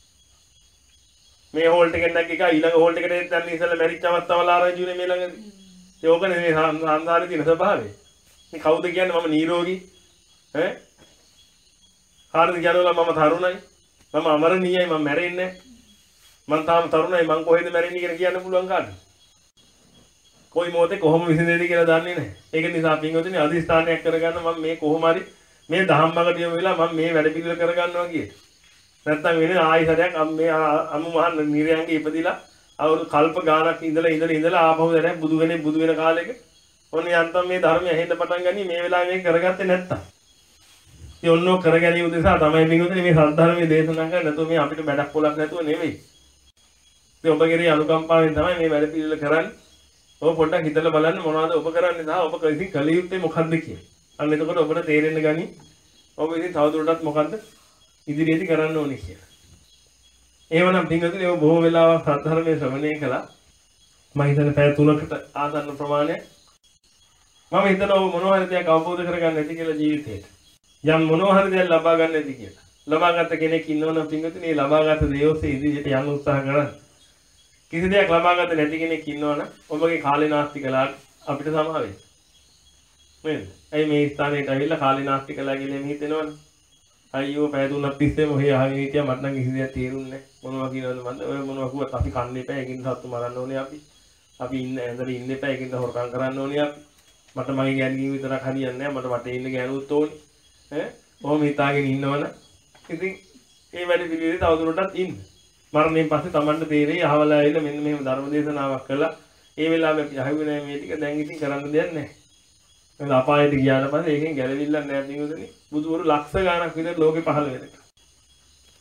මේ හෝල්ට් එකෙන් නැග් එක ඊළඟ හෝල්ට් එකට දැන් ඉස්සෙල්ලා මැරිච්ච අවස්ථාවල ආරංචි උනේ මේ ළඟදී. ඒකනේ මේ සංසාරේ තියෙන ස්වභාවය. මේ කවුද කියන්නේ මම නිරෝගී? ඈ? කාටද කියනවා මම තරුණයි. මම අමරණීයයි මම මැරෙන්නේ නැහැ. මම තාම තරුණයි මම කොහෙද මැරෙන්නේ කියලා කියන්න පුළුවන් කාටද? කොයි මොහොතේ කොහොම විසඳෙයිද කියලා දන්නේ නැහැ. ඒක නිසා පින්වතුනි අදිස්ථානයක් කරගන්න මම මේ කොහොම හරි මේ ධම්මකට යොමු වෙලා මම මේ වැඩ පිළිවෙල කරගන්නවා කියේ. නැත්තම් වෙන්නේ ආයිසරයක් මේ අමු මහන් නිරයන්ගේ ඉපදිලා අවුරුදු කල්ප ගානක් ඉඳලා ඉඳලා ඉඳලා ආපහු දැන බුදු වෙනේ බුදු වෙන කාලෙක ඔන්න යන්තම් මේ ධර්මය ඇහෙන්න පටන් ගනි මේ වෙලාවේ මේක කරගත්තේ නැත්තම්. ඉතින් ඔන්නෝ කරගැනීම උදෙසා තමයි පින්වතුනි මේ සද්ධර්මයේ දේශනා කරන්නේ. නැතුව මේ අපිට බඩක් පොලක් නැතුව නෙවෙයි. ඉතින් ඔබගේ අනුකම්පාවෙන් තමයි මේ වැඩ පිළිවෙල කරන්නේ. ඔබ පොඩ්ඩක් හිතලා බලන්න මොනවද ඔබ කරන්නේ සහ ඔබ ඉතින් කල යුත්තේ මොකද්ද කියලා. අන්න එතකොට ඔබට තේරෙන්න ගනි ඔබ ඉතින් තවදුරටත් මොකද්ද ඉදිරියේදී කරන්න ඕනේ කියලා. එහෙමනම් පින්වතුනි ඔබ බොහෝ වෙලාවක් සද්ධර්මයේ ශ්‍රවණය කළා. මම හිතන්නේ පැය තුනකට ආසන්න ප්‍රමාණයක්. මම හිතනවා ඔබ මොනවා හරි දෙයක් අවබෝධ කරගන්න ඇති කියලා ජීවිතේට. යම් මොනවා හරි දෙයක් ලබා ගන්න ඇති කියලා. ලබාගත් කෙනෙක් ඉන්නවනම් පින්වතුනි මේ ලබාගත් දේ ඔස්සේ ඉදිරියට යන්න උත්සාහ කරන්න. කිසි දෙයක් ලබා ගන්න නැති කෙනෙක් ඉන්නවනම් ඔබගේ කාලේ නාස්ති කළාට අපිට සමා වෙන්න. නේද? ඇයි මේ ස්ථානයට ඇවිල්ලා කාලේ නාස්ති කළා කියලා එමෙ හිතෙනවනේ. අයියෝ පැය තුනක් තිස්සේම ඔහේ අහගෙන හිටියා මට නම් කිසි දෙයක් තේරුන්නේ නැහැ. මොනවා කියනවද මන්ද? ඔය මොනවා කිව්වත් අපි කන්නේ නැහැ. ඒකින් සත්තු මරන්න ඕනේ අපි. අපි ඉන්න ඇඳලා ඉන්න එපා. ඒකින් හොරකම් කරන්න ඕනේ අපි. මට මගේ ගෑණියෝ විතරක් හරියන්නේ නැහැ. මට වටේ ඉන්න ගෑනුත් ඕනේ. ඈ? ඔහොම හිතාගෙන ඉන්නවනම් ඉතින් මේ වැඩ පිළිවෙලේ තවදුරටත් ඉන්න. මරණයෙන් පස්සේ Tamanට තේරෙයි අහවලා ඇවිල්ලා මෙන්න මෙහෙම ධර්ම දේශනාවක් කළා. ඒ වෙලාවේ අපි අහුවේ නැහැ මේ ටික දැන් ඉතින් කරන්න දෙයක් නැහැ. මොකද අපායට ගියාට පස්සේ ඒකෙන් ගැලවිල්ලක් නැහැ පිටුදෙනි. බුදුවරු ලක්ෂ ගාණක් විතර ලෝකේ පහළ වෙනවා.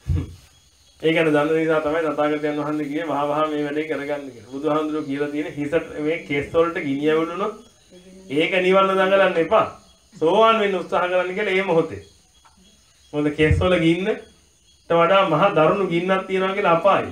ඒ ගැන දන්න නිසා තමයි තථාගතයන් වහන්සේ කියේ මහා මහා මේ වැඩේ කරගන්න කියලා. බුදුහාමුදුරුවෝ කියලා තියෙන හිසට මේ කෙස් වලට ගිනි ඇවිලුනොත් ඒක නිවන්න දඟලන්න එපා. සෝවාන් වෙන්න උත්සාහ කරන්න කියලා ඒ මොහොතේ. මොකද කෙස් වල ගින්නට වඩා මහා දරුණු ගින්නක් තියෙනවා කියලා අපායයි.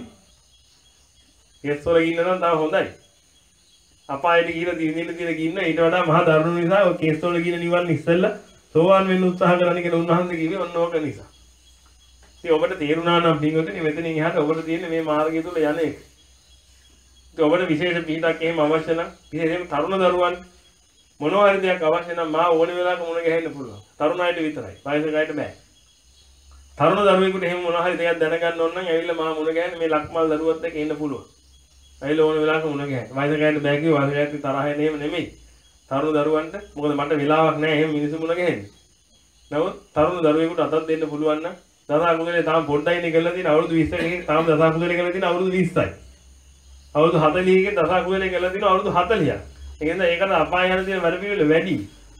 කෙස් වල ගින්න නම් තාම හොඳයි. අපායට ගිහිලා දිනින්න තියෙන ගින්න ඊට වඩා මහා දරුණු නිසා ඔය කෙස් වල ගින්න නිවන්න ඉස්සෙල්ලා සෝවාන් වෙන්න උත්සාහ කරන්න කියලා උන්වහන්සේ කිව්වේ ඔන්න ඕක නිසා. ඉතින් ඔබට තේරුණා නම් පින්වතුනි මෙතනින් එහාට ඔබට තියෙන මේ මාර්ගය තුල යන එක. ඉතින් ඔබට විශේෂ පිටක් එහෙම අවශ්‍ය නම් විශේෂයෙන්ම තරුණ දරුවන් මොනවා හරි දෙයක් අවශ්‍ය නම් මා ඕන වෙලාවක මුණ ගැහෙන්න පුළුවන්. තරුණ අයට විතරයි. වයසක අයට බෑ. තරුණ දරුවෙකුට එහෙම මොනවා හරි දෙයක් දැනගන්න ඕන නම් ඇවිල්ලා මා මුණ ගැහෙන්න මේ ලක්මල් දරුවත් එක්ක ඉන්න පුළුවන්. ඇවිල්ලා ඕන වෙලාවක මුණ ගැහෙන්න. වයසක අයට බෑ කිව්ව වයසක අයට තරහ එන එහෙම නෙමෙයි. තරුණ දරුවන්ට මොකද මට වෙලාවක් නැහැ එහෙම මිනිස්සු මුණ ගැහෙන්න. නමුත් තරුණ දරුවෙකුට අතක් දෙන්න පුළුවන් නම් දසා කුසලේ තාම පොඩ්ඩයිනේ කරලා තියෙන අවුරුදු විස්සකකින් තාම දසා කුසලේ කරලා තියෙන අවුරුදු විස්සයි. අවුරුදු හතළිහකින් දසා කුසලේ කරලා තියෙන අවුරුදු හතළිහක්. ඒ කියන්නේ ඒකට අපාය යන තියෙන වැඩ පිළිවෙල වැඩි.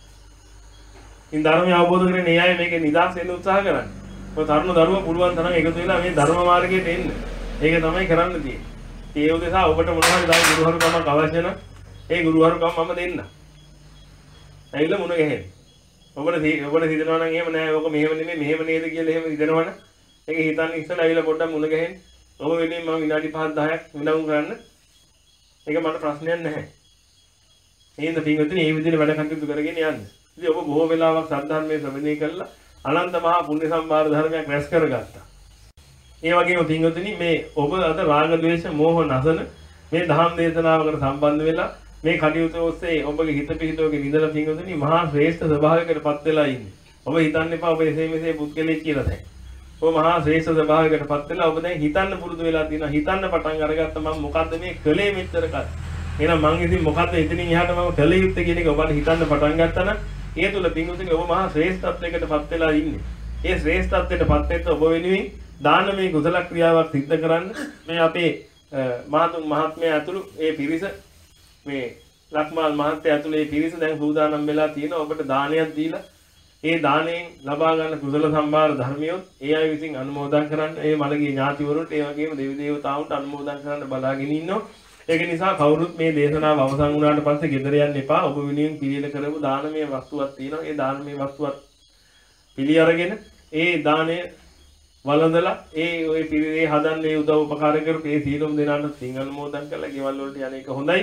ඉතින් ධර්මය අවබෝධ කරගෙන ඒ අය මේකේ නිදහස් වෙන්න උත්සාහ කරන්නේ. ඔය තරුණ දරුවෝ පුළුවන් තරම් එකතු වෙලා මේ ධර්ම මාර්ගයට එන්න. ඒක තමයි කරන්න තියෙන්නේ. ඒ උදෙසා ඔබට මොනවා හරි දායි ගුරුහරුකමක් අවශ්‍ය නම් ඒ ගුරුහරුකම මම දෙන්න. ඇවිල්ලා මුණ ගැහෙන්න. ඔබට ඔබට හිතනවා නම් එහෙම නෑ ඔක මෙහෙම නෙමෙයි මෙහෙම නේද කියලා එහෙම හිතනවනම් ඒක හිතන්න ඉස්සෙල්ලා ඇවිල්ලා පොඩ්ඩක් මුණ ගැහෙන්න. ඔබ වෙනින් මම විනාඩි පහක් දහයක් විඳවුම් කරන්න. ඒක මට ප්‍රශ්නයක් නැහැ. එහෙනම් පින්වතුනි මේ විදිහට වැඩ කටයුතු කරගෙන යන්න. ඉතින් ඔබ බොහෝ වෙලාවක් සද්ධර්මයේ ශ්‍රවණය කළා අනන්ත මහා පුණ්‍ය සම්භාර ධර්මයක් රැස් කරගත්තා. ඒ වගේම පින්වතුනි මේ ඔබ අද රාග ද්වේෂ මෝහ නැසන මේ ධම්ම දේශනාවකට සම්බන්ධ වෙලා මේ කටයුතු ඔස්සේ ඔබගේ හිත පිහිටෝගේ විඳලා පින්වතුනි මහා ශ්‍රේෂ්ඨ ස්වභාවයකටපත් වෙලා ඉන්නේ. ඔබ හිතන්න එපා ඔබ එසේ මෙසේ පුද්ගලෙක් කියලා දැන්. ඔබ මහා ශ්‍රේෂ්ඨ ස්වභාවයකටපත් වෙලා ඔබ දැන් හිතන්න පුරුදු වෙලා තියෙනවා. හිතන්න පටන් අරගත්ත මම මොකද්ද මේ කලේ මෙච්චර කල්. එහෙනම් මං ඉතින් මොකද්ද එතනින් එහාට මම කල යුත්තේ කියන එක ඔබට හිතන්න පටන් ගත්තා නම් ඒ තුල පින්වතුනි ඔබ මහා ශ්‍රේෂ්ඨත්වයකටපත් වෙලා ඉන්නේ. ඒ ශ්‍රේෂ්ඨත්වයටපත් වෙද්දී ඔබ වෙනුවෙන් දානමය කුසල ක්‍රියාවක් සිද්ධ කරන්න මේ අපේ මහතුන් මහත්මයා ඇතුළු ඒ පිරිස මේ ලක්මාල් මහත්තයා ඇතුළු ඒ පිරිස දැන් සූදානම් වෙලා තියෙනවා ඔබට දානයක් දීලා ඒ දාණයෙන් ලබා ගන්න කුසල සම්භාර ධර්මියොත් ඒ අය විසින් අනුමෝදන් කරන්න ඒ මළගේ ඥාතිවරුන්ට ඒ වගේම දෙවි දේවතාවුන්ට අනුමෝදන් කරන්න බලාගෙන ඉන්නවා. ඒක නිසා කවුරුත් මේ දේශනාව අවසන් වුණාට පස්සේ ගෙදර යන්න එපා. ඔබ වෙනුවෙන් පිළියෙල කරපු දානමය වස්තුවක් තියෙනවා. ඒ දානමය වස්තුවත් පිළි අරගෙන ඒ දාණය වළඳලා ඒ ඔය පිළිවේ හදන්නේ උදව් උපකාර කරපු ඒ සීලොම් දෙනාට සිං අනුමෝදන් කරලා ගෙවල් වලට යන එක හොඳයි.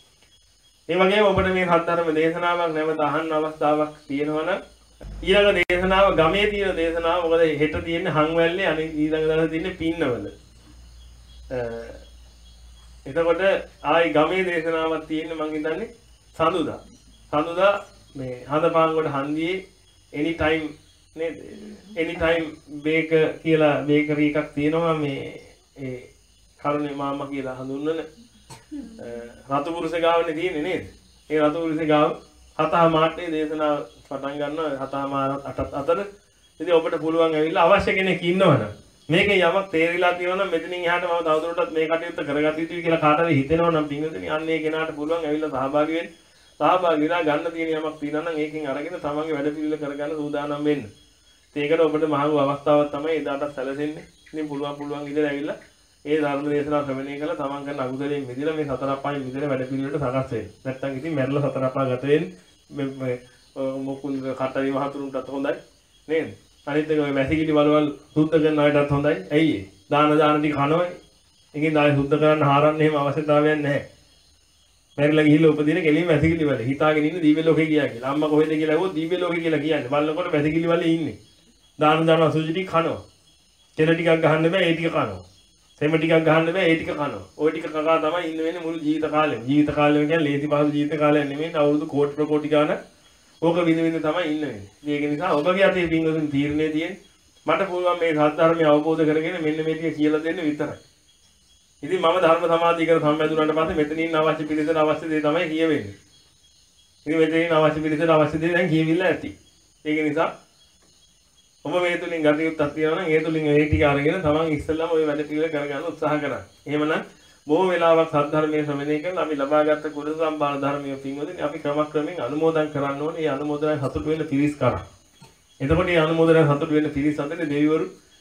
ඒ වගේම ඔබට මේ සත්‍ධර්ම දේශනාවක් නැවත අහන්න අවස්ථාවක් තියෙනවා නම් ඊළඟ දේශනාව ගමේ තියෙන දේශනාව මොකද හෙට තියෙන්නේ හංවැල්ලේ අනිත් ඊළඟ දවසේ තියෙන්නේ පින්නවල. එතකොට ආයි ගමේ දේශනාවක් තියෙන්නේ මං හිතන්නේ සඳුදා. සඳුදා මේ හඳපාංගොඩ හන්දියේ any time නේද? any time බේක කියලා බේකරි එකක් තියෙනවා මේ ඒ කරුණේ මාමා කියලා හඳුන්වන රතුපුරුෂ ගාවනේ තියෙන්නේ නේද? ඒ රතුපුරුෂ ගාව හතහ මාටේ දේශනාව පටන් ගන්නවා හතහ මාරත් අටත් අතර. ඉතින් ඔබට පුළුවන් ඇවිල්ලා අවශ්‍ය කෙනෙක් ඉන්නවනම් මේකේ යමක් තේරිලා තියෙනවා නම් මෙතනින් එහාට මම තවදුරටත් මේ කටයුත්ත කරගත යුතුයි කියලා කාටද හිතෙනවා නම් පින්වතුනි අන්න ඒ කෙනාට පුළුවන් ඇවිල්ලා සහභාගී වෙන්න. සහභාගී වෙලා ගන්න තියෙන යමක් තියෙනවා නම් ඒකෙන් අරගෙන තමන්ගේ වැඩ පිළිවෙල කරගන්න සූදානම් වෙන්න. ඒකට ඔබට මහඟු අවස්ථාවක් තමයි එදාට සැලසෙන්නේ. ඉතින් පුළුවන් පුළුවන් විදිහට ඇවිල්ලා ඒ ධර්ම දේශනාව ශ්‍රවණය කළා තමන් කරන අකුසලයෙන් මිදලා මේ සතර අපායෙන් මිදලා වැඩ පිළිවෙලට සකස් වෙන්න. නැත්තම් ඉතින් මැරලා සතර අපාය ගත වෙන්නේ මේ මොකුල් කටරි මහතුරුන්ටත් හොඳයි නේද? අනිත් එක ඔය වැසිකිලි වලවල් සුද්ධ කරන අයටත් හොඳයි. ඇයි ඒ? දාන දාන ටික කනවයි. ඒකෙන් ආයෙ සුද්ධ කරන්න හාරන්න එහෙම අවශ්‍යතාවයක් නැහැ. මැරිලා ගිහිල්ලා උපදින කෙලින් වැසිකිලි වල හිතාගෙන ඉන්න දීව්‍ය ලෝකේ ගියා කියලා. අම්මා කොහෙද කියලා ඇහුවොත් දීව්‍ය ලෝකේ කියලා කියන්නේ. බලනකොට වැසිකිලි වල ඉන්නේ. දාන දාන අසුචි ටික කනවා. කෙල ටිකක් ගහන්න බෑ ඒ ටික කනවා. සෙම ටිකක් ගහන්න බෑ ඒ ටික කනවා. ওই ටික කකා තමයි ඉන්න වෙන්නේ මුළු ජීවිත කාලෙම. ජීවිත කාලෙම කියන්නේ ලේසි පහසු ජීවිත කාලයක් නෙමෙයි. අවුරුදු කෝටි ප්‍රකෝටි ගාන ඕක විඳ විඳ තමයි ඉන්න වෙන්නේ. ඒක නිසා ඔබගේ අතේ පින්වතුන් තීරණය තියෙන්නේ. මට පුළුවන් මේ සත්‍ය අවබෝධ කරගෙන මෙන්න මේ ටික කියලා දෙන්න විතරයි. ඉතින් මම ධර්ම සමාධිය කර සම්බන්ධුනාට පස්සේ මෙතනින් අවශ්‍ය පිළිසර අවශ්‍ය දේ තමයි කියවෙන්නේ. ඉතින් මෙතනින් අවශ්‍ය පිළිසර අවශ්‍ය දේ දැන් කියවිලා ඇති. ඒක නිසා ඔබ මේ තුලින් ගත යුත්තක් තියෙනවා නම් ඒ තුලින් ඒ ටික අරගෙන තමන් ඉස්සෙල්ලාම ওই වැඩ පිළිවෙල කරගන්න උත්සාහ කරන්න. එහෙමනම් බොහෝ වෙලාවක් සද්ධර්මයේ ශ්‍රවණය කරලා අපි ලබාගත් කුල සම්බාල ධර්මයේ පින්වදින අපි ක්‍රමක්‍රමයෙන් අනුමෝදන් කරන්න ඕනේ. ඒ අනුමෝදනය සතුට වෙන්න පිරිස් කරා. එතකොට මේ අනුමෝදනය සතුට වෙන්න පිරිස් අතරේ දෙවිවරු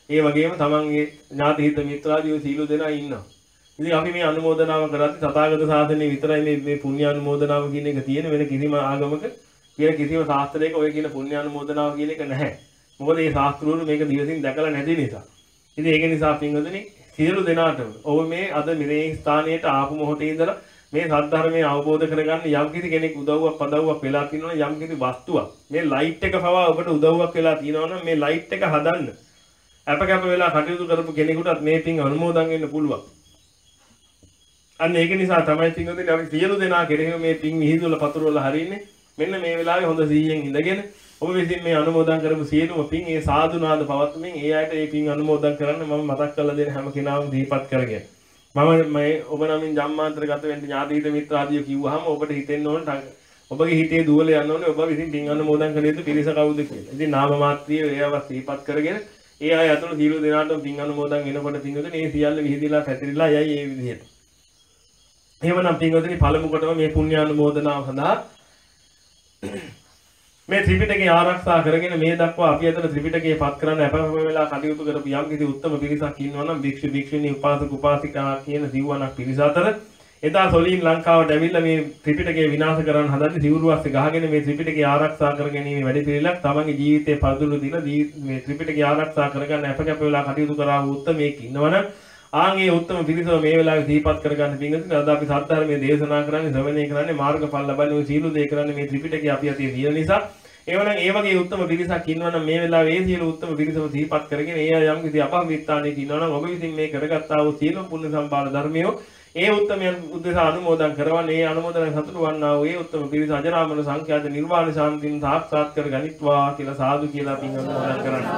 ඒ වගේම තමන්ගේ ඥාති හිත මිත්‍රාදීව සීල දෙනා ඉන්නවා. ඉතින් අපි මේ අනුමෝදනාව කරද්දී තථාගත සාසනය විතරයි මේ මේ පුණ්‍ය අනුමෝදනාව කියන එක තියෙන වෙන කිසිම ආගමක කියන කිසිම ශාස්ත්‍රයක ඔය කියන පුණ්‍ය අනුමෝදනාව කියන එක නැහැ. මොකද මේ ශාස්ත්‍රවල මේක දිවසින් දැකලා නැති නිසා. ඉතින් ඒක නිසා පින්වතුනි සියලු දෙනාටම ඔබ මේ අද මේ ස්ථානයට ආපු මොහොතේ ඉඳලා මේ සද්ධර්මයේ අවබෝධ කරගන්න යම් කිසි කෙනෙක් උදව්වක් පදව්වක් වෙලා තියෙනවා නම් යම් කිසි වස්තුවක් මේ ලයිට් එක පවා ඔබට උදව්වක් වෙලා තියෙනවා නම් මේ ලයිට් එක හදන්න අප කැප වෙලා කටයුතු කරපු කෙනෙකුටත් මේ පින් අනුමෝදන් වෙන්න පුළුවන්. අන්න ඒක නිසා තමයි පින්වතුනි අපි සියලු දෙනා කෙරෙහිම මේ පින් විහිදුවල පතුරවල හරින්නේ. මෙන්න මේ වෙලාවේ හොඳ සීයෙන් ඉඳගෙන ඔබ විසින් මේ අනුමෝදන් කරපු සියලුම පින් ඒ සාදුනාද පවත්වමින් ඒ අයට මේ පින් අනුමෝදන් කරන්න මම මතක් කරලා දෙන හැම කෙනාම දීපත් කරගෙන මම මේ ඔබ නමින් ජම්මාන්තරගත වෙන්න ඥාතිහිත මිත්‍ර ආදිය කිව්වහම ඔබට හිතෙන්න ඕන ඔබගේ හිතේ දුවල යන්න ඕනේ ඔබ විසින් පින් අනුමෝදන් කළ යුතු පිරිස කවුද කියලා. ඉතින් නාම මාත්‍රිය ඒව දීපත් කරගෙන ඒ අය අතුළු සියලු දෙනාටම පින් අනුමෝදන් වෙනකොට පින්වතුනි මේ සියල්ල විහිදිලා පැතිරිලා යයි ඒ විදිහට. එහෙමනම් පින්වතුනි පළමු කොටම මේ පුණ්‍ය අනුමෝදනාව සඳහා මේ ත්‍රිපිටකය ආරක්ෂා කරගෙන මේ දක්වා අපි අතර ත්‍රිපිටකය පත් කරන්න අපහසු වෙලා කටයුතු කරපු යම් කිසි උත්තම පිරිසක් ඉන්නවා නම් භික්ෂු භික්ෂුණී උපාසක උපාසිකා කියන සිව්වණක් පිරිස අතර එදා සොලින් ලංකාවට ඇවිල්ලා මේ ත්‍රිපිටකය විනාශ කරන්න හදන්නේ සිවුරුවස්සේ ගහගෙන මේ ත්‍රිපිටකය ආරක්ෂා කර ගැනීමේ වැඩ පිළිලක් තමන්ගේ ජීවිතේ පදුරු දීලා මේ ත්‍රිපිටකය ආරක්ෂා කරගන්න අපකැප වෙලා කටයුතු කරා වූ උත්තමයෙක් ඉන්නවනම් ආන්ගේ උත්තම පිරිසව මේ වෙලාවේ දීපත් කරගන්න පිංගුතුනි අද අපි සත්‍යධර්මයේ දේශනා කරන්නේ ශ්‍රවණය කරන්නේ මාර්ගඵල ලබන්නේ ওই සීල දේ කරන්නේ මේ ත්‍රිපිටකය අපි අතේ තියෙන නිසා එවනම් ඒ වගේ උත්තම පිරිසක් ඉන්නවනම් මේ වෙලාවේ ඒ සියලු උත්තම පිරිසව දීපත් කරගෙන ඒ යම් කිසි අපහවිත්තාණයක ඉන්නවනම් ඔබ විසින් මේ කරගත්තා වූ සීල පුණ්‍ය සම්පාද ධර්මියෝ ඒ උත්තමයන් උද්දේශ අනුමෝදන් කරවන්නේ ඒ අනුමෝදන සතුටු වන්නා වූ ඒ උත්තම පිරිස අජරාමර සංඛ්‍යාත නිර්වාණ ශාන්තින් සාක්ෂාත් කර ගනිත්වා කියලා සාදු කියලා පින් අනුමෝදන් කරනවා.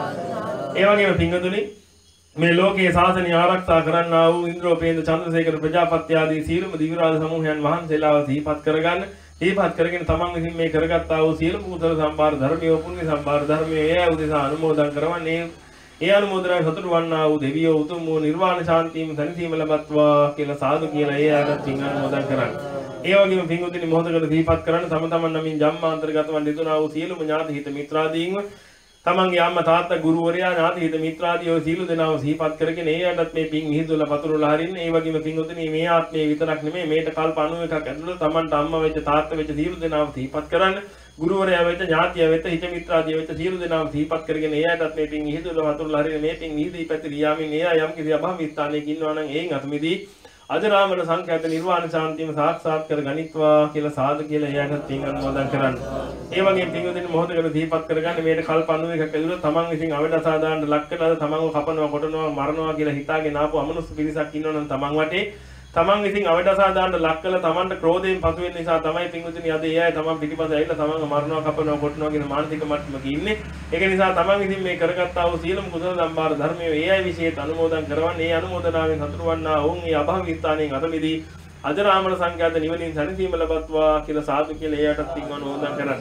ඒ වගේම පිංගුතුනි මේ ලෝකයේ ශාසනය ආරක්ෂා කරන්නා වූ ඉන්ද්‍රෝපේන්ද්‍ර චන්ද්‍රසේකර ප්‍රජාපති ආදී සීලම දිවිරාජ සමූහයන් වහන්සේලාව දීපත් කරගන්න දීපත් කරගෙන තමන් විසින් මේ කරගත්තා වූ සීල කුසල සම්භාර ධර්මියෝ පුණ්‍ය සම්භාර ධර්මියෝ ඒ උදෙසා අනුමෝදන් කරවන්නේ ඒ අනුමෝදනය සතුටු වන්නා වූ දෙවියෝ උතුම් වූ නිර්වාණ ශාන්තියම සැනසීම ලබත්වා කියලා සාදු කියලා ඒ ආගම පින් අනුමෝදන් කරන්නේ. ඒ වගේම පින්වතුනි මොහොතකට දීපත් කරන්න තම තමන් නමින් ජම්මාන්තරගතව නිදුනා වූ සියලුම ඥාති හිත මිත්‍රාදීන්ව තමන්ගේ අම්මා තාත්තා ගුරුවරයා ඥාති හිත මිත්‍රාදීෝ සීල දෙනාව සිහිපත් කරගෙන ඒ අයටත් මේ පින් විහිදුවලා පතුරවලා හරින්න. ඒ වගේම පින්වතුනි මේ ආත්මේ විතරක් නෙමෙයි මේට කල්ප අනූ එකක් ඇතුළත තමන්ට අම්මා වෙච්ච තාත්තා වෙච්ච සීල දෙනාව සිහිපත් කරන්න. ගුරුවරයා වෙච්ච ඥාතිය වෙච්ච හිත මිත්‍රාදී වෙච්ච සීල දෙනාව සිහිපත් කරගෙන ඒ අයටත් මේ පින් විහිදුවලා පතුරවලා හරින්න. මේ පින් විහිදී පැතිරියාමින් ඒ අය යම් කිසි අභාවිතාණයක ඉන්නවා නම් ඒන් අතුමිදී අජරාමර සංඛ්‍යාත නිර්වාණ ශාන්තියම සාක්ෂාත් කර ගනිත්වා කියලා සාදු කියලා එයාට පින් අනුමෝදන් කරන්න. ඒ වගේම පින්වදින මොහොතකට දීපත් කරගන්න මේට කල්ප අනූ එකක් ඇතුළත තමන් විසින් අවඩ අසාදාන්න ලක් කරලා තමන්ව කපනවා කොටනවා මරනවා කියලා හිතාගෙන ආපු අමනුෂ්‍ය පිරිසක් ඉන්නවනම් තමන් වටේ තමන් විසින් අවඩ අසාදාන්න ලක් කරලා තමන්ට ක්‍රෝධයෙන් පසු වෙන නිසා තමයි පින්වදින අද ඒ අය තමන් පිටිපස්ස ඇවිල්ලා තමන්ව මරනවා කපනවා කොටනවා කියන මානසික මට්ටමක ඉන්නේ. ඒක නිසා තමන් විසින් මේ කරගත්තා වූ සීලම කුසල සම්භාර ධර්මයේ ඒ අය විශේෂ අනුමෝදන් කරවන්නේ. ඒ අනුමෝදනාවෙන් සතුටු වන්නා වුන් ඒ අභාවිතාණයෙන් අතමිදී අජරාමර සංඛ්‍යාත නිවනින් සැනසීම ලබත්වා කියලා සාදු කියලා එයාටත් පින් අනුමෝදන් කරන්න.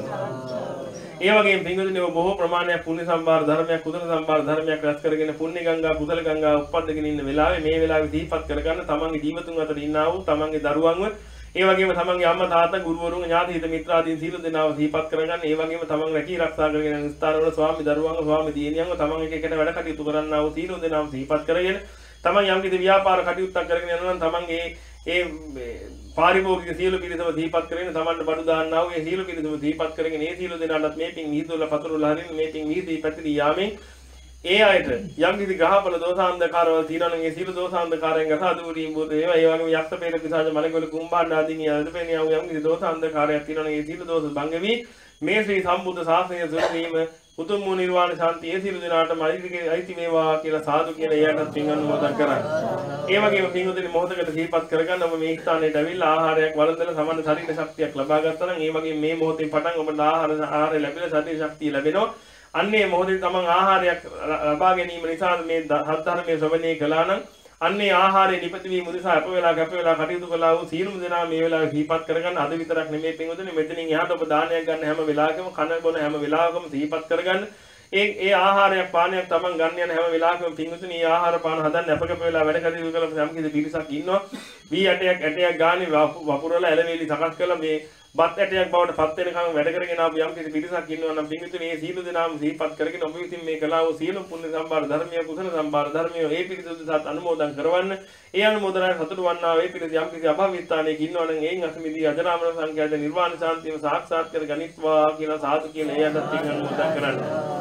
ඒ වගේම පින්වතුනි බොහෝ ප්‍රමාණයක් පුණ්‍ය සම්භාර ධර්මයක් කුසල සම්භාර ධර්මයක් රැස් කරගෙන පුණ්‍ය ගංගා කුසල ගංගා උප්පද්දගෙන ඉන්න වෙලාවේ මේ වෙලාවේ දීපත් කරගන්න තමන්ගේ ජීවතුන් අතර ඉන්නා වූ තමන්ගේ දරුවන්ව ඒ වගේම තමන්ගේ අම්මා තාත්තා ගුරුවරුන් ඥාති හිත මිත්‍රාදීන් සීල දෙනාව දීපත් කරගන්න. ඒ වගේම තමන් රැකී ආරක්ෂා කරගෙන යන ස්ථානවල ස්වාමි දරුවන්ව ස්වාමි දියණියන්ව තමන් එක එකට වැඩ කටයුතු කරන්නා වූ සීල දෙනාව දීපත් කරගෙන තමන් යම් කිසි ව්‍යාපාර කටයුත්තක් කරගෙන යනවා නම් තමන්ගේ ඒ පාරිභෝගික සීල පිළිසම දීපත් කරගෙන තමන්ට බඩු දාන්නා වූ ඒ සීල පිළිසම දීපත් කරගෙන ඒ සීල දෙනාටත් මේ පින් විහිදුවලා පතුරවලා හරින්න මේ පින් විහිදී පැතිරී යාමෙන් ඒ අයට යම් කිසි ග්‍රහඵල දෝෂාන්ධකාරවල තියෙනවා නම් ඒ සීල දෝෂාන්ධකාරයෙන් ගසා දුරීම් බෝධ ඒවා ඒ වගේම යක්ෂ පේත පිසාච මලගොල කුම්භාණ්ඩ ආදී යල්පේනිය යම් කිසි දෝෂාන්ධකාරයක් තියෙනවා නම් ඒ සීල දෝෂ භංග වී මේ ශ්‍රී සම්බුද්ධ ශාසනය සුරවීම උතුම් වූ නිර්වාණ ශාන්තිය ඒ සීල දෙනාටම අයිති වේවා කියලා සාදු කියලා එයාටත් පින් අනුමෝදන් කරන්න. ඒ වගේම පින්වතුනි මොහොතකට දීපත් කරගන්න ඔබ මේ ස්ථානයට ඇවිල්ලා ආහාරයක් වළඳලා සමන්න ශරීර ශක්තියක් ලබා ගත්තා නම් ඒ වගේම මේ මොහොතෙන් පටන් ඔබට ආහාර ආහාරය ලැබිලා ශරීර ශක්තිය ලැබෙනවා. අන්නේ මොහොතේ තමන් ආහාරයක් ලබා ගැනීම නිසා මේ සද්ධර්මයේ ශ්‍රවණය කළා නම් අන්නේ ආහාරය නිපති වීම නිසා අප වෙලා කැප වෙලා කටයුතු කළා වූ සීලමු දෙනා මේ වෙලාවේ දීපත් කරගන්න. අද විතරක් නෙමෙයි පින්වතුනි මෙතනින් එහාට ඔබ දානයක් ගන්න හැම වෙලාවකම කන බොන හැම වෙලාවකම දීපත් කරගන්න. ඒ ඒ ආහාරයක් පානයක් තමන් ගන්න යන හැම වෙලාවකම පින්වතුනි මේ ආහාර පාන හදන්න අපකප වෙලා වැඩ කටයුතු කරලා යම් කිසි පිරිසක් ඉන්නවා. වී ඇටයක් ඇටයක් ගානේ වපුරලා එළවේලි සකස් කරලා මේ බත් ඇටයක් බවට පත් වෙනකම් වැඩ කරගෙන ආපු යම් කිසි පිරිසක් ඉන්නවා නම් පින්විතනේ මේ සීල දෙනාම සිහිපත් කරගෙන ඔබ විසින් මේ කළා වූ සීල පුණ්‍ය සම්භාර ධර්මීය කුසල සම්භාර ධර්මීය ඒ පිරිස උදෙසාත් අනුමෝදන් කරවන්න. ඒ අනුමෝදනාවේ සතුටු වන්නා වේ පිරිස යම් කිසි අභාවිතාවයක ඉන්නවා නම් එයින් අසමිදී අජරාමර සංඛ්‍යාත නිර්වාණ ශාන්තියම සාක්ෂාත් කර ගනිත්වා කියලා සාදු කියලා ඒ අදත් අනුමෝදන් කරන්න.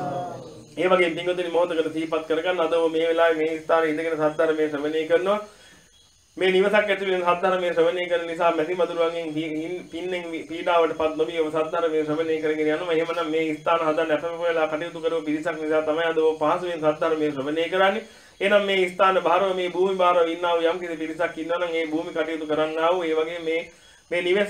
ඒ වගේම පින්වතුනි මොහොතකට සිහිපත් කරගන්න අද මේ වෙලාවේ මේ ස්ථානයේ ඉඳගෙන සද්ධර්මයේ ශ්‍රවණය කරනවා. මේ නිවසක් ඇතුළේ සද්ධර්මයේ ශ්‍රවණය කරන නිසා මැසි මදුරුවන්ගෙන් පින්නෙන් පීඩාවටපත් නොවි ඔබ සද්ධර්මයේ ශ්‍රවණය කරගෙන යනවා. එහෙමනම් මේ ස්ථාන හදන්න අපම වෙලා කටයුතු කරව පිරිසක් නිසා තමයි අද ඔබ පහසුවෙන් සද්ධර්මයේ ශ්‍රවණය කරන්නේ. එහෙනම් මේ ස්ථාන භාරව මේ භූමි භාරව ඉන්නා වූ යම් කිසි පිරිසක් ඉන්නවා නම් ඒ භූමි කටයුතු කරන්නා වූ ඒ වගේ මේ මේ නිවස්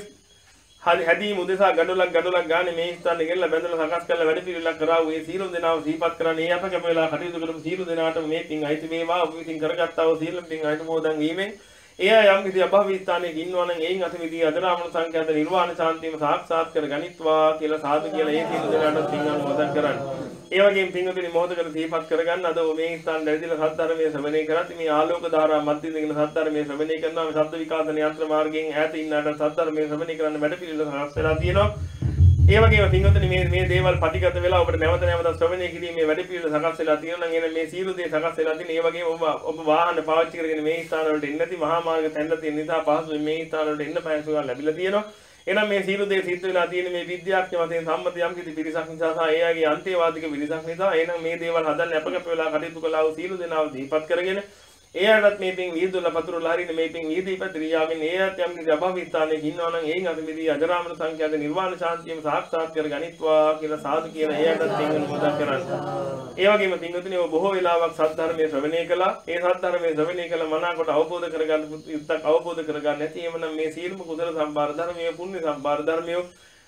හැදී මුදෙසා ගඩොලක් ගඩොලක් ගානේ මේ ස්ථානේ ගෙල්ල බැඳලා සකස් කරලා වැඩ පිළිවෙලක් කරා වූ ඒ සීල දෙනාව සිහිපත් කරන්නේ අප කැප වෙලා කටයුතු කරපු සීල දෙනාට මේ පින් අයිති වේවා. ඔබ විසින් කරගත්තා වූ සීල පින් අනුමෝදන් වීමෙන් එය යම් කිසි අභවී ස්ථානයක ඉන්නවා නම් එයින් අසමිදී අදරාමන සංඛ්‍යාත නිර්වාණ ශාන්තියම සාක්ෂාත් කර ගනිත්වා කියලා සාදු කියලා ඒ සීල දෙනාට පින් අනුමෝදන් කරන්න. ඒ වගේම පින්වතුනි මොහොතකට සිහිපත් කරගන්න අද මේ ස්ථාන දැවිදලා සද්ධර්මයේ ශ්‍රවණය කරත් මේ ආලෝක ධාරා මැදින් ඉඳගෙන සද්ධර්මයේ ශ්‍රවණය කරනවා. මේ ශබ්ද විකාශන යන්ත්‍ර මාර්ගයෙන් ඈත ඉන්නට සද්ධර්මයේ ශ්‍රවණය කරන්න වැඩ පිළිවෙල සකස් වෙලා තියෙනවා. ඒ වගේම පින්වතුනි මේ මේ දේවල් පටිගත වෙලා ඔබට නැවත නැවත ශ්‍රවණය කිරීමේ වැඩ පිළිවෙල සකස් වෙලා තියෙනවා නම් එන මේ සීල දේ සකස් වෙලා තියෙන. ඒ වගේම ඔබ ඔබ වාහන පාවිච්චි කරගෙන මේ ස්ථාන වලට එන්නේ නැති මහා මාර්ග තැන්ලා තියෙන නිසා පහසුවෙන් මේ ස්ථාන වලට එන්න පහසුකම් ලැබිලා තියෙනවා. එහෙනම් මේ සීල දේ සිද්ධ වෙලා තියෙන මේ විද්‍යාඥ වශයෙන් සම්මත යම් කිසි පිරිසක් නිසා සහ ඒ අයගේ අන්තේවාදික පිරිසක් නිසා එහෙනම් මේ දේවල් හදන්න අපකප වෙලා කටයුතු කළා වූ සීල දෙනාව දීපත් කරගෙන එයාටත් මේ පින් වීදුල පතුරුලා හරින මේ පින් වීදී පැතිරියාවෙන් එයාට යම් කිසි අභවී ස්ථානයක ඉන්නවා නම් එයින් අසමිදී අජරාමර සංඛ්‍යාත නිර්වාණ ශාන්තියම සාක්ෂාත් කර ගනිත්වා කියලා සාදු කියලා එයාටත් පින් අනුමෝදන් කරන්න. ඒ වගේම පින්වතුනි ඔබ බොහෝ වෙලාවක් සද්ධර්මයේ ශ්‍රවණය කළා. ඒ සද්ධර්මයේ ශ්‍රවණය කළ මනාකොට අවබෝධ කරගන්න යුක්තක් අවබෝධ කරගන්න නැති එමනම් මේ සීලම කුසල සම්භාර ධර්මයේ පුණ්‍ය සම්භාර ධර්මයේ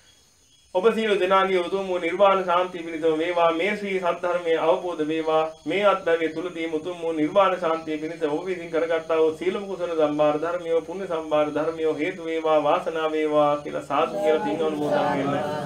ඔබ සියලු දෙනාගේ උතුම් වූ නිර්වාණ ශාන්තිය පිණිසම වේවා. මේ ශ්‍රී සද්ධර්මයේ අවබෝධ වේවා. මේ අත්දැකීම තුලදී උතුම් වූ නිර්වාණ ශාන්තිය පිණිස ඔබ විසින් කරගත්තා වූ සීලම කුසල සම්භාර ධර්මයේ පුණ්‍ය සම්භාර ධර්මයේ හේතු වේවා වාසනාව වේවා කියලා සාදු කියලා පින් අනුමෝදන් වෙන්න.